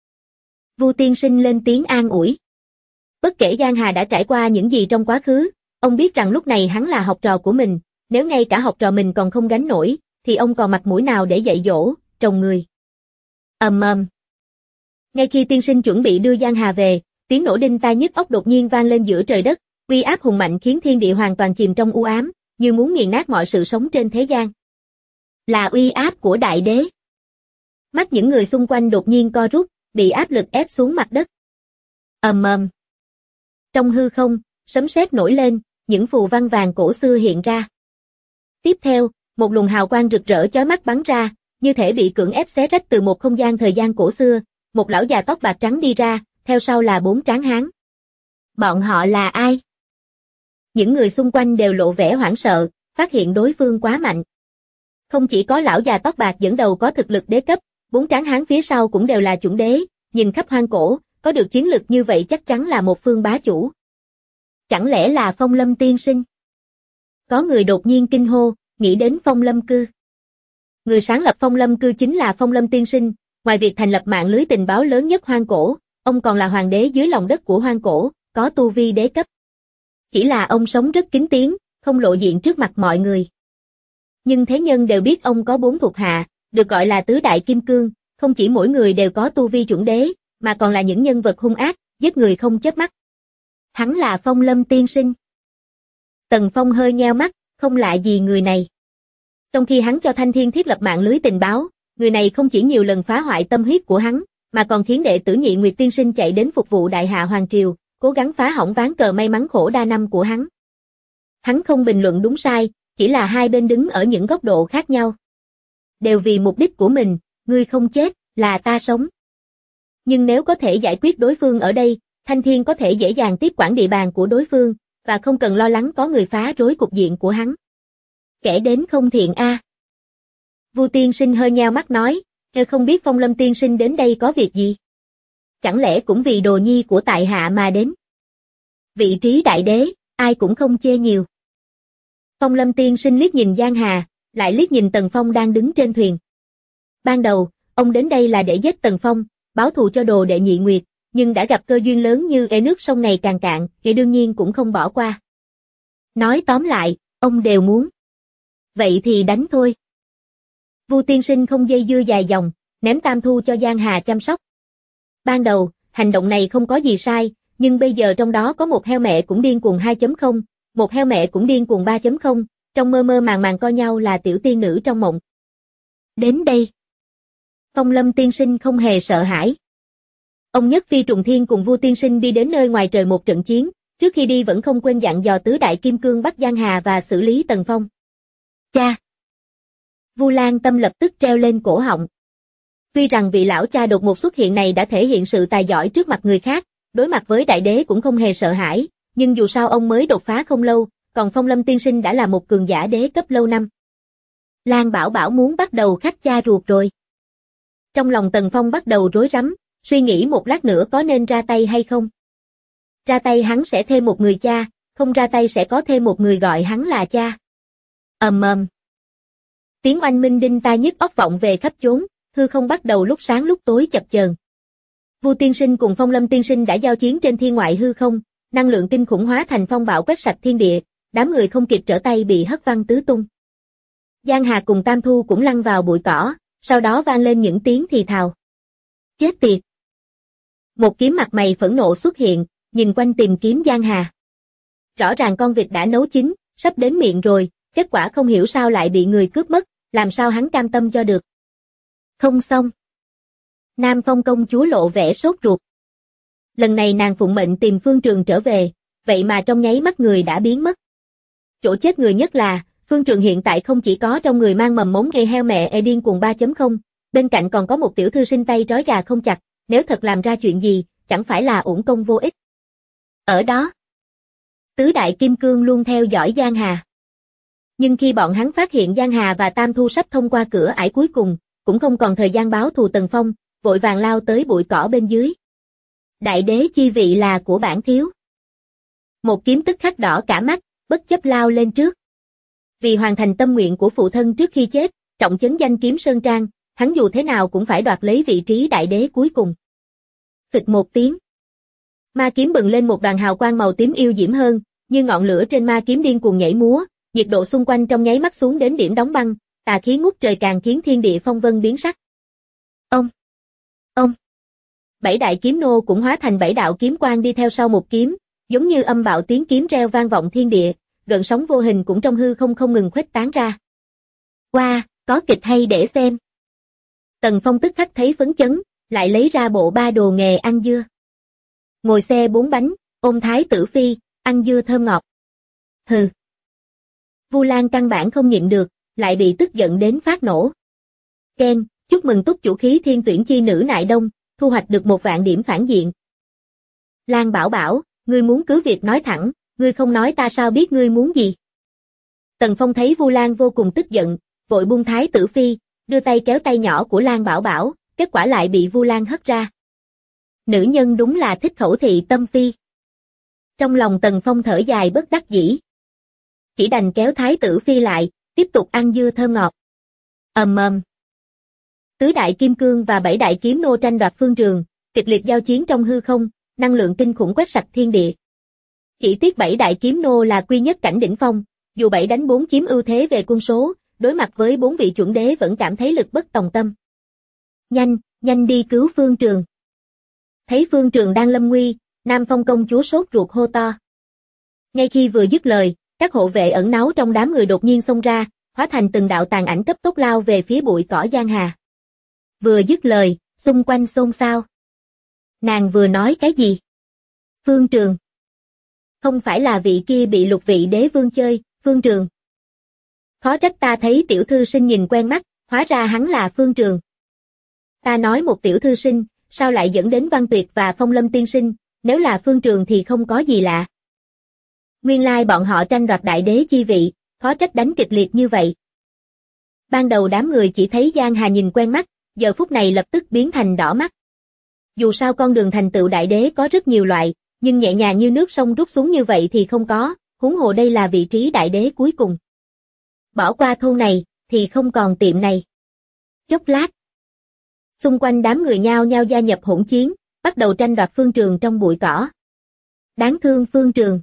Vu tiên sinh lên tiếng an ủi. Bất kể Giang Hà đã trải qua những gì trong quá khứ, ông biết rằng lúc này hắn là học trò của mình, nếu ngay cả học trò mình còn không gánh nổi, thì ông còn mặt mũi nào để dạy dỗ, trồng người. Ầm ầm. Ngay khi tiên sinh chuẩn bị đưa Giang Hà về, tiếng nổ đinh tai nhức óc đột nhiên vang lên giữa trời đất, uy áp hùng mạnh khiến thiên địa hoàn toàn chìm trong u ám, như muốn nghiền nát mọi sự sống trên thế gian. Là uy áp của đại đế. Mắt những người xung quanh đột nhiên co rút, bị áp lực ép xuống mặt đất. Ầm ầm. Trong hư không, sấm sét nổi lên, những phù văn vàng cổ xưa hiện ra. Tiếp theo, một luồng hào quang rực rỡ chói mắt bắn ra, như thể bị cưỡng ép xé rách từ một không gian thời gian cổ xưa, một lão già tóc bạc trắng đi ra, theo sau là 4 tráng hán. Bọn họ là ai? Những người xung quanh đều lộ vẻ hoảng sợ, phát hiện đối phương quá mạnh. Không chỉ có lão già tóc bạc dẫn đầu có thực lực đế cấp, 4 tráng hán phía sau cũng đều là chủng đế, nhìn khắp hoang cổ, có được chiến lực như vậy chắc chắn là một phương bá chủ. Chẳng lẽ là Phong Lâm tiên sinh? Có người đột nhiên kinh hô, nghĩ đến Phong Lâm cư. Người sáng lập Phong Lâm cư chính là Phong Lâm tiên sinh, ngoài việc thành lập mạng lưới tình báo lớn nhất hoang cổ, ông còn là hoàng đế dưới lòng đất của hoang cổ, có tu vi đế cấp. Chỉ là ông sống rất kín tiếng, không lộ diện trước mặt mọi người. Nhưng thế nhân đều biết ông có 4 thuộc hạ, được gọi là tứ đại kim cương, không chỉ mỗi người đều có tu vi chuẩn đế, mà còn là những nhân vật hung ác, giết người không chớp mắt. Hắn là Phong Lâm tiên sinh. Tần Phong hơi nheo mắt, không lạ gì người này. Trong khi hắn cho Thanh Thiên thiết lập mạng lưới tình báo, người này không chỉ nhiều lần phá hoại tâm huyết của hắn, mà còn khiến đệ tử Nhị Nguyệt tiên sinh chạy đến phục vụ đại hạ hoàng triều, cố gắng phá hỏng ván cờ may mắn khổ đa năm của hắn. Hắn không bình luận đúng sai, chỉ là hai bên đứng ở những góc độ khác nhau. Đều vì mục đích của mình, ngươi không chết, là ta sống. Nhưng nếu có thể giải quyết đối phương ở đây, Thanh Thiên có thể dễ dàng tiếp quản địa bàn của đối phương, và không cần lo lắng có người phá rối cục diện của hắn. Kẻ đến không thiện a. Vu tiên sinh hơi nheo mắt nói, không biết Phong Lâm tiên sinh đến đây có việc gì? Chẳng lẽ cũng vì đồ nhi của tại hạ mà đến? Vị trí đại đế, ai cũng không chê nhiều. Phong Lâm tiên sinh liếc nhìn Giang Hà, lại liếc nhìn Tần Phong đang đứng trên thuyền. Ban đầu, ông đến đây là để giết Tần Phong, báo thù cho đồ đệ Nhị Nguyệt, nhưng đã gặp cơ duyên lớn như nước sông ngày càng cạn, thì đương nhiên cũng không bỏ qua. Nói tóm lại, ông đều muốn. Vậy thì đánh thôi. Vu tiên sinh không dây dưa dài dòng, ném tam thu cho Giang Hà chăm sóc. Ban đầu, hành động này không có gì sai, nhưng bây giờ trong đó có một heo mẹ cũng điên cuồng 2.0, một heo mẹ cũng điên cuồng 3.0, trong mơ mơ màng màng co nhau là tiểu tiên nữ trong mộng. Đến đây. Phong Lâm tiên sinh không hề sợ hãi. Ông Nhất Phi Trùng Thiên cùng Vu tiên sinh đi đến nơi ngoài trời một trận chiến, trước khi đi vẫn không quên dặn dò tứ đại kim cương bắt Giang Hà và xử lý Tần Phong. Cha! Vu Lan Tâm lập tức treo lên cổ họng. Tuy rằng vị lão cha đột ngột xuất hiện này đã thể hiện sự tài giỏi trước mặt người khác, đối mặt với đại đế cũng không hề sợ hãi, nhưng dù sao ông mới đột phá không lâu, còn Phong Lâm tiên sinh đã là một cường giả đế cấp lâu năm. Lan Bảo Bảo muốn bắt đầu khắc cha ruột rồi. Trong lòng Tần Phong bắt đầu rối rắm, suy nghĩ một lát nữa có nên ra tay hay không. Ra tay hắn sẽ thêm một người cha, không ra tay sẽ có thêm một người gọi hắn là cha. Ầm ầm. Tiếng oanh minh đinh tai nhức óc vọng về khắp chốn, hư không bắt đầu lúc sáng lúc tối chập chờn. Vu tiên sinh cùng Phong Lâm tiên sinh đã giao chiến trên thiên ngoại hư không, năng lượng kinh khủng hóa thành phong bạo quét sạch thiên địa, đám người không kịp trở tay bị hất văng tứ tung. Giang Hà cùng Tam Thu cũng lăn vào bụi cỏ, sau đó vang lên những tiếng thì thào. Chết tiệt! Một kiếm mặt mày phẫn nộ xuất hiện, nhìn quanh tìm kiếm Giang Hà. Rõ ràng con vịt đã nấu chín, sắp đến miệng rồi, kết quả không hiểu sao lại bị người cướp mất, làm sao hắn cam tâm cho được. Không xong. Nam Phong công chúa lộ vẻ sốt ruột. Lần này nàng phụng mệnh tìm Phương Trường trở về, vậy mà trong nháy mắt người đã biến mất. Chỗ chết người nhất là, Phương Trường hiện tại không chỉ có trong người mang mầm mống gây heo mẹ điên cuồng 3.0, bên cạnh còn có một tiểu thư sinh tay trói gà không chặt, nếu thật làm ra chuyện gì, chẳng phải là uổng công vô ích. Ở đó, tứ đại kim cương luôn theo dõi Giang Hà. Nhưng khi bọn hắn phát hiện Giang Hà và Tam Thu sắp thông qua cửa ải cuối cùng, cũng không còn thời gian báo thù Tần Phong, vội vàng lao tới bụi cỏ bên dưới. Đại đế chi vị là của bản thiếu. Một kiếm tức khắc đỏ cả mắt, bất chấp lao lên trước. Vì hoàn thành tâm nguyện của phụ thân trước khi chết, trọng chấn danh kiếm Sơn Trang, hắn dù thế nào cũng phải đoạt lấy vị trí đại đế cuối cùng. Phịch một tiếng. Ma kiếm bừng lên một đoàn hào quang màu tím yêu diễm hơn, như ngọn lửa trên ma kiếm điên cuồng nhảy múa, nhiệt độ xung quanh trong nháy mắt xuống đến điểm đóng băng, tà khí ngút trời càng khiến thiên địa phong vân biến sắc. Ông. Bảy đại kiếm nô cũng hóa thành bảy đạo kiếm quang đi theo sau một kiếm, giống như âm bạo tiếng kiếm reo vang vọng thiên địa, gợn sóng vô hình cũng trong hư không ngừng khuếch tán ra. Wow, có kịch hay để xem. Tần Phong tức khắc thấy phấn chấn, lại lấy ra bộ ba đồ nghề ăn dưa. Ngồi xe 4 bánh, ôm thái tử phi, ăn dưa thơm ngọt. Hừ. Vu Lan căn bản không nhịn được, lại bị tức giận đến phát nổ. Ken, chúc mừng túc chủ khí thiên tuyển chi nữ nại đông, thu hoạch được 1.000 điểm phản diện. Lan Bảo Bảo, ngươi muốn cứ việc nói thẳng, ngươi không nói ta sao biết ngươi muốn gì. Tần Phong thấy Vu Lan vô cùng tức giận, vội buông thái tử phi, đưa tay kéo tay nhỏ của Lan Bảo Bảo, kết quả lại bị Vu Lan hất ra. Nữ nhân đúng là thích khẩu thị tâm phi. Trong lòng Tần Phong thở dài bất đắc dĩ. Chỉ đành kéo thái tử phi lại, tiếp tục ăn dưa thơm ngọt. Ầm ầm. Tứ đại kim cương và 7 đại kiếm nô tranh đoạt phương trường, kịch liệt giao chiến trong hư không, năng lượng kinh khủng quét sạch thiên địa. Chỉ tiếc 7 đại kiếm nô là quy nhất cảnh đỉnh phong, dù 7 đánh 4 chiếm ưu thế về quân số, đối mặt với 4 vị chuẩn đế vẫn cảm thấy lực bất tòng tâm. Nhanh đi cứu Phương Trường. Thấy Phương Trường đang lâm nguy, Nam Phong công chúa sốt ruột hô to. Ngay khi vừa dứt lời, các hộ vệ ẩn náu trong đám người đột nhiên xông ra, hóa thành từng đạo tàn ảnh cấp tốc lao về phía bụi cỏ Giang Hà. Vừa dứt lời, xung quanh xôn xao. Nàng vừa nói cái gì? Phương Trường. Không phải là vị kia bị lục vị đế vương chơi, Phương Trường. Khó trách ta thấy tiểu thư sinh nhìn quen mắt, hóa ra hắn là Phương Trường. Ta nói một tiểu thư sinh, sao lại dẫn đến Văn Tuyệt và Phong Lâm tiên sinh, nếu là Phương Trường thì không có gì lạ. Nguyên lai bọn họ tranh đoạt đại đế chi vị, khó trách đánh kịch liệt như vậy. Ban đầu đám người chỉ thấy Giang Hà nhìn quen mắt, giờ phút này lập tức biến thành đỏ mắt. Dù sao con đường thành tựu đại đế có rất nhiều loại, nhưng nhẹ nhàng như nước sông rút xuống như vậy thì không có, huống hồ đây là vị trí đại đế cuối cùng. Bỏ qua thôn này, thì không còn tiệm này. Chốc lát. Xung quanh đám người nhao nhao gia nhập hỗn chiến, bắt đầu tranh đoạt Phương Trường trong bụi cỏ. Đáng thương Phương Trường.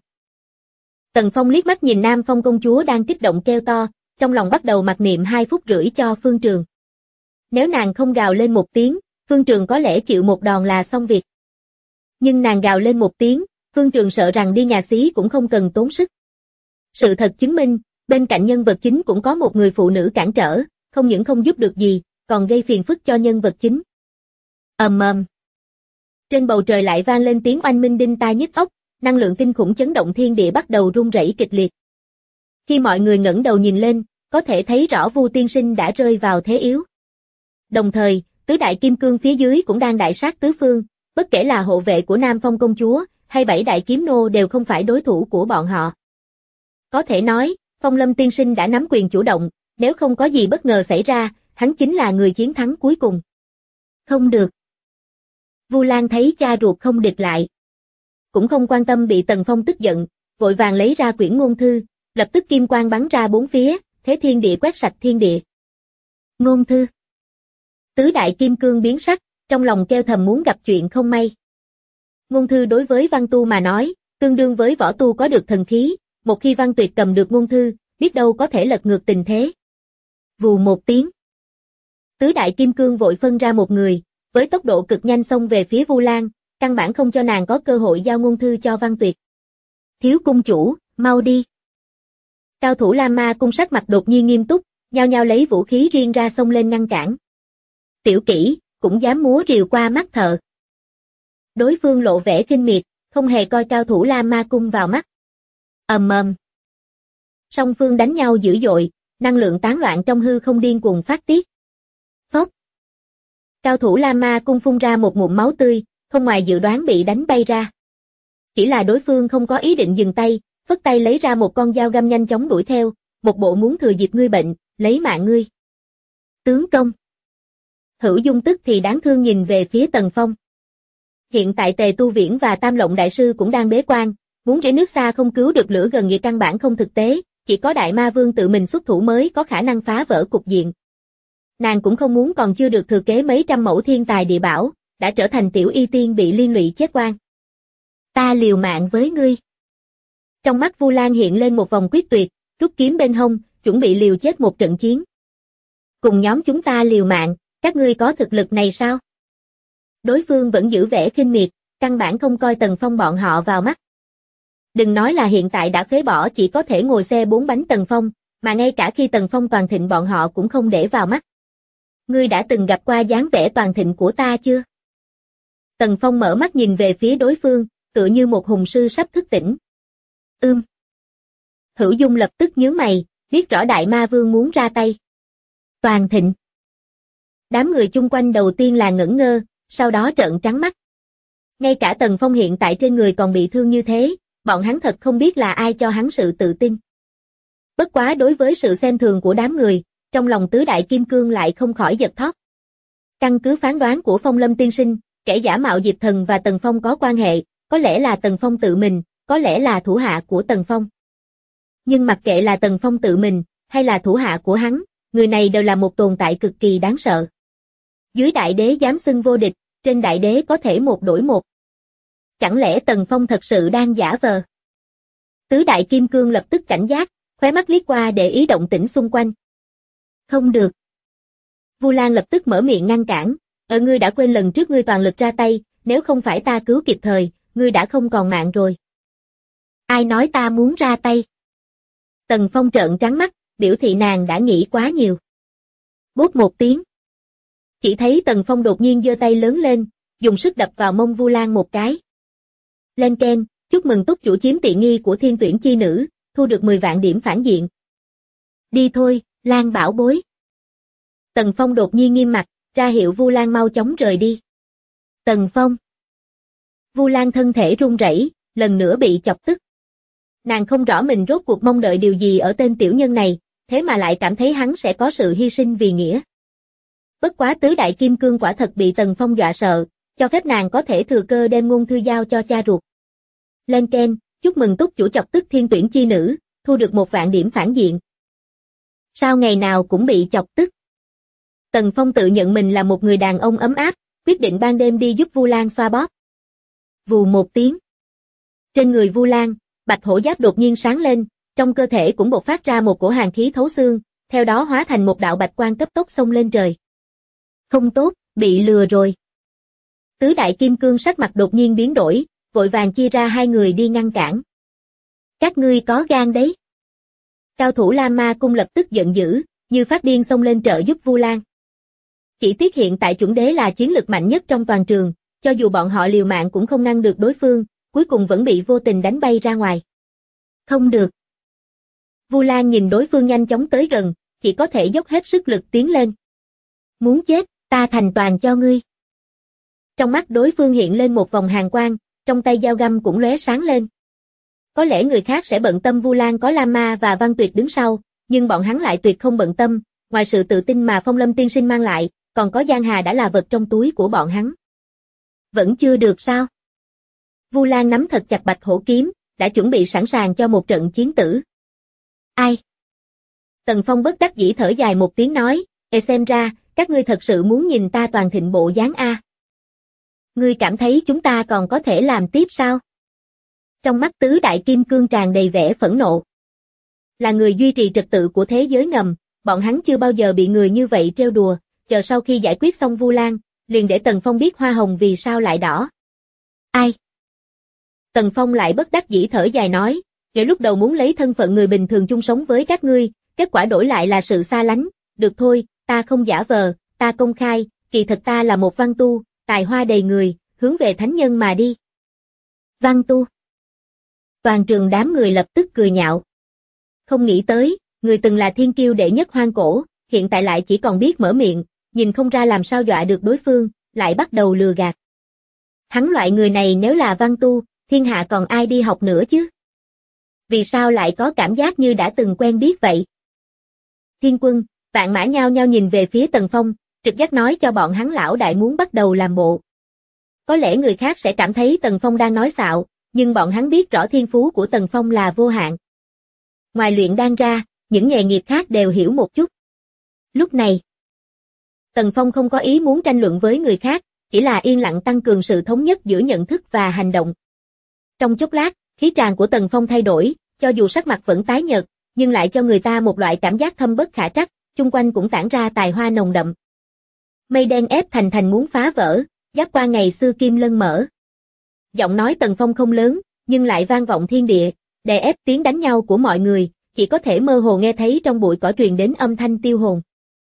Tần Phong liếc mắt nhìn Nam Phong công chúa đang kích động kêu to, trong lòng bắt đầu mặc niệm 2 phút rưỡi cho Phương Trường. Nếu nàng không gào lên một tiếng, Phương Trường có lẽ chịu một đòn là xong việc. Nhưng nàng gào lên một tiếng, Phương Trường sợ rằng đi nhà xí cũng không cần tốn sức. Sự thật chứng minh, bên cạnh nhân vật chính cũng có một người phụ nữ cản trở, không những không giúp được gì, còn gây phiền phức cho nhân vật chính. Ầm ầm. Trên bầu trời lại vang lên tiếng oanh minh đinh tai nhức óc, năng lượng kinh khủng chấn động thiên địa bắt đầu rung rẩy kịch liệt. Khi mọi người ngẩng đầu nhìn lên, có thể thấy rõ Vu tiên sinh đã rơi vào thế yếu. Đồng thời, tứ đại kim cương phía dưới cũng đang đại sát tứ phương, bất kể là hộ vệ của Nam Phong công chúa hay 7 đại kiếm nô đều không phải đối thủ của bọn họ. Có thể nói, Phong Lâm tiên sinh đã nắm quyền chủ động, nếu không có gì bất ngờ xảy ra, hắn chính là người chiến thắng cuối cùng. Không được. Vu Lan thấy cha ruột không địch lại, cũng không quan tâm bị Tần Phong tức giận, vội vàng lấy ra quyển ngôn thư, lập tức kim quang bắn ra bốn phía, thế thiên địa quét sạch thiên địa. Ngôn thư. Tứ đại kim cương biến sắc, trong lòng kêu thầm muốn gặp chuyện không may. Ngôn thư đối với văn tu mà nói, tương đương với võ tu có được thần khí, một khi Văn Tuyệt cầm được ngôn thư, biết đâu có thể lật ngược tình thế. Vù một tiếng. Tứ đại kim cương vội phân ra một người, với tốc độ cực nhanh xông về phía Vu Lan, căn bản không cho nàng có cơ hội giao ngôn thư cho Văn Tuyệt. Thiếu cung chủ, mau đi. Cao thủ La Ma cung sắc mặt đột nhiên nghiêm túc, nhao nhao lấy vũ khí riêng ra xông lên ngăn cản. Tiểu Kỷ, cũng dám múa rìu qua mắt thợ. Đối phương lộ vẻ kinh miệt, không hề coi cao thủ La Ma cung vào mắt. Ầm ầm. Song phương đánh nhau dữ dội, năng lượng tán loạn trong hư không điên cuồng phát tiết. Phốc. Cao thủ La Ma cung phun ra một ngụm máu tươi, không ngoài dự đoán bị đánh bay ra. Chỉ là đối phương không có ý định dừng tay, phất tay lấy ra một con dao găm nhanh chóng đuổi theo, một bộ muốn thừa dịp ngươi bệnh, lấy mạng ngươi. Tướng công. Hữu Dung tức thì đáng thương nhìn về phía Tần Phong. Hiện tại Tề Tu Viễn và Tam Lộng Đại Sư cũng đang bế quan, muốn rẽ nước xa không cứu được lửa gần nghĩa căn bản không thực tế, chỉ có Đại Ma Vương tự mình xuất thủ mới có khả năng phá vỡ cục diện. Nàng cũng không muốn còn chưa được thừa kế mấy trăm mẫu thiên tài địa bảo, đã trở thành tiểu y tiên bị liên lụy chết oan. Ta liều mạng với ngươi. Trong mắt Vu Lan hiện lên một vòng quyết tuyệt, rút kiếm bên hông, chuẩn bị liều chết một trận chiến. Cùng nhóm chúng ta liều mạng, các ngươi có thực lực này sao? Đối phương vẫn giữ vẻ khinh miệt, căn bản không coi Tần Phong bọn họ vào mắt. Đừng nói là hiện tại đã phế bỏ chỉ có thể ngồi xe 4 bánh Tần Phong, mà ngay cả khi Tần Phong toàn thịnh bọn họ cũng không để vào mắt. Ngươi đã từng gặp qua dáng vẻ toàn thịnh của ta chưa? Tần Phong mở mắt nhìn về phía đối phương, tựa như một hùng sư sắp thức tỉnh. Hữu Dung lập tức nhướng mày, biết rõ Đại Ma Vương muốn ra tay. Toàn thịnh. Đám người chung quanh đầu tiên là ngẩn ngơ, sau đó trợn trắng mắt. Ngay cả Tần Phong hiện tại trên người còn bị thương như thế, bọn hắn thật không biết là ai cho hắn sự tự tin. Bất quá đối với sự xem thường của đám người, trong lòng tứ đại kim cương lại không khỏi giật thót. Căn cứ phán đoán của Phong Lâm tiên sinh, kẻ giả mạo Diệp Thần và Tần Phong có quan hệ, có lẽ là Tần Phong tự mình, có lẽ là thủ hạ của Tần Phong. Nhưng mặc kệ là Tần Phong tự mình, hay là thủ hạ của hắn, người này đều là một tồn tại cực kỳ đáng sợ. Dưới đại đế dám xưng vô địch, trên đại đế có thể một đổi một. Chẳng lẽ Tần Phong thật sự đang giả vờ? Tứ đại kim cương lập tức cảnh giác, khóe mắt liếc qua để ý động tĩnh xung quanh. Không được. Vu Lan lập tức mở miệng ngăn cản, ngươi đã quên lần trước ngươi toàn lực ra tay, nếu không phải ta cứu kịp thời, ngươi đã không còn mạng rồi. Ai nói ta muốn ra tay? Tần Phong trợn trắng mắt, biểu thị nàng đã nghĩ quá nhiều. Bốp một tiếng. Chỉ thấy Tần Phong đột nhiên giơ tay lớn lên, dùng sức đập vào mông Vu Lan một cái. Lên keng, chúc mừng túc chủ chiếm tiện nghi của thiên tuyển chi nữ, thu được 10 vạn điểm phản diện. Đi thôi, Lan bảo bối. Tần Phong đột nhiên nghiêm mặt, ra hiệu Vu Lan mau chóng rời đi. Tần Phong. Vu Lan thân thể run rẩy, lần nữa bị chọc tức. Nàng không rõ mình rốt cuộc mong đợi điều gì ở tên tiểu nhân này, thế mà lại cảm thấy hắn sẽ có sự hy sinh vì nghĩa. Bất quá tứ đại kim cương quả thật bị Tần Phong dọa sợ, cho phép nàng có thể thừa cơ đem ngôn thư giao cho cha ruột. Lên keng, chúc mừng túc chủ chọc tức thiên tuyển chi nữ, thu được 1 vạn điểm phản diện. Sao ngày nào cũng bị chọc tức? Tần Phong tự nhận mình là một người đàn ông ấm áp, quyết định ban đêm đi giúp Vu Lan xoa bóp. Vù một tiếng. Trên người Vu Lan, bạch hổ giáp đột nhiên sáng lên, trong cơ thể cũng bộc phát ra một cổ hàn khí thấu xương, theo đó hóa thành một đạo bạch quang cấp tốc xông lên trời. Không tốt, bị lừa rồi. Tứ đại kim cương sắc mặt đột nhiên biến đổi, vội vàng chia ra 2 người đi ngăn cản. Các ngươi có gan đấy. Cao thủ La Ma cung lập tức giận dữ, như phát điên xông lên trợ giúp Vu Lan. Chỉ tiếc hiện tại chuẩn đế là chiến lực mạnh nhất trong toàn trường, cho dù bọn họ liều mạng cũng không ngăn được đối phương, cuối cùng vẫn bị vô tình đánh bay ra ngoài. Không được. Vu Lan nhìn đối phương nhanh chóng tới gần, chỉ có thể dốc hết sức lực tiến lên. Muốn chết, ta thành toàn cho ngươi. Trong mắt đối phương hiện lên một vòng hàn quang, trong tay dao găm cũng lóe sáng lên. Có lẽ người khác sẽ bận tâm Vu Lan có Lam Ma và Văn Tuyệt đứng sau, nhưng bọn hắn lại tuyệt không bận tâm, ngoài sự tự tin mà Phong Lâm tiên sinh mang lại, còn có Giang Hà đã là vật trong túi của bọn hắn. Vẫn chưa được sao? Vu Lan nắm thật chặt bạch hổ kiếm, đã chuẩn bị sẵn sàng cho một trận chiến tử. Ai? Tần Phong bất đắc dĩ thở dài một tiếng nói, xem ra, các ngươi thật sự muốn nhìn ta toàn thịnh bộ dáng a. Ngươi cảm thấy chúng ta còn có thể làm tiếp sao? Trong mắt tứ đại kim cương tràn đầy vẻ phẫn nộ. Là người duy trì trật tự của thế giới ngầm, bọn hắn chưa bao giờ bị người như vậy trêu đùa, chờ sau khi giải quyết xong Vu Lan, liền để Tần Phong biết hoa hồng vì sao lại đỏ. Ai? Tần Phong lại bất đắc dĩ thở dài nói, nếu lúc đầu muốn lấy thân phận người bình thường chung sống với các ngươi, kết quả đổi lại là sự xa lánh, được thôi, ta không giả vờ, ta công khai, kỳ thật ta là một văn tu, tài hoa đầy người, hướng về thánh nhân mà đi. Văn tu. Toàn trường đám người lập tức cười nhạo. Không nghĩ tới, người từng là thiên kiêu đệ nhất hoang cổ, hiện tại lại chỉ còn biết mở miệng, nhìn không ra làm sao dọa được đối phương, lại bắt đầu lừa gạt. Hắn loại người này nếu là văn tu, thiên hạ còn ai đi học nữa chứ? Vì sao lại có cảm giác như đã từng quen biết vậy? Thiên Quân, Vạn Mã nhao nhao nhìn về phía Tần Phong, trực giác nói cho bọn hắn lão đại muốn bắt đầu làm bộ. Có lẽ người khác sẽ cảm thấy Tần Phong đang nói xạo, nhưng bọn hắn biết rõ thiên phú của Tần Phong là vô hạn. Ngoài luyện đan ra, những nghề nghiệp khác đều hiểu một chút. Lúc này, Tần Phong không có ý muốn tranh luận với người khác, chỉ là yên lặng tăng cường sự thống nhất giữa nhận thức và hành động. Trong chốc lát, khí tràng của Tần Phong thay đổi, cho dù sắc mặt vẫn tái nhợt, nhưng lại cho người ta một loại cảm giác thâm bất khả trắc, chung quanh cũng tản ra tài hoa nồng đậm. Mây đen ép thành muốn phá vỡ, giáp qua ngày xưa kim lân mở. Giọng nói Tần Phong không lớn, nhưng lại vang vọng thiên địa, đè ép tiếng đánh nhau của mọi người, chỉ có thể mơ hồ nghe thấy trong bụi cỏ truyền đến âm thanh tiêu hồn.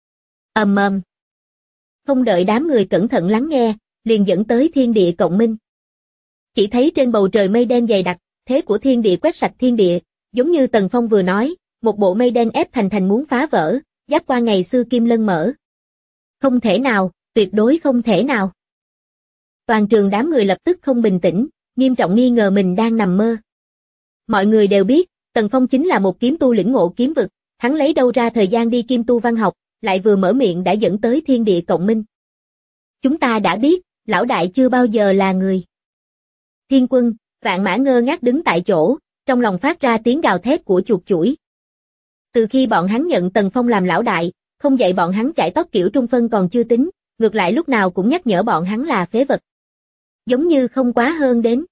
Ầm ầm. Không đợi đám người cẩn thận lắng nghe, liền dẫn tới thiên địa cộng minh. Chỉ thấy trên bầu trời mây đen dày đặc, thế của thiên địa quét sạch thiên địa, giống như Tần Phong vừa nói, một bộ mây đen ép thành muốn phá vỡ, giáp qua ngày xưa kim lân mở. Không thể nào, tuyệt đối không thể nào. Toàn trường đám người lập tức không bình tĩnh, nghiêm trọng nghi ngờ mình đang nằm mơ. Mọi người đều biết, Tần Phong chính là một kiếm tu lĩnh ngộ kiếm vực, hắn lấy đâu ra thời gian đi kim tu văn học, lại vừa mở miệng đã dẫn tới thiên địa cộng minh. Chúng ta đã biết, lão đại chưa bao giờ là người. Thiên Quân, Vạn Mã ngơ ngác đứng tại chỗ, trong lòng phát ra tiếng gào thét của chuột chủi. Từ khi bọn hắn nhận Tần Phong làm lão đại, không dạy bọn hắn chải tóc kiểu trung phân còn chưa tính, ngược lại lúc nào cũng nhắc nhở bọn hắn là phế vật. Giống như không quá hơn đến.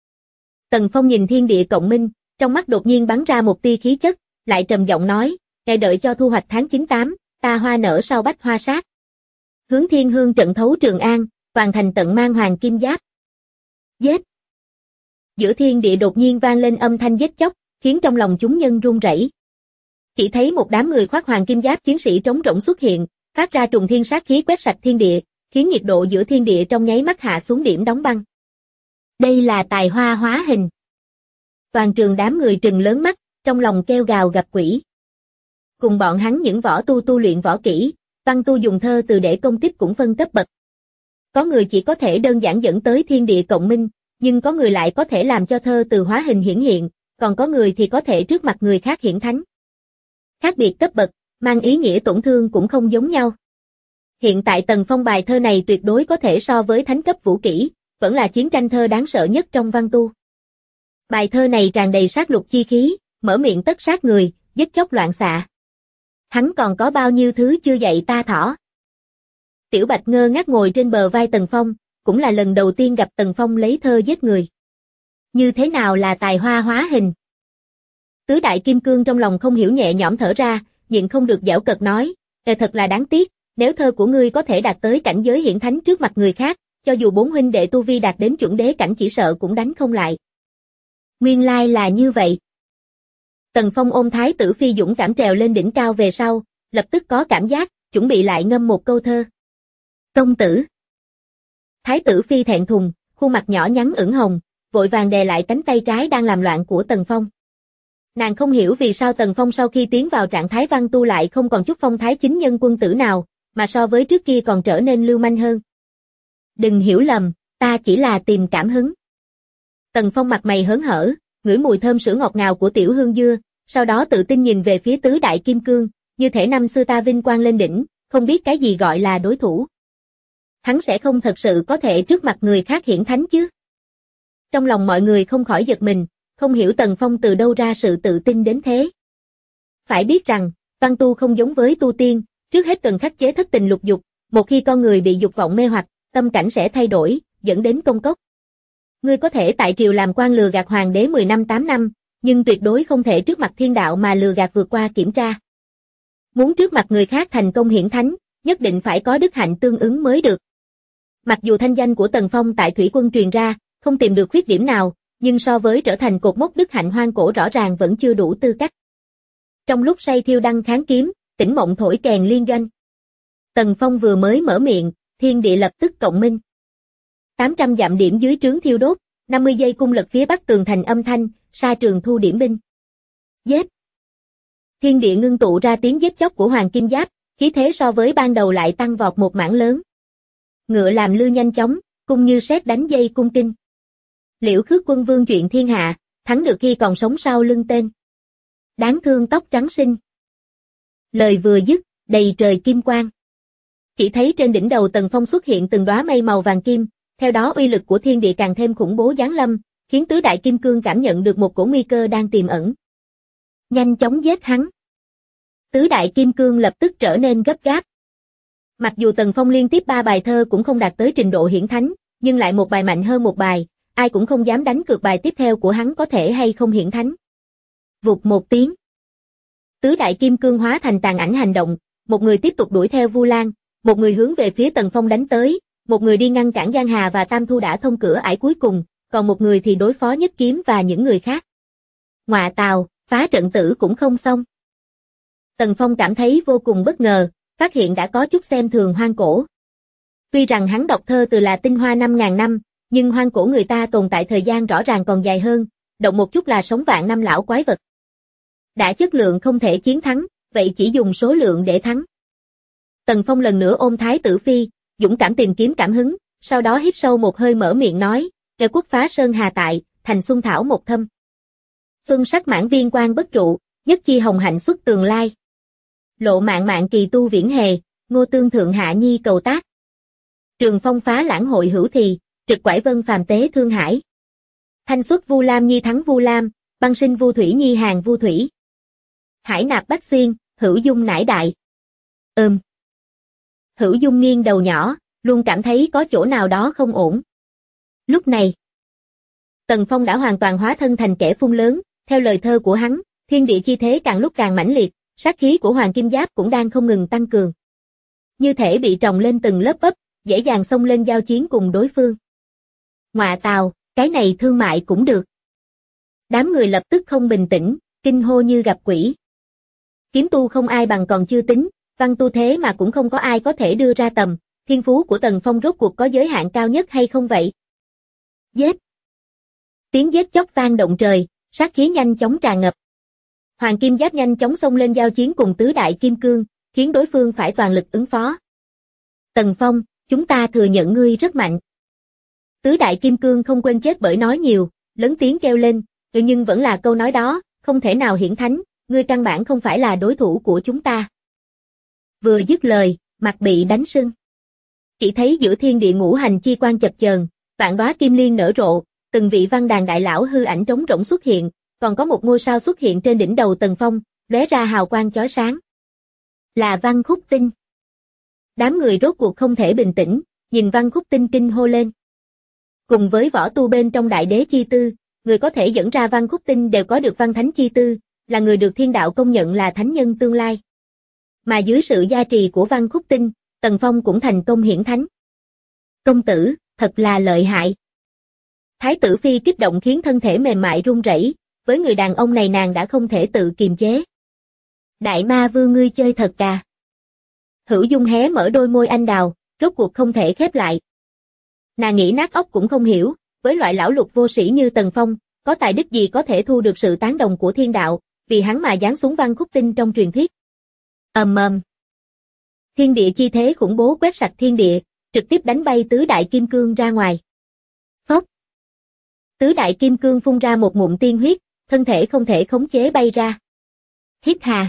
Tần Phong nhìn thiên địa cộng minh, trong mắt đột nhiên bắn ra một tia khí chất, lại trầm giọng nói, "Ngài đợi cho thu hoạch tháng 9-8, ta hoa nở sau bách hoa sát. Hướng thiên hương trận thấu Trường An, toàn thành tận mang hoàng kim giáp." Giết! Giữa thiên địa đột nhiên vang lên âm thanh giết chóc, khiến trong lòng chúng nhân run rẩy. Chỉ thấy một đám người khoác hoàng kim giáp chiến sĩ trống rỗng xuất hiện, phát ra trùng thiên sát khí quét sạch thiên địa, khiến nhiệt độ giữa thiên địa trong nháy mắt hạ xuống điểm đóng băng. Đây là tài hoa hóa hình. Toàn trường đám người trừng lớn mắt, trong lòng kêu gào gặp quỷ. Cùng bọn hắn những võ tu luyện võ kỹ, văn tu dùng thơ từ để công kích cũng phân cấp bậc. Có người chỉ có thể đơn giản dẫn tới thiên địa cộng minh, nhưng có người lại có thể làm cho thơ từ hóa hình hiển hiện, còn có người thì có thể trước mặt người khác hiển thánh. Khác biệt cấp bậc, mang ý nghĩa tổn thương cũng không giống nhau. Hiện tại Tần Phong bài thơ này tuyệt đối có thể so với thánh cấp vũ kỹ, vẫn là chiến tranh thơ đáng sợ nhất trong văn tu. Bài thơ này tràn đầy sát lục chi khí, mở miệng tất sát người, giết chóc loạn xạ. Hắn còn có bao nhiêu thứ chưa dạy ta thỏ. Tiểu Bạch ngơ ngác ngồi trên bờ vai Tần Phong, cũng là lần đầu tiên gặp Tần Phong lấy thơ giết người. Như thế nào là tài hoa hóa hình? Tứ đại kim cương trong lòng không hiểu nhẹ nhõm thở ra, nhịn không được giễu cợt nói, thật là đáng tiếc, nếu thơ của ngươi có thể đạt tới cảnh giới hiển thánh trước mặt người khác, cho dù bốn huynh đệ tu vi đạt đến chuẩn đế cảnh chỉ sợ cũng đánh không lại. Nguyên lai là như vậy. Tần Phong ôm Thái tử Phi dũng cảm trèo lên đỉnh cao về sau, lập tức có cảm giác, chuẩn bị lại ngâm một câu thơ. Công tử. Thái tử Phi thẹn thùng, khuôn mặt nhỏ nhắn ửng hồng, vội vàng đè lại cánh tay trái đang làm loạn của Tần Phong. Nàng không hiểu vì sao Tần Phong sau khi tiến vào trạng thái văn tu lại không còn chút phong thái chính nhân quân tử nào, mà so với trước kia còn trở nên lưu manh hơn. Đừng hiểu lầm, ta chỉ là tìm cảm hứng. Tần Phong mặt mày hớn hở, ngửi mùi thơm sữa ngọt ngào của tiểu hương dưa, sau đó tự tin nhìn về phía tứ đại kim cương, như thể năm xưa ta vinh quang lên đỉnh, không biết cái gì gọi là đối thủ. Hắn sẽ không thật sự có thể trước mặt người khác hiển thánh chứ. Trong lòng mọi người không khỏi giật mình, không hiểu Tần Phong từ đâu ra sự tự tin đến thế. Phải biết rằng, Văn tu không giống với tu tiên, trước hết cần khắc chế thất tình lục dục, một khi con người bị dục vọng mê hoặc, tâm cảnh sẽ thay đổi, dẫn đến công cốc. Ngươi có thể tại triều làm quan lừa gạt hoàng đế 10 năm 8 năm, nhưng tuyệt đối không thể trước mặt thiên đạo mà lừa gạt vượt qua kiểm tra. Muốn trước mặt người khác thành công hiển thánh, nhất định phải có đức hạnh tương ứng mới được. Mặc dù thanh danh của Tần Phong tại thủy quân truyền ra, không tìm được khuyết điểm nào, nhưng so với trở thành cột mốc đức hạnh hoang cổ rõ ràng vẫn chưa đủ tư cách. Trong lúc say thiêu đăng kháng kiếm, tỉnh mộng thổi kèn liên doanh. Tần Phong vừa mới mở miệng, thiên địa lập tức cộng minh. 800 dặm điểm dưới trướng thiêu đốt, 50 giây cung lật phía bắc tường thành âm thanh, sa trường thu điểm binh. Giết! Thiên địa ngưng tụ ra tiếng giết chóc của Hoàng Kim Giáp, khí thế so với ban đầu lại tăng vọt một mảng lớn. Ngựa làm lư nhanh chóng, cung như sét đánh dây cung kinh. Liễu Khước Quân Vương chuyện thiên hạ, thắng được khi còn sống sau lưng tên. Đáng thương tóc trắng sinh. Lời vừa dứt, đầy trời kim quang. Chỉ thấy trên đỉnh đầu Tần Phong xuất hiện từng đóa mây màu vàng kim, theo đó uy lực của thiên địa càng thêm khủng bố giáng lâm, khiến tứ đại kim cương cảm nhận được một cổ nguy cơ đang tiềm ẩn. Nhanh chóng giết hắn. Tứ đại kim cương lập tức trở nên gấp gáp. Mặc dù Tần Phong liên tiếp 3 bài thơ cũng không đạt tới trình độ hiển thánh, nhưng lại một bài mạnh hơn một bài, ai cũng không dám đánh cược bài tiếp theo của hắn có thể hay không hiển thánh. Vụt một tiếng. Tứ đại kim cương hóa thành tàn ảnh hành động, một người tiếp tục đuổi theo Vu Lan, một người hướng về phía Tần Phong đánh tới, một người đi ngăn cản Giang Hà và Tam Thu đã thông cửa ải cuối cùng, còn một người thì đối phó Nhất Kiếm và những người khác. Ngọa tào, phá trận tử cũng không xong. Tần Phong cảm thấy vô cùng bất ngờ, phát hiện đã có chút xem thường hoang cổ. Tuy rằng hắn đọc thơ từ là tinh hoa 5.000 năm, nhưng hoang cổ người ta tồn tại thời gian rõ ràng còn dài hơn, động một chút là sống vạn năm lão quái vật. Đã chất lượng không thể chiến thắng, vậy chỉ dùng số lượng để thắng. Tần Phong lần nữa ôm Thái Tử Phi, dũng cảm tìm kiếm cảm hứng, sau đó hít sâu một hơi mở miệng nói, "Kẻ quốc phá sơn hà tại, thành xuân thảo một thâm. Xuân sắc mãn viên quang bất trụ, nhất chi hồng hạnh xuất tường lai. Lộ mạng mạng kỳ tu viễn hề, ngô tương thượng hạ nhi cầu tác. Trường phong phá lãng hội hữu thì, trực quải vân phàm tế thương hải. Thanh xuất Vu Lam nhi thắng Vu Lam, băng sinh Vu Thủy nhi hàng Vu Thủy. Hải nạp bách xuyên, hữu dung nải đại." Hữu dung nghiêng đầu nhỏ, luôn cảm thấy có chỗ nào đó không ổn. Lúc này, Tần Phong đã hoàn toàn hóa thân thành kẻ phun lớn, theo lời thơ của hắn, thiên địa chi thế càng lúc càng mãnh liệt, sát khí của Hoàng Kim Giáp cũng đang không ngừng tăng cường. Như thể bị trồng lên từng lớp ấp, dễ dàng xông lên giao chiến cùng đối phương. Ngọa tào, cái này thương mại cũng được. Đám người lập tức không bình tĩnh, kinh hô như gặp quỷ. Kiếm tu không ai bằng còn chưa tính, văn tu thế mà cũng không có ai có thể đưa ra tầm, thiên phú của Tần Phong rốt cuộc có giới hạn cao nhất hay không vậy? Giết! Tiếng giết chóc vang động trời, sát khí nhanh chóng tràn ngập. Hoàng Kim Giáp nhanh chóng xông lên giao chiến cùng tứ đại kim cương, khiến đối phương phải toàn lực ứng phó. Tần Phong, chúng ta thừa nhận ngươi rất mạnh. Tứ đại kim cương không quên chết bởi nói nhiều, lớn tiếng kêu lên, nhưng vẫn là câu nói đó, không thể nào hiển thánh, ngươi căn bản không phải là đối thủ của chúng ta. Vừa dứt lời, mặt bị đánh sưng. Chỉ thấy giữa thiên địa ngũ hành chi quang chập chờn, vạn đóa kim liên nở rộ, từng vị văn đàn đại lão hư ảnh trống rỗng xuất hiện, còn có một ngôi sao xuất hiện trên đỉnh đầu Tần Phong, lóe ra hào quang chói sáng. Là Văn Khúc Tinh. Đám người rốt cuộc không thể bình tĩnh, nhìn Văn Khúc Tinh kinh hô lên. Cùng với võ tu bên trong đại đế chi tư, người có thể dẫn ra Văn Khúc Tinh đều có được văn thánh chi tư, là người được thiên đạo công nhận là thánh nhân tương lai. Mà dưới sự gia trì của Văn Khúc Tinh, Tần Phong cũng thành công hiển thánh. Công tử, thật là lợi hại. Thái tử Phi kích động khiến thân thể mềm mại run rẩy, với người đàn ông này nàng đã không thể tự kiềm chế. Đại ma vương ngươi chơi thật cà. Hữu Dung hé mở đôi môi anh đào, rốt cuộc không thể khép lại. Nàng nghĩ nát óc cũng không hiểu, với loại lão lục vô sĩ như Tần Phong, có tài đức gì có thể thu được sự tán đồng của thiên đạo, vì hắn mà giáng xuống Văn Khúc Tinh trong truyền thuyết. Ầm ầm. Thiên địa chi thế khủng bố quét sạch thiên địa, trực tiếp đánh bay tứ đại kim cương ra ngoài. Phốc. Tứ đại kim cương phun ra một ngụm tiên huyết, thân thể không thể khống chế bay ra. Hít hà.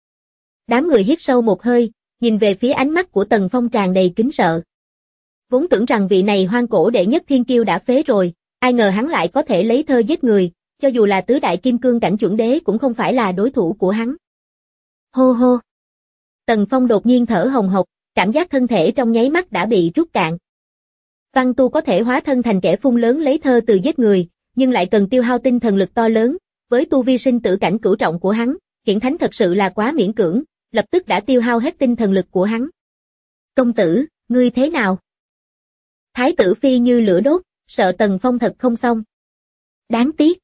Đám người hít sâu một hơi, nhìn về phía ánh mắt của Tần Phong tràn đầy kính sợ. Vốn tưởng rằng vị này hoang cổ đệ nhất thiên kiêu đã phế rồi, ai ngờ hắn lại có thể lấy thơ giết người, cho dù là tứ đại kim cương cảnh chuẩn đế cũng không phải là đối thủ của hắn. Hô hô. Tần Phong đột nhiên thở hồng hộc, cảm giác thân thể trong nháy mắt đã bị rút cạn. Văn tu có thể hóa thân thành kẻ phun lớn lấy thơ từ giết người, nhưng lại cần tiêu hao tinh thần lực to lớn, với tu vi sinh tử cảnh cửu trọng của hắn, hiển thánh thật sự là quá miễn cưỡng, lập tức đã tiêu hao hết tinh thần lực của hắn. Công tử, ngươi thế nào? Thái tử phi như lửa đốt, sợ Tần Phong thật không xong. Đáng tiếc.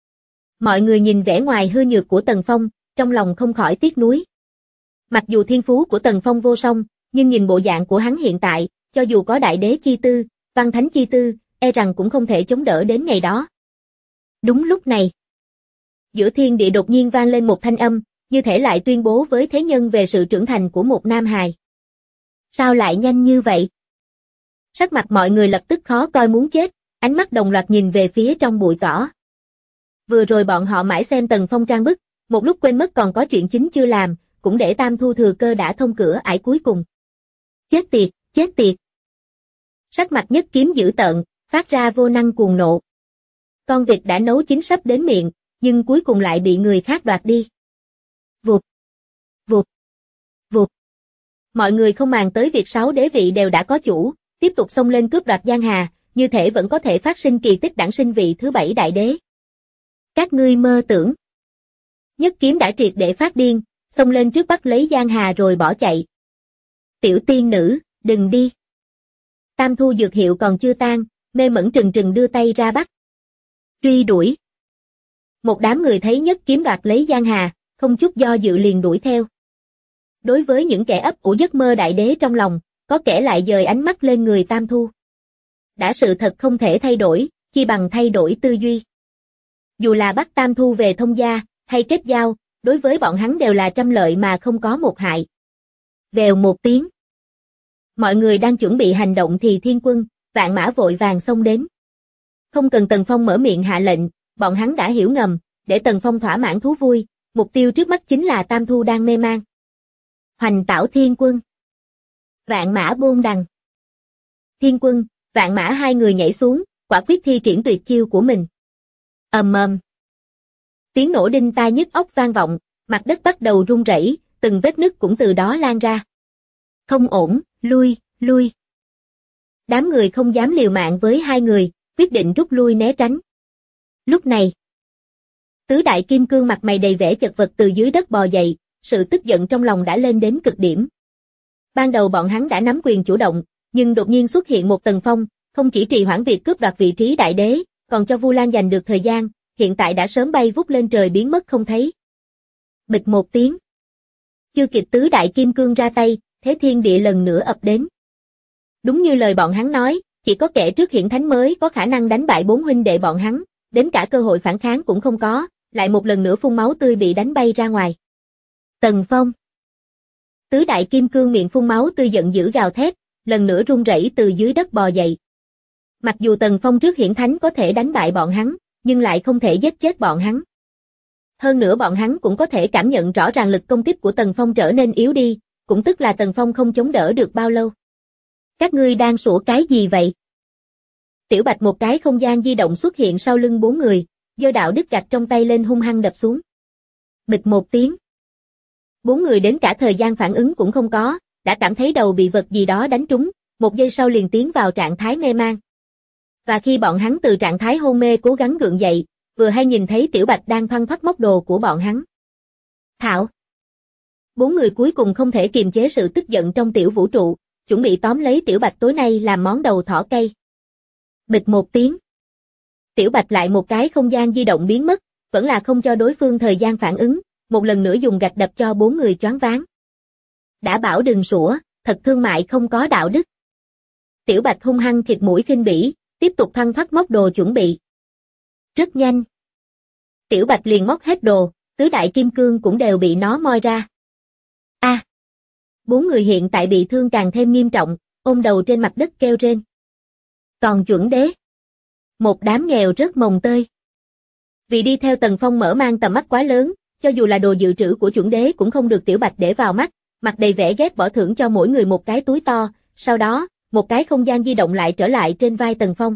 Mọi người nhìn vẻ ngoài hư nhược của Tần Phong, trong lòng không khỏi tiếc nuối. Mặc dù thiên phú của Tần Phong vô song, nhưng nhìn bộ dạng của hắn hiện tại, cho dù có đại đế chi tư, văn thánh chi tư, e rằng cũng không thể chống đỡ đến ngày đó. Đúng lúc này, giữa thiên địa đột nhiên vang lên một thanh âm, như thể lại tuyên bố với thế nhân về sự trưởng thành của một nam hài. Sao lại nhanh như vậy? Sắc mặt mọi người lập tức khó coi muốn chết, ánh mắt đồng loạt nhìn về phía trong bụi cỏ. Vừa rồi bọn họ mãi xem Tần Phong trang bức, một lúc quên mất còn có chuyện chính chưa làm, cũng để Tam Thu thừa cơ đã thông cửa ải cuối cùng. Chết tiệt, chết tiệt. Sắc mặt Nhất Kiếm dữ tợn, phát ra vô năng cuồng nộ. Con vịt đã nấu chín sắp đến miệng, nhưng cuối cùng lại bị người khác đoạt đi. Vụt, vụt, vụt. Mọi người không màng tới việc 6 đế vị đều đã có chủ, tiếp tục xông lên cướp đoạt Giang Hà, như thể vẫn có thể phát sinh kỳ tích đản sinh vị thứ 7 đại đế. Các ngươi mơ tưởng. Nhất Kiếm đã triệt để phát điên, xông lên trước bắt lấy Giang Hà rồi bỏ chạy. Tiểu tiên nữ, đừng đi. Tam Thu dược hiệu còn chưa tan, mê mẩn trừng trừng đưa tay ra bắt. Truy đuổi. Một đám người thấy Nhất Kiếm đoạt lấy Giang Hà, không chút do dự liền đuổi theo. Đối với những kẻ ấp ủ giấc mơ đại đế trong lòng, có kẻ lại dời ánh mắt lên người Tam Thu. Đã sự thật không thể thay đổi, chi bằng thay đổi tư duy. Dù là bắt Tam Thu về thông gia, hay kết giao, đối với bọn hắn đều là trăm lợi mà không có một hại. Vèo một tiếng. Mọi người đang chuẩn bị hành động thì Thiên Quân, Vạn Mã vội vàng xông đến. Không cần Tần Phong mở miệng hạ lệnh, bọn hắn đã hiểu ngầm, để Tần Phong thỏa mãn thú vui, mục tiêu trước mắt chính là Tam Thu đang mê man. Hoành tảo Thiên Quân. Vạn Mã bôn đằng. Thiên Quân, Vạn Mã hai người nhảy xuống, quả quyết thi triển tuyệt chiêu của mình. Ầm ầm. Tiếng nổ đinh tai nhức óc vang vọng, mặt đất bắt đầu rung rẩy, từng vết nứt cũng từ đó lan ra. Không ổn, lui, lui. Đám người không dám liều mạng với hai người, quyết định rút lui né tránh. Lúc này, tứ đại kim cương mặt mày đầy vẻ chật vật từ dưới đất bò dậy, sự tức giận trong lòng đã lên đến cực điểm. Ban đầu bọn hắn đã nắm quyền chủ động, nhưng đột nhiên xuất hiện một Tần Phong, không chỉ trì hoãn việc cướp đoạt vị trí đại đế, còn cho Vu Lan giành được thời gian, hiện tại đã sớm bay vút lên trời biến mất không thấy. Bịch một tiếng. Chưa kịp tứ đại kim cương ra tay, thế thiên địa lần nữa ập đến. Đúng như lời bọn hắn nói, chỉ có kẻ trước hiển thánh mới có khả năng đánh bại 4 huynh đệ bọn hắn, đến cả cơ hội phản kháng cũng không có, lại một lần nữa phun máu tươi bị đánh bay ra ngoài. Tần Phong. Tứ đại kim cương miệng phun máu tươi giận dữ gào thét, lần nữa run rẩy từ dưới đất bò dậy. Mặc dù Tần Phong trước hiển thánh có thể đánh bại bọn hắn, nhưng lại không thể giết chết bọn hắn. Hơn nữa bọn hắn cũng có thể cảm nhận rõ ràng lực công kích của Tần Phong trở nên yếu đi, cũng tức là Tần Phong không chống đỡ được bao lâu. Các ngươi đang sủa cái gì vậy? Tiểu Bạch một cái không gian di động xuất hiện sau lưng 4 người, giơ đạo đức gạch trong tay lên hung hăng đập xuống. Bịch một tiếng. 4 người đến cả thời gian phản ứng cũng không có, đã cảm thấy đầu bị vật gì đó đánh trúng, một giây sau liền tiến vào trạng thái mê man. Và khi bọn hắn từ trạng thái hôn mê cố gắng gượng dậy, vừa hay nhìn thấy Tiểu Bạch đang thoăn thoắt móc đồ của bọn hắn. Thảo. 4 người cuối cùng không thể kiềm chế sự tức giận trong tiểu vũ trụ, chuẩn bị tóm lấy Tiểu Bạch tối nay làm món đầu thỏ cây. Bịch một tiếng. Tiểu Bạch lại một cái không gian di động biến mất, vẫn là không cho đối phương thời gian phản ứng, một lần nữa dùng gạch đập cho 4 người choáng váng. Đã bảo đừng sủa, thật thương mại không có đạo đức. Tiểu Bạch hung hăng thịt mũi khinh bỉ, tiếp tục thoăn thoắt móc đồ chuẩn bị. Rất nhanh. Tiểu Bạch liền móc hết đồ, tứ đại kim cương cũng đều bị nó moi ra. A. 4 người hiện tại bị thương càng thêm nghiêm trọng, ôm đầu trên mặt đất kêu rên. Còn chuẩn đế. Một đám nghèo rớt mồng tơi. Vì đi theo Tần Phong mở mang tầm mắt quá lớn, cho dù là đồ dự trữ của chuẩn đế cũng không được Tiểu Bạch để vào mắt, mặt đầy vẻ ghét bỏ thưởng cho mỗi người một cái túi to, sau đó, một cái không gian di động lại trở lại trên vai Tần Phong.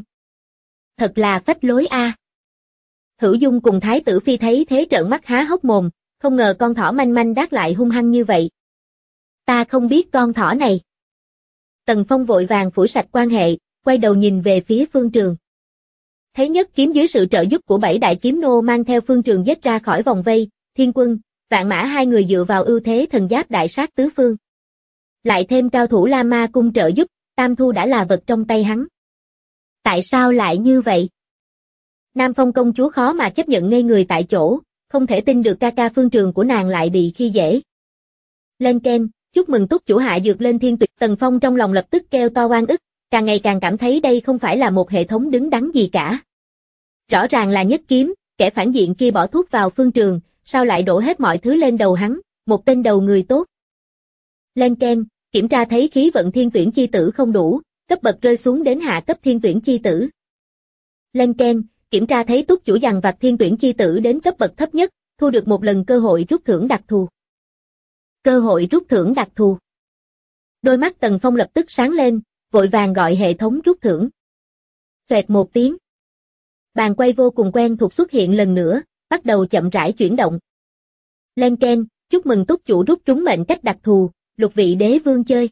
Thật là phách lối a. Hữu Dung cùng Thái tử Phi thấy thế trợn mắt há hốc mồm, không ngờ con thỏ manh manh đát lại hung hăng như vậy. Ta không biết con thỏ này. Tần Phong vội vàng phủi sạch quan hệ, quay đầu nhìn về phía Phương Trường. Thấy Nhất Kiếm dưới sự trợ giúp của 7 đại kiếm nô mang theo Phương Trường giết ra khỏi vòng vây, Thiên Quân, Vạn Mã hai người dựa vào ưu thế thần giáp đại sát tứ phương. Lại thêm cao thủ La Ma cung trợ giúp, Tam Thu đã là vật trong tay hắn. Tại sao lại như vậy? Nam Phong công chúa khó mà chấp nhận ngây người tại chỗ, không thể tin được ca ca Phương Trường của nàng lại bị khi dễ. Lên ken, chúc mừng túc chủ hạ dược lên thiên tuyệt. Tần Phong trong lòng lập tức kêu to oan ức, càng ngày càng cảm thấy đây không phải là một hệ thống đứng đắn gì cả. Rõ ràng là Nhất Kiếm, kẻ phản diện kia bỏ thuốc vào Phương Trường, sao lại đổ hết mọi thứ lên đầu hắn, một tên đầu người tốt. Lên ken, kiểm tra thấy khí vận thiên tuyển chi tử không đủ, cấp bậc rơi xuống đến hạ cấp thiên tuyển chi tử. Lên ken, kiểm tra thấy túc chủ dằn vặt thiên tuyển chi tử đến cấp bậc thấp nhất, thu được một lần cơ hội rút thưởng đặc thù. Cơ hội rút thưởng đặc thù. Đôi mắt Tần Phong lập tức sáng lên, vội vàng gọi hệ thống rút thưởng. Xoẹt một tiếng. Bàn quay vô cùng quen thuộc xuất hiện lần nữa, bắt đầu chậm rãi chuyển động. Lên ken, chúc mừng túc chủ rút trúng mệnh cách đặc thù, lục vị đế vương chơi.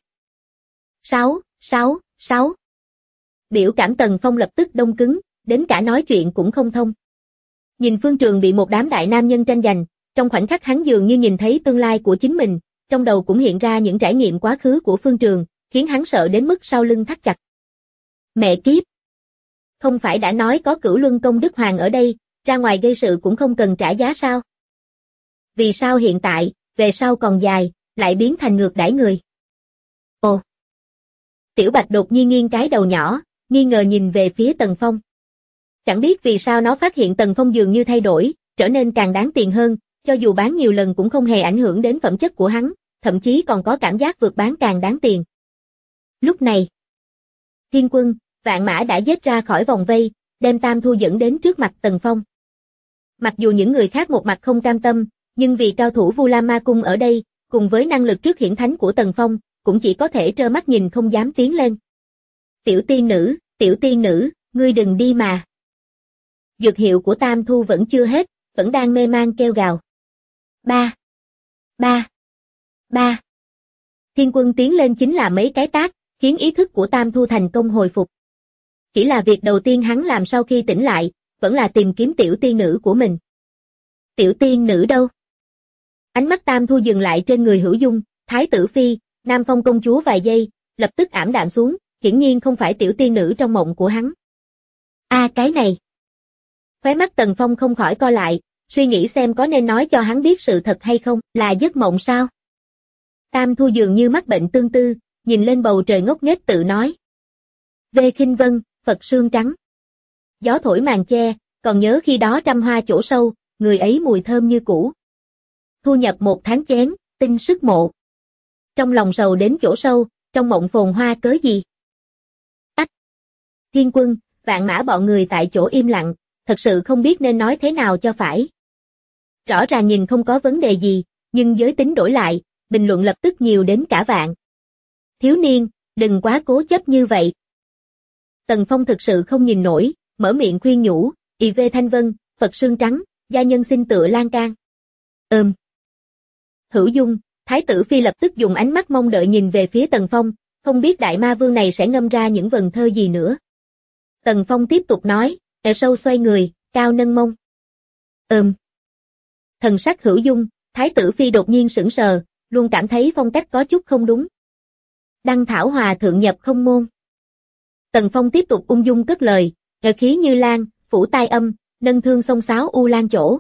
6. Biểu cảm Tần Phong lập tức đông cứng, đến cả nói chuyện cũng không thông. Nhìn Phương Trường bị một đám đại nam nhân tranh giành, trong khoảnh khắc hắn dường như nhìn thấy tương lai của chính mình, trong đầu cũng hiện ra những trải nghiệm quá khứ của Phương Trường, khiến hắn sợ đến mức sau lưng thắt chặt. Mẹ kiếp! Không phải đã nói có Cửu Luân Công Đức Hoàng ở đây, ra ngoài gây sự cũng không cần trả giá sao? Vì sao hiện tại, về sau còn dài, lại biến thành ngược đãi người? Ồ! Tiểu Bạch đột nhiên nghiêng cái đầu nhỏ, nghi ngờ nhìn về phía Tần Phong. Chẳng biết vì sao nó phát hiện Tần Phong dường như thay đổi, trở nên càng đáng tiền hơn, cho dù bán nhiều lần cũng không hề ảnh hưởng đến phẩm chất của hắn, thậm chí còn có cảm giác vượt bán càng đáng tiền. Lúc này, Thiên Quân, Vạn Mã đã giết ra khỏi vòng vây, đem Tam Thu dẫn đến trước mặt Tần Phong. Mặc dù những người khác một mặt không cam tâm, nhưng vì cao thủ Vu La Ma Cung ở đây, cùng với năng lực trước hiển thánh của Tần Phong, cũng chỉ có thể trơ mắt nhìn không dám tiến lên. Tiểu tiên nữ, ngươi đừng đi mà. Dược hiệu của Tam Thu vẫn chưa hết, vẫn đang mê man kêu gào. Ba. Thiên Quân tiến lên chính là mấy cái tát, khiến ý thức của Tam Thu thành công hồi phục. Chỉ là việc đầu tiên hắn làm sau khi tỉnh lại, vẫn là tìm kiếm tiểu tiên nữ của mình. Tiểu tiên nữ đâu? Ánh mắt Tam Thu dừng lại trên người Hữu Dung, Thái tử Phi, Nam Phong công chúa vài giây, lập tức ảm đạm xuống, hiển nhiên không phải tiểu tiên nữ trong mộng của hắn. Cái này. Khóe mắt Tần Phong không khỏi co lại, suy nghĩ xem có nên nói cho hắn biết sự thật hay không, là giấc mộng sao? Tam Thu dường như mắc bệnh tương tư, nhìn lên bầu trời ngốc nghếch tự nói. Về Khinh Vân, Phật sương trắng. Gió thổi màn che, còn nhớ khi đó trăm hoa chỗ sâu, người ấy mùi thơm như cũ. Thu nhập một tháng chén, tinh sức mộ. Trong lòng sầu đến chỗ sâu, trong mộng phồn hoa cớ gì? Thiên Quân, Vạn Mã bọn người tại chỗ im lặng, thật sự không biết nên nói thế nào cho phải. Rõ ràng nhìn không có vấn đề gì, nhưng giới tính đổi lại, bình luận lập tức nhiều đến cả vạn. Thiếu niên, đừng quá cố chấp như vậy. Tần Phong thực sự không nhìn nổi, mở miệng khuyên nhủ, IV Thanh Vân, Phật sương trắng, gia nhân xin tựa lan can. Hữu Dung, Thái tử Phi lập tức dùng ánh mắt mong đợi nhìn về phía Tần Phong, không biết đại ma vương này sẽ ngâm ra những vần thơ gì nữa. Tần Phong tiếp tục nói, sâu xoay người, cao nâng mông. Thần sắc Hữu Dung, Thái tử Phi đột nhiên sững sờ, luôn cảm thấy phong cách có chút không đúng. Đăng thảo hòa thượng nhập không môn. Tần Phong tiếp tục ung dung cất lời, khí như lan, phủ tai âm, nâng thương sông sáo u lan chỗ.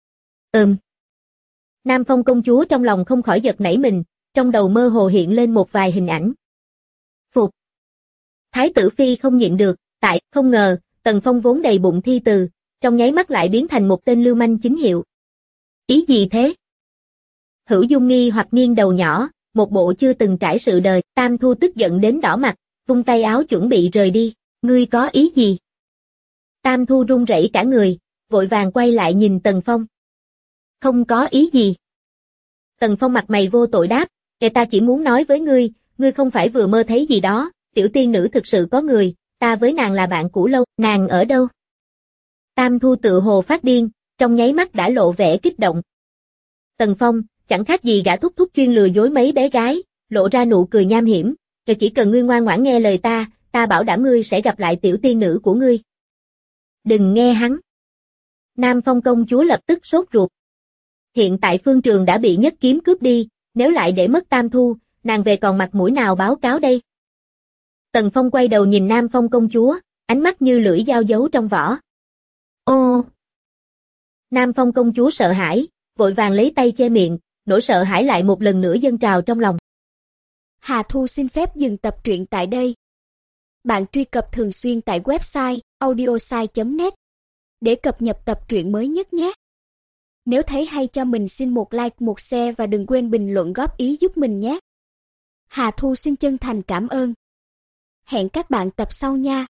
Nam Phong công chúa trong lòng không khỏi giật nảy mình, trong đầu mơ hồ hiện lên một vài hình ảnh. Phục. Thái tử Phi không nhịn được, không ngờ, Tần Phong vốn đầy bụng thi từ, trong nháy mắt lại biến thành một tên lưu manh chính hiệu. Ý gì thế? Hữu Dung nghi hoặc nghiêng đầu nhỏ, một bộ chưa từng trải sự đời, Tam Thu tức giận đến đỏ mặt, vung tay áo chuẩn bị rời đi, ngươi có ý gì? Tam Thu run rẩy cả người, vội vàng quay lại nhìn Tần Phong. Không có ý gì. Tần Phong mặt mày vô tội đáp, ta chỉ muốn nói với ngươi không phải vừa mơ thấy gì đó, tiểu tiên nữ thực sự có người, ta với nàng là bạn cũ lâu, nàng ở đâu? Tam Thu tự hồ phát điên, trong nháy mắt đã lộ vẻ kích động. Tần Phong, chẳng khác gì gã thúc thúc chuyên lừa dối mấy bé gái, lộ ra nụ cười nham hiểm, rồi chỉ cần ngươi ngoan ngoãn nghe lời ta bảo đảm ngươi sẽ gặp lại tiểu tiên nữ của ngươi. Đừng nghe hắn. Nam Phong công chúa lập tức sốt ruột. Hiện tại Phương Trường đã bị Nhất Kiếm cướp đi, nếu lại để mất Tam Thu, nàng về còn mặt mũi nào báo cáo đây? Tần Phong quay đầu nhìn Nam Phong công chúa, ánh mắt như lưỡi dao giấu trong vỏ. Ô! Nam Phong công chúa sợ hãi, vội vàng lấy tay che miệng, nỗi sợ hãi lại một lần nữa dâng trào trong lòng. Hà Thu xin phép dừng tập truyện tại đây. Bạn truy cập thường xuyên tại website audiosai.net để cập nhật tập truyện mới nhất nhé. Nếu thấy hay cho mình xin một like, một share và đừng quên bình luận góp ý giúp mình nhé. Hà Thu xin chân thành cảm ơn. Hẹn các bạn tập sau nha.